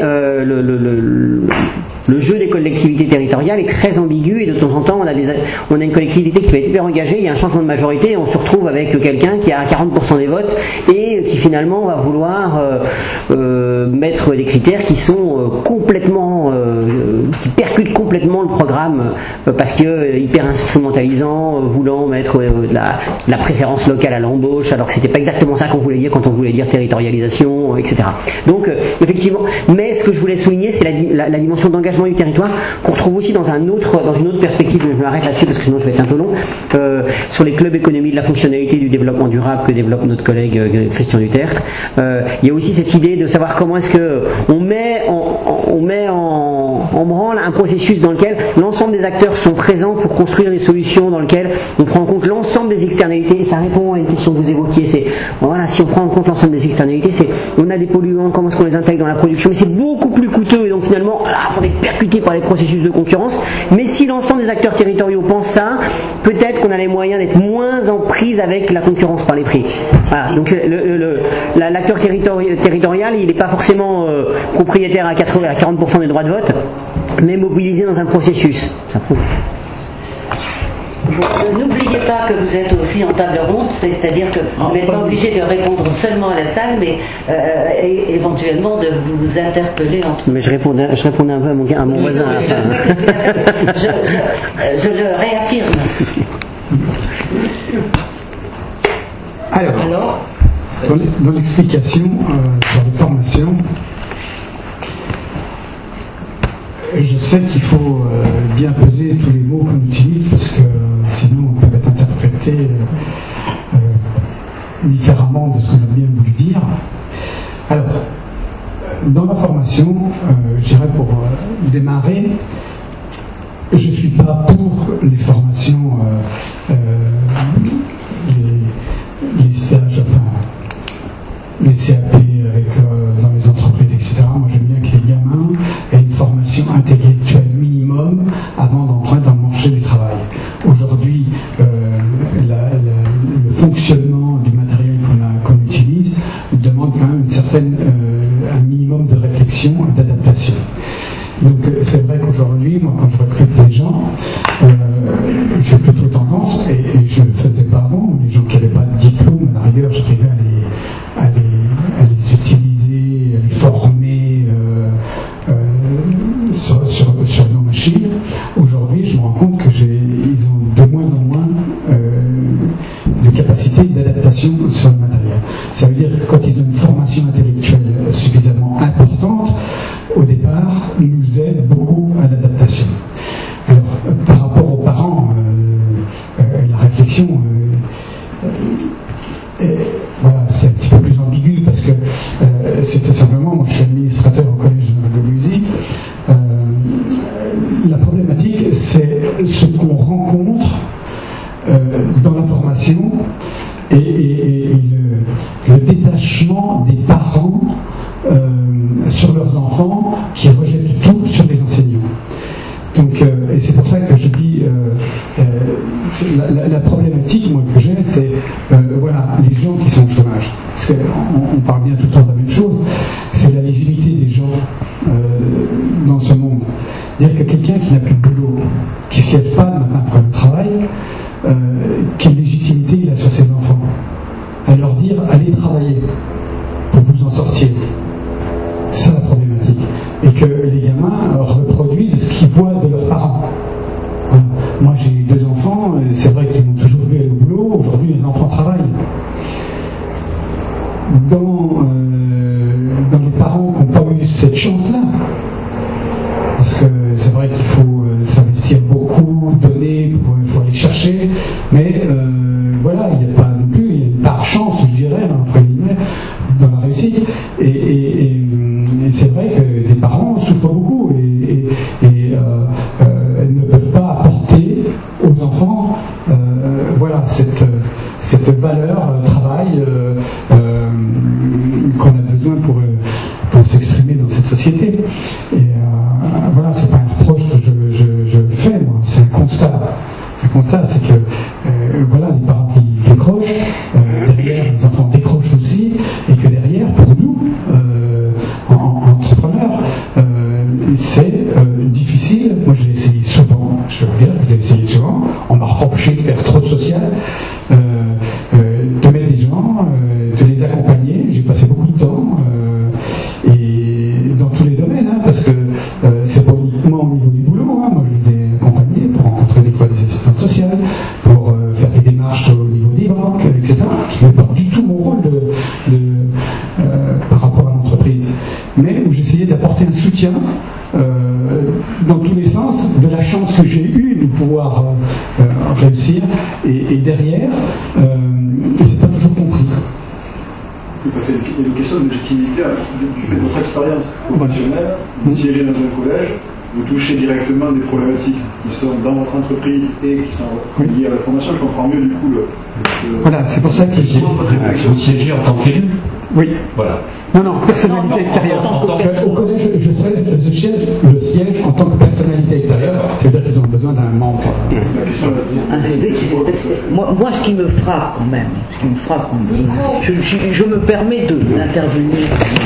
le jeu des collectivités territoriales est très ambigu, et de temps en temps on a une collectivité qui va être hyper engagée, il y a un changement de majorité et on se retrouve avec quelqu'un qui a 40% des votes et qui finalement va vouloir mettre des critères qui sont qui percutent complètement le programme parce que hyper instrumentalisant, voulant mettre la préférence locale à l'embauche alors que c'était pas exactement ça qu'on voulait dire quand on voulait dire territorialisation, etc. Donc effectivement, mais ce que je voulais souligner c'est la dimension d'engagement du territoire qu'on retrouve aussi dans une autre perspective, je m'arrête là-dessus parce que sinon je vais être un peu long, sur les clubs économie de la fonctionnalité du développement durable que développe notre collègue Christian Dutertre. Il y a aussi cette idée de savoir comment est-ce que on met en branle un processus dans lequel l'ensemble des acteurs sont présents pour construire des solutions, dans lequel on prend en compte l'ensemble des externalités, et ça répond à une question que vous évoquiez, c'est voilà, si on prend en compte l'ensemble des externalités, c'est on a des polluants, comment est-ce qu'on les intègre dans la production, mais c'est beaucoup plus coûteux et donc finalement on va être percuté par les processus de concurrence, mais si l'ensemble des acteurs territoriaux pensent ça, peut-être qu'on a les moyens d'être moins en prise avec la concurrence par les prix. Voilà, donc l'acteur territorial il n'est pas forcément propriétaire à 40% des droits de vote, mais mobilisé dans un processus. Ça prouve. N'oubliez pas que vous êtes aussi en table ronde, c'est-à-dire que vous n'êtes pas obligé de répondre seulement à la salle, mais éventuellement de vous interpeller entre vous. Mais je répondais un peu à mon voisin. Je le réaffirme. Alors dans l'explication sur les formations, je sais qu'il faut bien peser tous les mots qu'on utilise parce que sinon on peut être interprété différemment de ce qu'on a bien voulu dire. Alors, dans la formation, je dirais pour démarrer, je ne suis pas pour les formations, les stages, enfin les CAP dans les entreprises, etc. Moi j'aime bien que les gamins aient une formation intellectuelle minimum avant d'entrer dans le marché du travail. Aujourd'hui, le fonctionnement du matériel qu'on utilise demande quand même un minimum de réflexion et d'adaptation. Donc c'est vrai qu'aujourd'hui, moi quand je recrute des gens, j'ai plutôt tendance, et je ne le faisais pas avant, les gens qui n'avaient pas de diplôme, à la rigueur, j'arrivais à les utiliser, à les former sur nos machines. Aujourd'hui, je me rends compte qu'ils ont de moins en moins de capacité d'adaptation sur le matériel. Ça veut dire que quand ils ont une formation intellectuelle suffisamment importante, au départ, ils nous aident beaucoup à l'adaptation. Alors, par rapport aux parents, la réflexion, voilà, c'est un petit peu plus ambigu parce que c'était simplement, moi je suis administrateur au collège de Louisy, la problématique c'est ce qu'on rencontre dans la formation et le détachement des parents sur leurs enfants qui rejettent tout sur les enseignants. Donc, et c'est pour ça que je dis la problématique moi, que j'ai, c'est voilà, les gens qui sont au chômage. Parce qu'on parle bien tout le temps de la même chose, c'est la légitimité des gens dans ce monde. Dire que quelqu'un qui n'a plus de boulot, qui ne se lève pas le matin après le travail, quelle légitimité il a sur ses enfants. À leur dire, allez travailler pour vous en sortir. C'est ça la problématique. Et que les gamins reproduisent ce qu'ils voient de leurs parents. Moi j'ai eu 2 enfants, et c'est vrai qu'ils m'ont toujours vu aller au boulot, aujourd'hui les enfants travaillent. Dans les parents qui n'ont pas eu cette chance-là, parce que c'est vrai qu'il faut s'investir beaucoup, donner, il faut aller chercher, mais voilà, il n'y a pas non plus, il y a une part chance, je dirais, entre guillemets, dans la réussite, et c'est vrai que des parents souffrent beaucoup, et ne peuvent pas apporter aux enfants voilà, cette valeur travail qu'on a besoin pour s'exprimer dans cette société. Et voilà, c'est pas un reproche que je fais, moi, c'est un constat. C'est un constat, c'est que voilà, les parents qui décrochent, derrière les enfants décrochent aussi, et que derrière, pour nous, entrepreneurs, c'est difficile. Moi je l'ai essayé souvent, je veux dire, je l'ai essayé souvent, on m'a reproché de faire trop de social, de mettre des gens, de les accompagner, j'ai passé beaucoup de temps, et dans tous les domaines, hein, parce que c'est pas uniquement au niveau du boulot, hein, moi je les ai accompagnés pour rencontrer des fois des assistantes sociales, pour faire des démarches au niveau des banques, etc., qui n'est pas du tout mon rôle par rapport à l'entreprise, mais où j'essayais d'apporter un soutien dans tous les sens, de la chance que j'ai eue de pouvoir réussir, et derrière, c'est pas toujours compris. Parce qu'il y a une question de légitimité du fait de votre expérience professionnelle, vous siégez dans un collège, vous touchez directement des problématiques qui sont dans votre entreprise et qui sont liées à la formation. Je comprends mieux du coup Voilà, c'est pour ça que vous siégez en tant qu'élu. Oui. Voilà. Non, personnalité extérieure. Au collège, je siège en tant que personnalité extérieure, c'est-à-dire qu'ils ont besoin d'un membre. Moi, ce qui me frappe quand même, je me permets d'intervenir.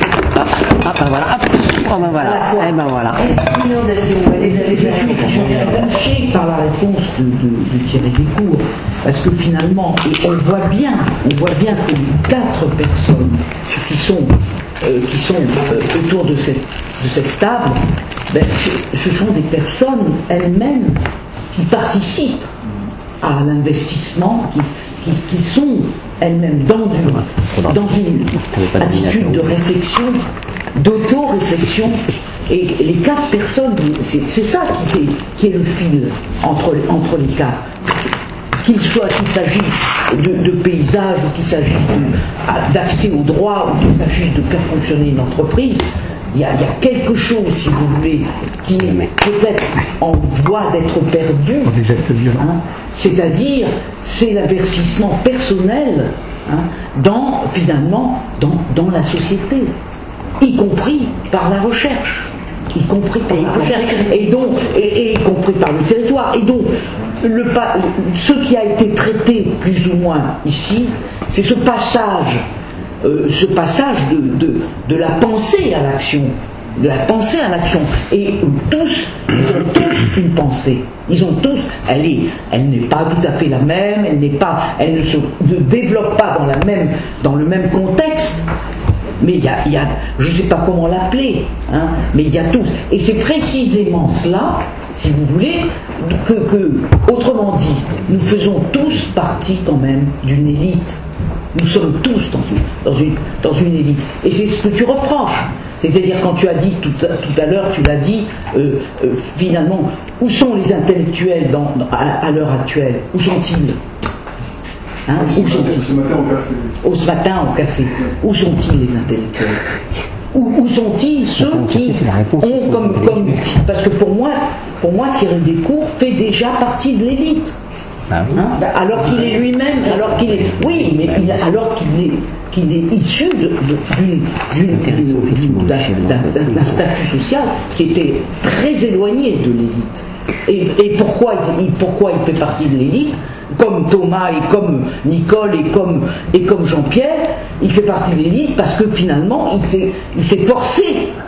Voilà. Je suis touché par la réponse de Thierry Descours, parce que finalement, on voit bien que les 4 personnes qui sont autour de cette table, ce sont des personnes elles-mêmes qui participent à l'investissement, qui sont elles-mêmes dans une attitude de réflexion, d'auto-réflexion. Et les 4 personnes, c'est ça qui est le fil entre les 4. Qu'il s'agisse de paysage, ou qu'il s'agisse d'accès au droit, ou qu'il s'agisse de faire fonctionner une entreprise, il y a quelque chose, si vous voulez, qui est peut-être en voie d'être perdu. Des gestes violents. Hein, c'est-à-dire, c'est l'investissement personnel dans la société, y compris par la recherche. Y compris par la recherche, et y compris par le territoire. Et donc, ce qui a été traité plus ou moins ici, c'est ce passage de la pensée à l'action. Et ils ont tous une pensée. Ils ont tous, elle n'est pas tout à fait la même, elle ne se développe pas dans le même contexte. Mais il y a, je ne sais pas comment l'appeler, mais il y a tous. Et c'est précisément cela, si vous voulez, que autrement dit, nous faisons tous partie quand même d'une élite. Nous sommes tous dans une élite. Et c'est ce que tu reproches. C'est-à-dire quand tu as dit tout à l'heure, tu l'as dit, finalement, où sont les intellectuels à l'heure actuelle? Où sont-ils? Ce matin au café. Où sont-ils les intellectuels? Où sont-ils ceux qui ont comme parce que pour moi Thierry Descours fait déjà partie de l'élite. Alors qu'il est lui-même, alors qu'il est issu d'un statut social qui était très éloigné de l'élite. Et pourquoi il fait partie de l'élite? Comme Thomas et comme Nicole et comme Jean-Pierre, il fait partie de l'élite parce que finalement il s'est forcé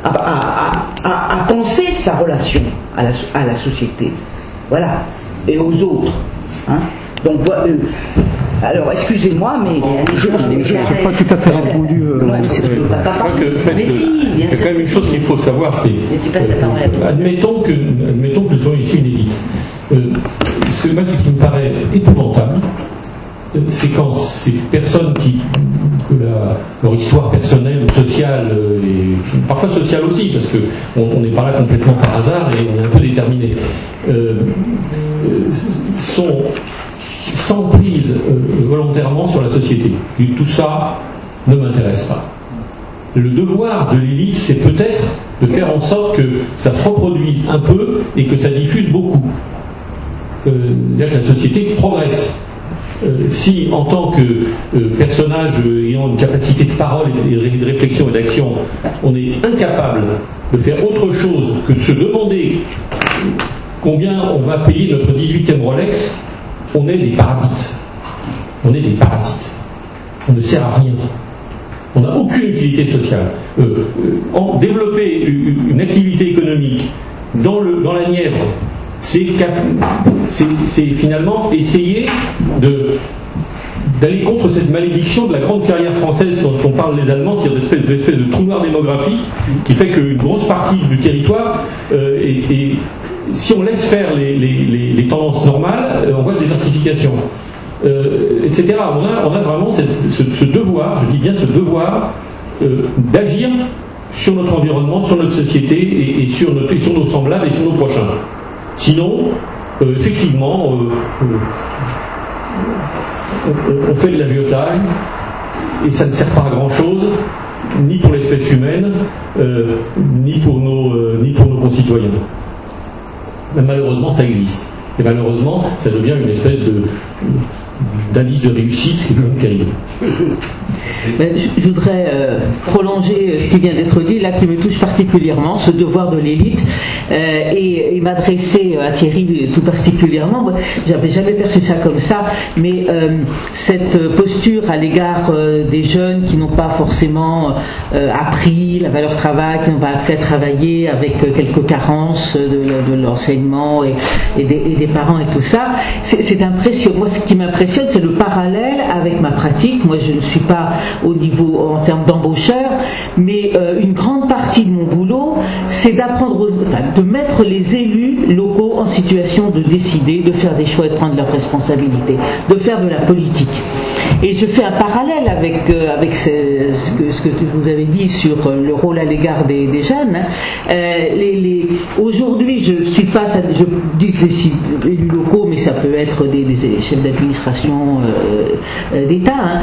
à penser sa relation à la société, voilà, et aux autres. Donc, alors, excusez-moi, mais je n'ai pas tout à fait répondu. Il y a quand même une chose qu'il faut savoir, c'est admettons que nous soyons ici une élite. Ce qui me paraît épouvantable, c'est quand ces personnes que leur histoire personnelle ou sociale, et parfois sociale aussi, parce qu'on n'est pas là complètement par hasard et on est un peu déterminé, s'emprise volontairement sur la société. Et tout ça ne m'intéresse pas. Le devoir de l'élite, c'est peut-être de faire en sorte que ça se reproduise un peu et que ça diffuse beaucoup. C'est-à-dire que la société progresse. Si, en tant que personnage ayant une capacité de parole et de réflexion et d'action, on est incapable de faire autre chose que de se demander combien on va payer notre 18e Rolex, on est des parasites. On est des parasites. On ne sert à rien. On n'a aucune utilité sociale. Développer une activité économique dans la Nièvre, c'est finalement essayer d'aller contre cette malédiction de la grande carrière française dont on parle les Allemands, c'est une espèce de trou noir démographique qui fait qu'une grosse partie du territoire et si on laisse faire les tendances normales, on voit des désertification, etc. On a vraiment ce devoir, je dis bien ce devoir, d'agir sur notre environnement, sur notre société et sur nos semblables et sur nos prochains. Sinon, effectivement, on fait de l'agiotage et ça ne sert pas à grand chose, ni pour l'espèce humaine, ni pour nos concitoyens. Mais malheureusement, ça existe. Et malheureusement, ça devient une espèce d'indice de réussite, c'est quand même terrible. Je voudrais prolonger ce qui vient d'être dit, là qui me touche particulièrement, ce devoir de l'élite, et m'adresser à Thierry tout particulièrement. Moi, j'avais jamais perçu ça comme ça, mais cette posture à l'égard des jeunes qui n'ont pas forcément appris la valeur travail, qui n'ont pas appris à travailler avec quelques carences de l'enseignement et des parents et tout ça, c'est impressionnant. Moi, ce qui m'impressionne, c'est le parallèle avec ma pratique. Moi, je ne suis pas au niveau en termes d'embaucheur, mais une grande partie de mon boulot, c'est de mettre les élus locaux en situation de décider, de faire des choix et de prendre leurs responsabilités, de faire de la politique. Et je fais un parallèle avec ce que vous avez dit sur le rôle à l'égard des jeunes. Aujourd'hui, je suis face à, je dis des élus locaux, mais ça peut être des chefs d'administration d'État.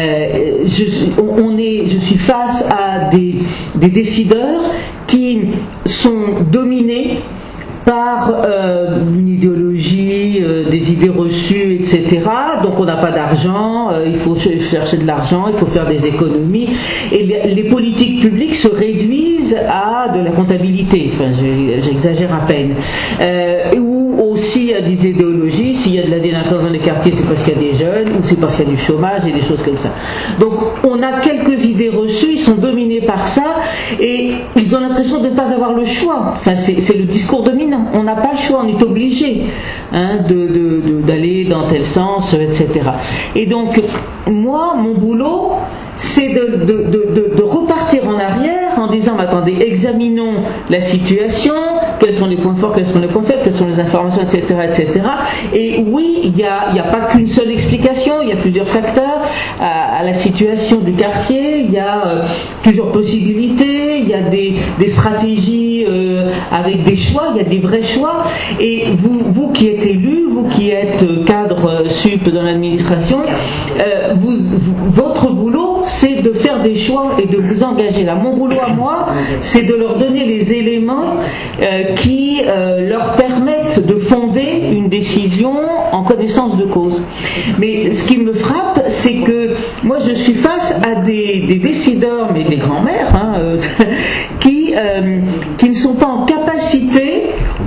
Je suis face à des décideurs qui sont dominés par une idéologie, des idées reçues, etc. Donc on n'a pas d'argent, il faut chercher de l'argent, il faut faire des économies. Et les politiques publiques se réduisent à de la comptabilité, enfin j'exagère à peine. Ou aussi à des idéologies, s'il y a de la délinquance dans les quartiers, c'est parce qu'il y a des jeunes, ou c'est parce qu'il y a du chômage et des choses comme ça. Donc on a quelques idées reçues, ils sont dominés par ça, et ils ont l'impression de ne pas avoir le choix. Enfin c'est le discours dominant. On n'a pas le choix, on est obligé d'aller dans tel sens, etc. Et donc, moi, mon boulot, c'est de repartir en arrière en disant, mais attendez, examinons la situation, quels sont les points forts, quels sont les points faibles, quelles sont les informations, etc., etc. Et oui, il n'y a pas qu'une seule explication, il y a plusieurs facteurs à la situation du quartier, il y a plusieurs possibilités, il y a des stratégies avec des choix, il y a des vrais choix. Et vous qui êtes élu, vous qui êtes cadre sup dans l'administration, votre boulot, c'est de faire des choix et de vous engager là. Mon boulot à moi, c'est de leur donner les éléments qui leur permettent de fonder une décision en connaissance de cause. Mais ce qui me frappe, c'est que moi je suis face à des décideurs, mais des grands-mères, qui ne sont pas en capacité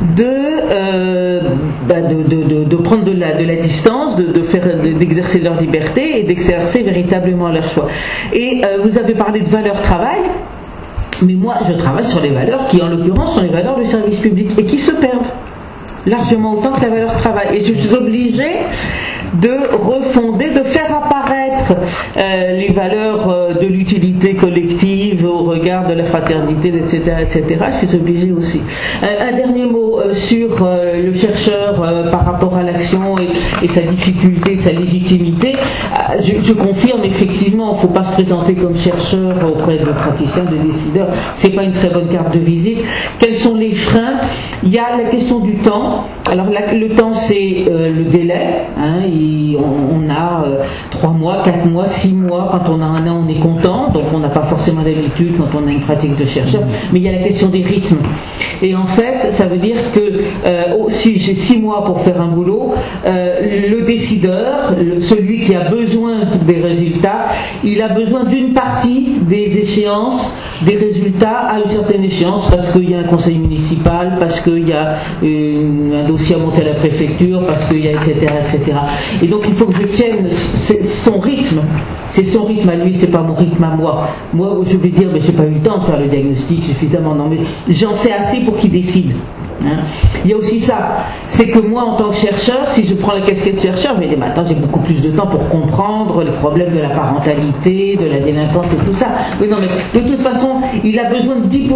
de prendre de la distance, d'exercer leur liberté et d'exercer véritablement leur choix. Et vous avez parlé de valeur travail, mais moi je travaille sur les valeurs qui en l'occurrence sont les valeurs du service public et qui se perdent largement autant que la valeur travail. Et je suis obligée de refonder, de faire apparaître les valeurs de l'utilité collective au regard de la fraternité, etc., etc. Je suis obligée aussi. Un dernier mot sur le chercheur par rapport à l'action et sa difficulté, sa légitimité. Je confirme effectivement, il ne faut pas se présenter comme chercheur auprès de praticiens, de décideurs. C'est pas une très bonne carte de visite. Quels sont les freins? Il y a la question du temps. Alors le temps, c'est le délai. Hein, on a 3 mois, 4 mois, 6 mois. Quand on a un an, on est content. Donc on n'a pas forcément d'habitude quand on a une pratique de chercheur. Mais il y a la question des rythmes. Et en fait, ça veut dire que si j'ai 6 mois pour faire un boulot, le décideur, celui qui a besoin des résultats, il a besoin d'une partie des échéances, des résultats à une certaine échéance, parce qu'il y a un conseil municipal, parce qu'il y a un dossier à monter à la préfecture, parce qu'il y a etc., etc. Et donc il faut que je tienne son rythme. C'est son rythme à lui, c'est pas mon rythme à moi. Moi, je vais dire, mais j'ai pas eu le temps de faire le diagnostic suffisamment. Non, mais j'en sais assez pour qu'il décide. Hein. Il y a aussi ça, c'est que moi en tant que chercheur, si je prends la casquette de chercheur, je vais dire maintenant j'ai beaucoup plus de temps pour comprendre les problèmes de la parentalité, de la délinquance et tout ça. Oui, non, mais de toute façon, il a besoin de 10%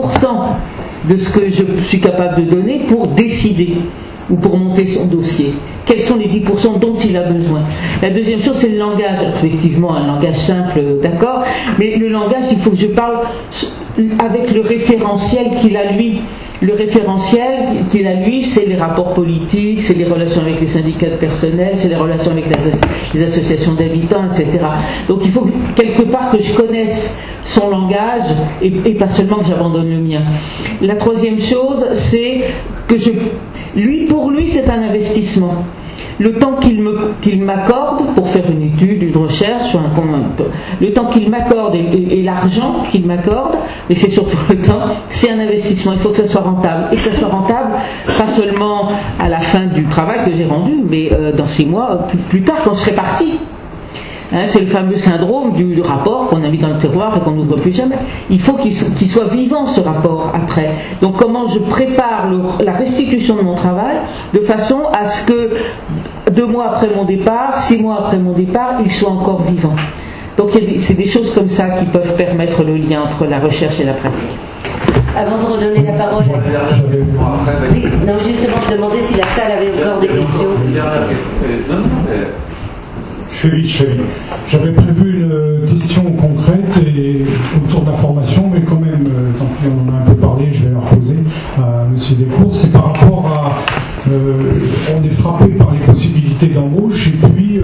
de ce que je suis capable de donner pour décider ou pour monter son dossier. Quels sont les 10% dont il a besoin? La deuxième chose, c'est le langage. Effectivement, un langage simple, d'accord, mais le langage, il faut que je parle avec le référentiel qu'il a lui. Le référentiel qu'il a lui, c'est les rapports politiques, c'est les relations avec les syndicats de personnel, c'est les relations avec les associations d'habitants, etc. Donc il faut quelque part que je connaisse son langage et pas seulement que j'abandonne le mien. La troisième chose, c'est que pour lui, c'est un investissement. Le temps qu'il m'accorde pour faire une étude, une recherche, le temps qu'il m'accorde et l'argent qu'il m'accorde, et c'est surtout le temps, c'est un investissement. Il faut que ça soit rentable. Et que ça soit rentable, pas seulement à la fin du travail que j'ai rendu, mais dans 6 mois, plus tard, quand je serai parti. Hein, c'est le fameux syndrome du rapport qu'on a mis dans le tiroir et qu'on n'ouvre plus jamais. Il faut qu'il soit vivant, ce rapport, après. Donc comment je prépare la restitution de mon travail de façon à ce que 2 mois après mon départ, 6 mois après mon départ, il soit encore vivant. Donc c'est des choses comme ça qui peuvent permettre le lien entre la recherche et la pratique. Avant de redonner la parole non, justement, je demandais si la salle avait encore des questions. Je fais vite. J'avais prévu une question concrète autour de la formation, mais quand même, tant pis, on en a un peu parlé, je vais la reposer à M. Descours. C'est par rapport à... on est frappé par les possibilités d'embauche et puis,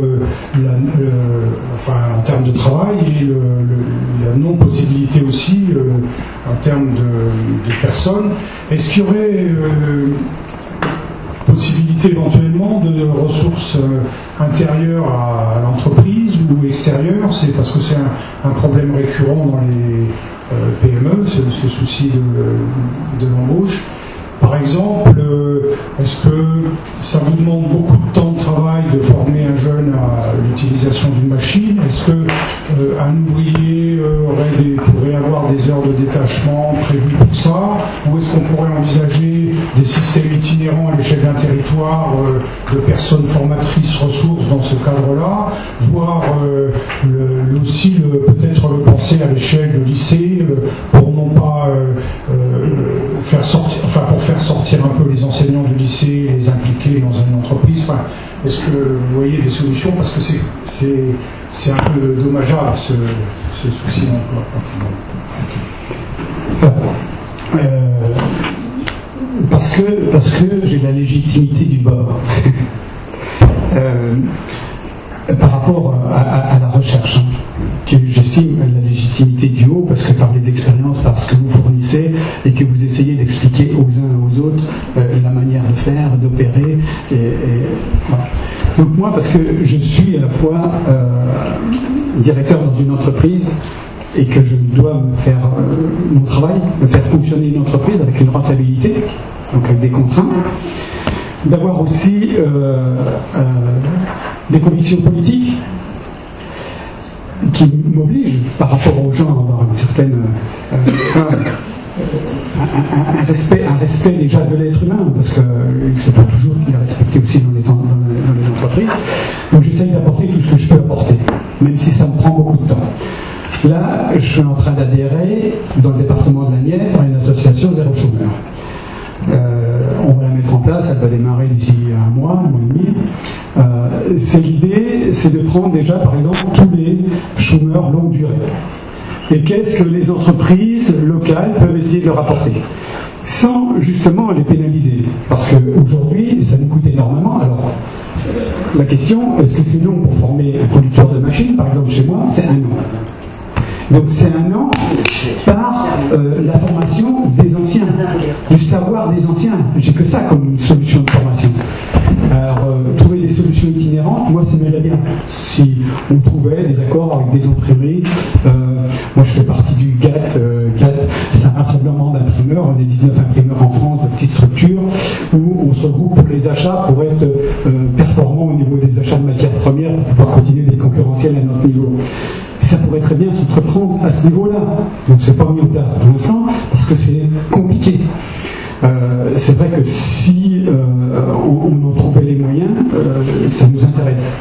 en termes de travail et la non-possibilité aussi en termes de personnes. Est-ce qu'il y aurait... possibilité éventuellement de ressources intérieures à l'entreprise ou extérieures? C'est parce que c'est un problème récurrent dans les PME, ce souci de l'embauche. Par exemple, est-ce que ça vous demande beaucoup de temps de travail de former un jeune à l'utilisation d'une machine? Est-ce qu'un ouvrier pourrait avoir des heures de détachement prévues pour ça? Ou est-ce qu'on pourrait envisager des systèmes itinérants à l'échelle d'un territoire de personnes formatrices ressources dans ce cadre-là, voire aussi peut-être le penser à l'échelle de lycée pour non pas faire sortir un peu les enseignants du lycée, les impliquer dans une entreprise. Enfin, est-ce que vous voyez des solutions? Parce que c'est un peu dommageable ce souci d'emploi. Parce que j'ai la légitimité du bord par rapport à la recherche. J'estime la légitimité du haut parce que par les expériences, par ce que vous fournissez et que vous essayez d'expliquer aux uns et aux autres la manière de faire, d'opérer. Voilà. Donc moi, parce que je suis à la fois directeur dans une entreprise et que je dois me faire mon travail, me faire fonctionner une entreprise avec une rentabilité, donc avec des contraintes, d'avoir aussi des convictions politiques qui m'obligent par rapport aux gens à avoir une certaine un respect déjà de l'être humain, parce que c'est pas toujours qu'il est respecté aussi dans les entreprises. entreprise. Donc j'essaye d'apporter tout ce que je peux apporter, même si ça me prend beaucoup de temps. Là, je suis en train d'adhérer dans le département de la Nièvre à une association zéro chômeur. On va la mettre en place, elle va démarrer d'ici un mois et demi. L'idée, c'est de prendre déjà, par exemple, tous les chômeurs longue durée. Et qu'est-ce que les entreprises locales peuvent essayer de leur apporter, sans justement les pénaliser. Parce qu'aujourd'hui, ça nous coûte énormément. Alors, la question, est-ce que c'est long pour former un conducteur de machine? Par exemple, chez moi, c'est 1 an. Donc c'est 1 an par la formation des anciens, du savoir des anciens. J'ai que ça comme solution de formation. Alors trouver des solutions itinérantes, moi ça m'irait bien. Si on trouvait des accords avec des imprimeries, moi je fais partie du GATT. GATT, c'est un rassemblement d'imprimeurs, on est 19 imprimeurs en France, de petites structures, où on se regroupe pour les achats, pour être performant au niveau des achats de matières premières, pour pouvoir continuer d'être concurrentiel à notre niveau. Ça pourrait très bien s'entreprendre à ce niveau-là. Donc c'est pas mis en place pour l'instant parce que c'est compliqué. C'est vrai que si on en trouvait les moyens, ça nous intéresse.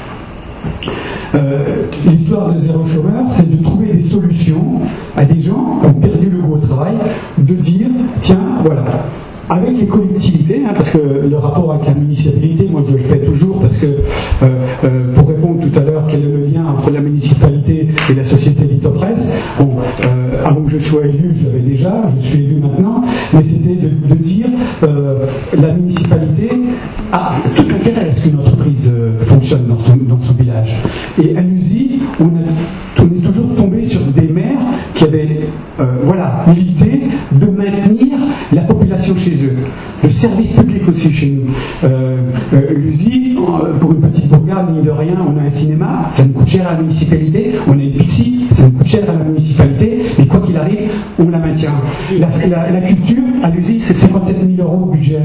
L'histoire de zéro chômeur, c'est de trouver des solutions à des gens qui ont perdu le goût au travail, de dire tiens, voilà. Avec les collectivités, parce que le rapport avec la municipalité, moi je le fais toujours, parce que pour répondre tout à l'heure quel est le lien entre la municipalité et la société Litopresse, bon, avant que je sois élu, je l'avais déjà, je suis élu maintenant, mais c'était de dire la municipalité a tout intérêt à ce qu'une entreprise fonctionne dans son village. Et à l'USI, on est toujours tombé sur des maires qui avaient l'idée de maintenir la population chez eux. Le service public aussi chez nous. L'USI, pour une petite bourgade, ni de rien, on a un cinéma, ça nous coûte cher à la municipalité, on a une Pixie, ça nous coûte cher à la municipalité, mais quoi qu'il arrive, on la maintient. La culture, à l'USI, c'est 57 000 € de budget.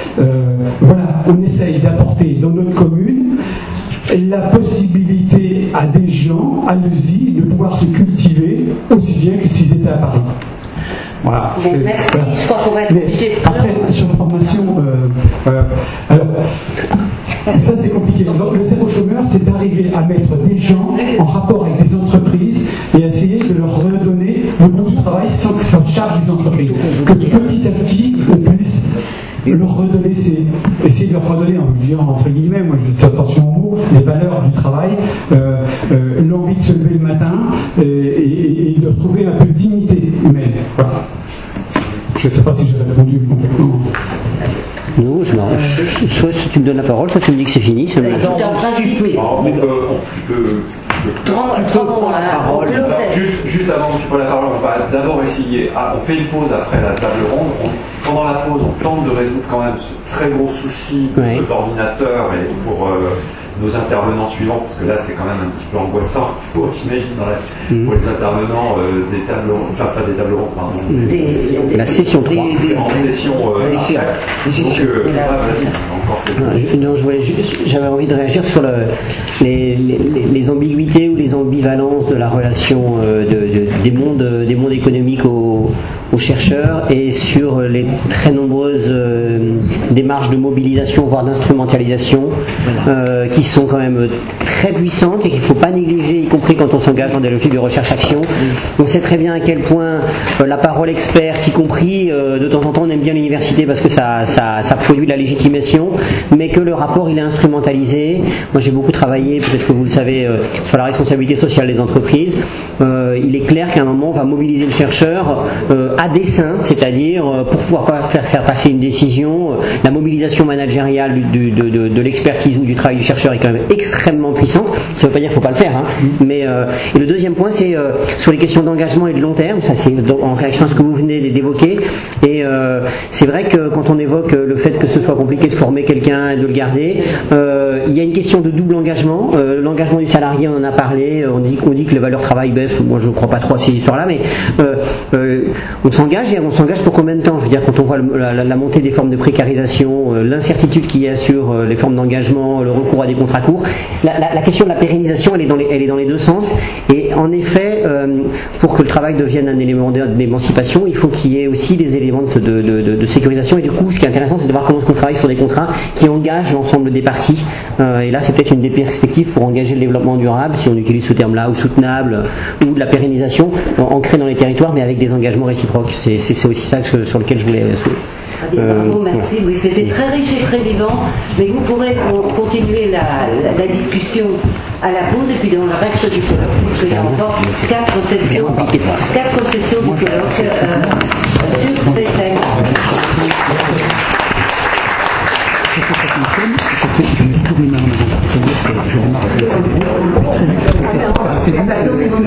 On essaye d'apporter dans notre commune la possibilité à des gens, à l'USI, de pouvoir se cultiver aussi bien que s'ils étaient à Paris. Voilà. Merci, je crois qu'on va être obligé de... Après, sur la formation, alors, ça c'est compliqué. Donc, le zéro chômeur, c'est d'arriver à mettre des gens en rapport avec des entreprises et essayer de leur redonner le goût du travail sans que ça charge les entreprises. Que petit à petit, on puisse leur redonner, essayer de leur redonner, je dirais entre guillemets, moi je fais attention aux mots, les valeurs du travail, l'envie de se lever le matin et de retrouver un peu de dignité humaine. Voilà. Je ne sais pas si j'ai répondu complètement. Non, soit tu me donnes la parole, soit tu me dis que c'est fini. Ça me... Juste avant que tu prennes la parole, on va d'abord essayer. On fait une pause après la table ronde. Pendant la pause, on tente de résoudre quand même ce très gros souci d'ordinateur et pour nos intervenants suivants, parce que là c'est quand même un petit peu angoissant, j'imagine, pour les intervenants des tables rondes, des tables rondes, pardon. La session 3. En session. J'avais envie de réagir sur les ambiguïtés ou les ambivalences de la relation des mondes économiques aux chercheurs et sur les très nombreuses démarches de mobilisation, voire d'instrumentalisation, qui sont quand même très puissantes et qu'il ne faut pas négliger, y compris quand on s'engage dans des logiques de recherche-action. On sait très bien à quel point la parole experte, y compris de temps en temps on aime bien l'université parce que ça produit de la légitimation, mais que le rapport il est instrumentalisé. Moi j'ai beaucoup travaillé, peut-être que vous le savez, sur la responsabilité sociale des entreprises. Il est clair qu'à un moment on va mobiliser le chercheur à dessein, c'est-à-dire pour pouvoir faire passer une décision. La mobilisation managériale de l'expertise ou du travail du chercheur est quand même extrêmement puissante. Ça ne veut pas dire qu'il ne faut pas le faire, mais et le deuxième point c'est sur les questions d'engagement et de long terme. Ça c'est en réaction à ce que vous venez d'évoquer. Et c'est vrai que quand on évoque le fait que ce soit compliqué de former quelqu'un et de le garder, il y a une question de double engagement. L'engagement du salarié, on en a parlé. On dit que les valeurs travail baissent. Moi je ne crois pas trop à ces histoires-là, mais on s'engage, et on s'engage pour combien de temps? Je veux dire, quand on voit la montée des formes de précarisation, l'incertitude qu'il y a sur les formes d'engagement, le recours à des contrats courts, la question de la pérennisation, elle est dans les deux sens. Et en effet, pour que le travail devienne un élément d'émancipation, il faut qu'il y ait aussi des éléments de sécurisation. Et du coup, ce qui est intéressant, c'est de voir comment on travaille sur des contrats qui engagent l'ensemble des parties. Et là, c'est peut-être une des perspectives pour engager le développement durable, si on utilise ce terme-là, ou soutenable, ou de la pérennisation, ancrée dans les territoires, mais avec des engagements réciproques. C'est aussi ça sur lequel je voulais... Bravo, merci. Oui, c'était très riche et très vivant. Mais vous pourrez continuer la discussion à la pause et puis dans le reste du colloque. Il y a encore 4 sessions du colloque sur ces thèmes. Je remarque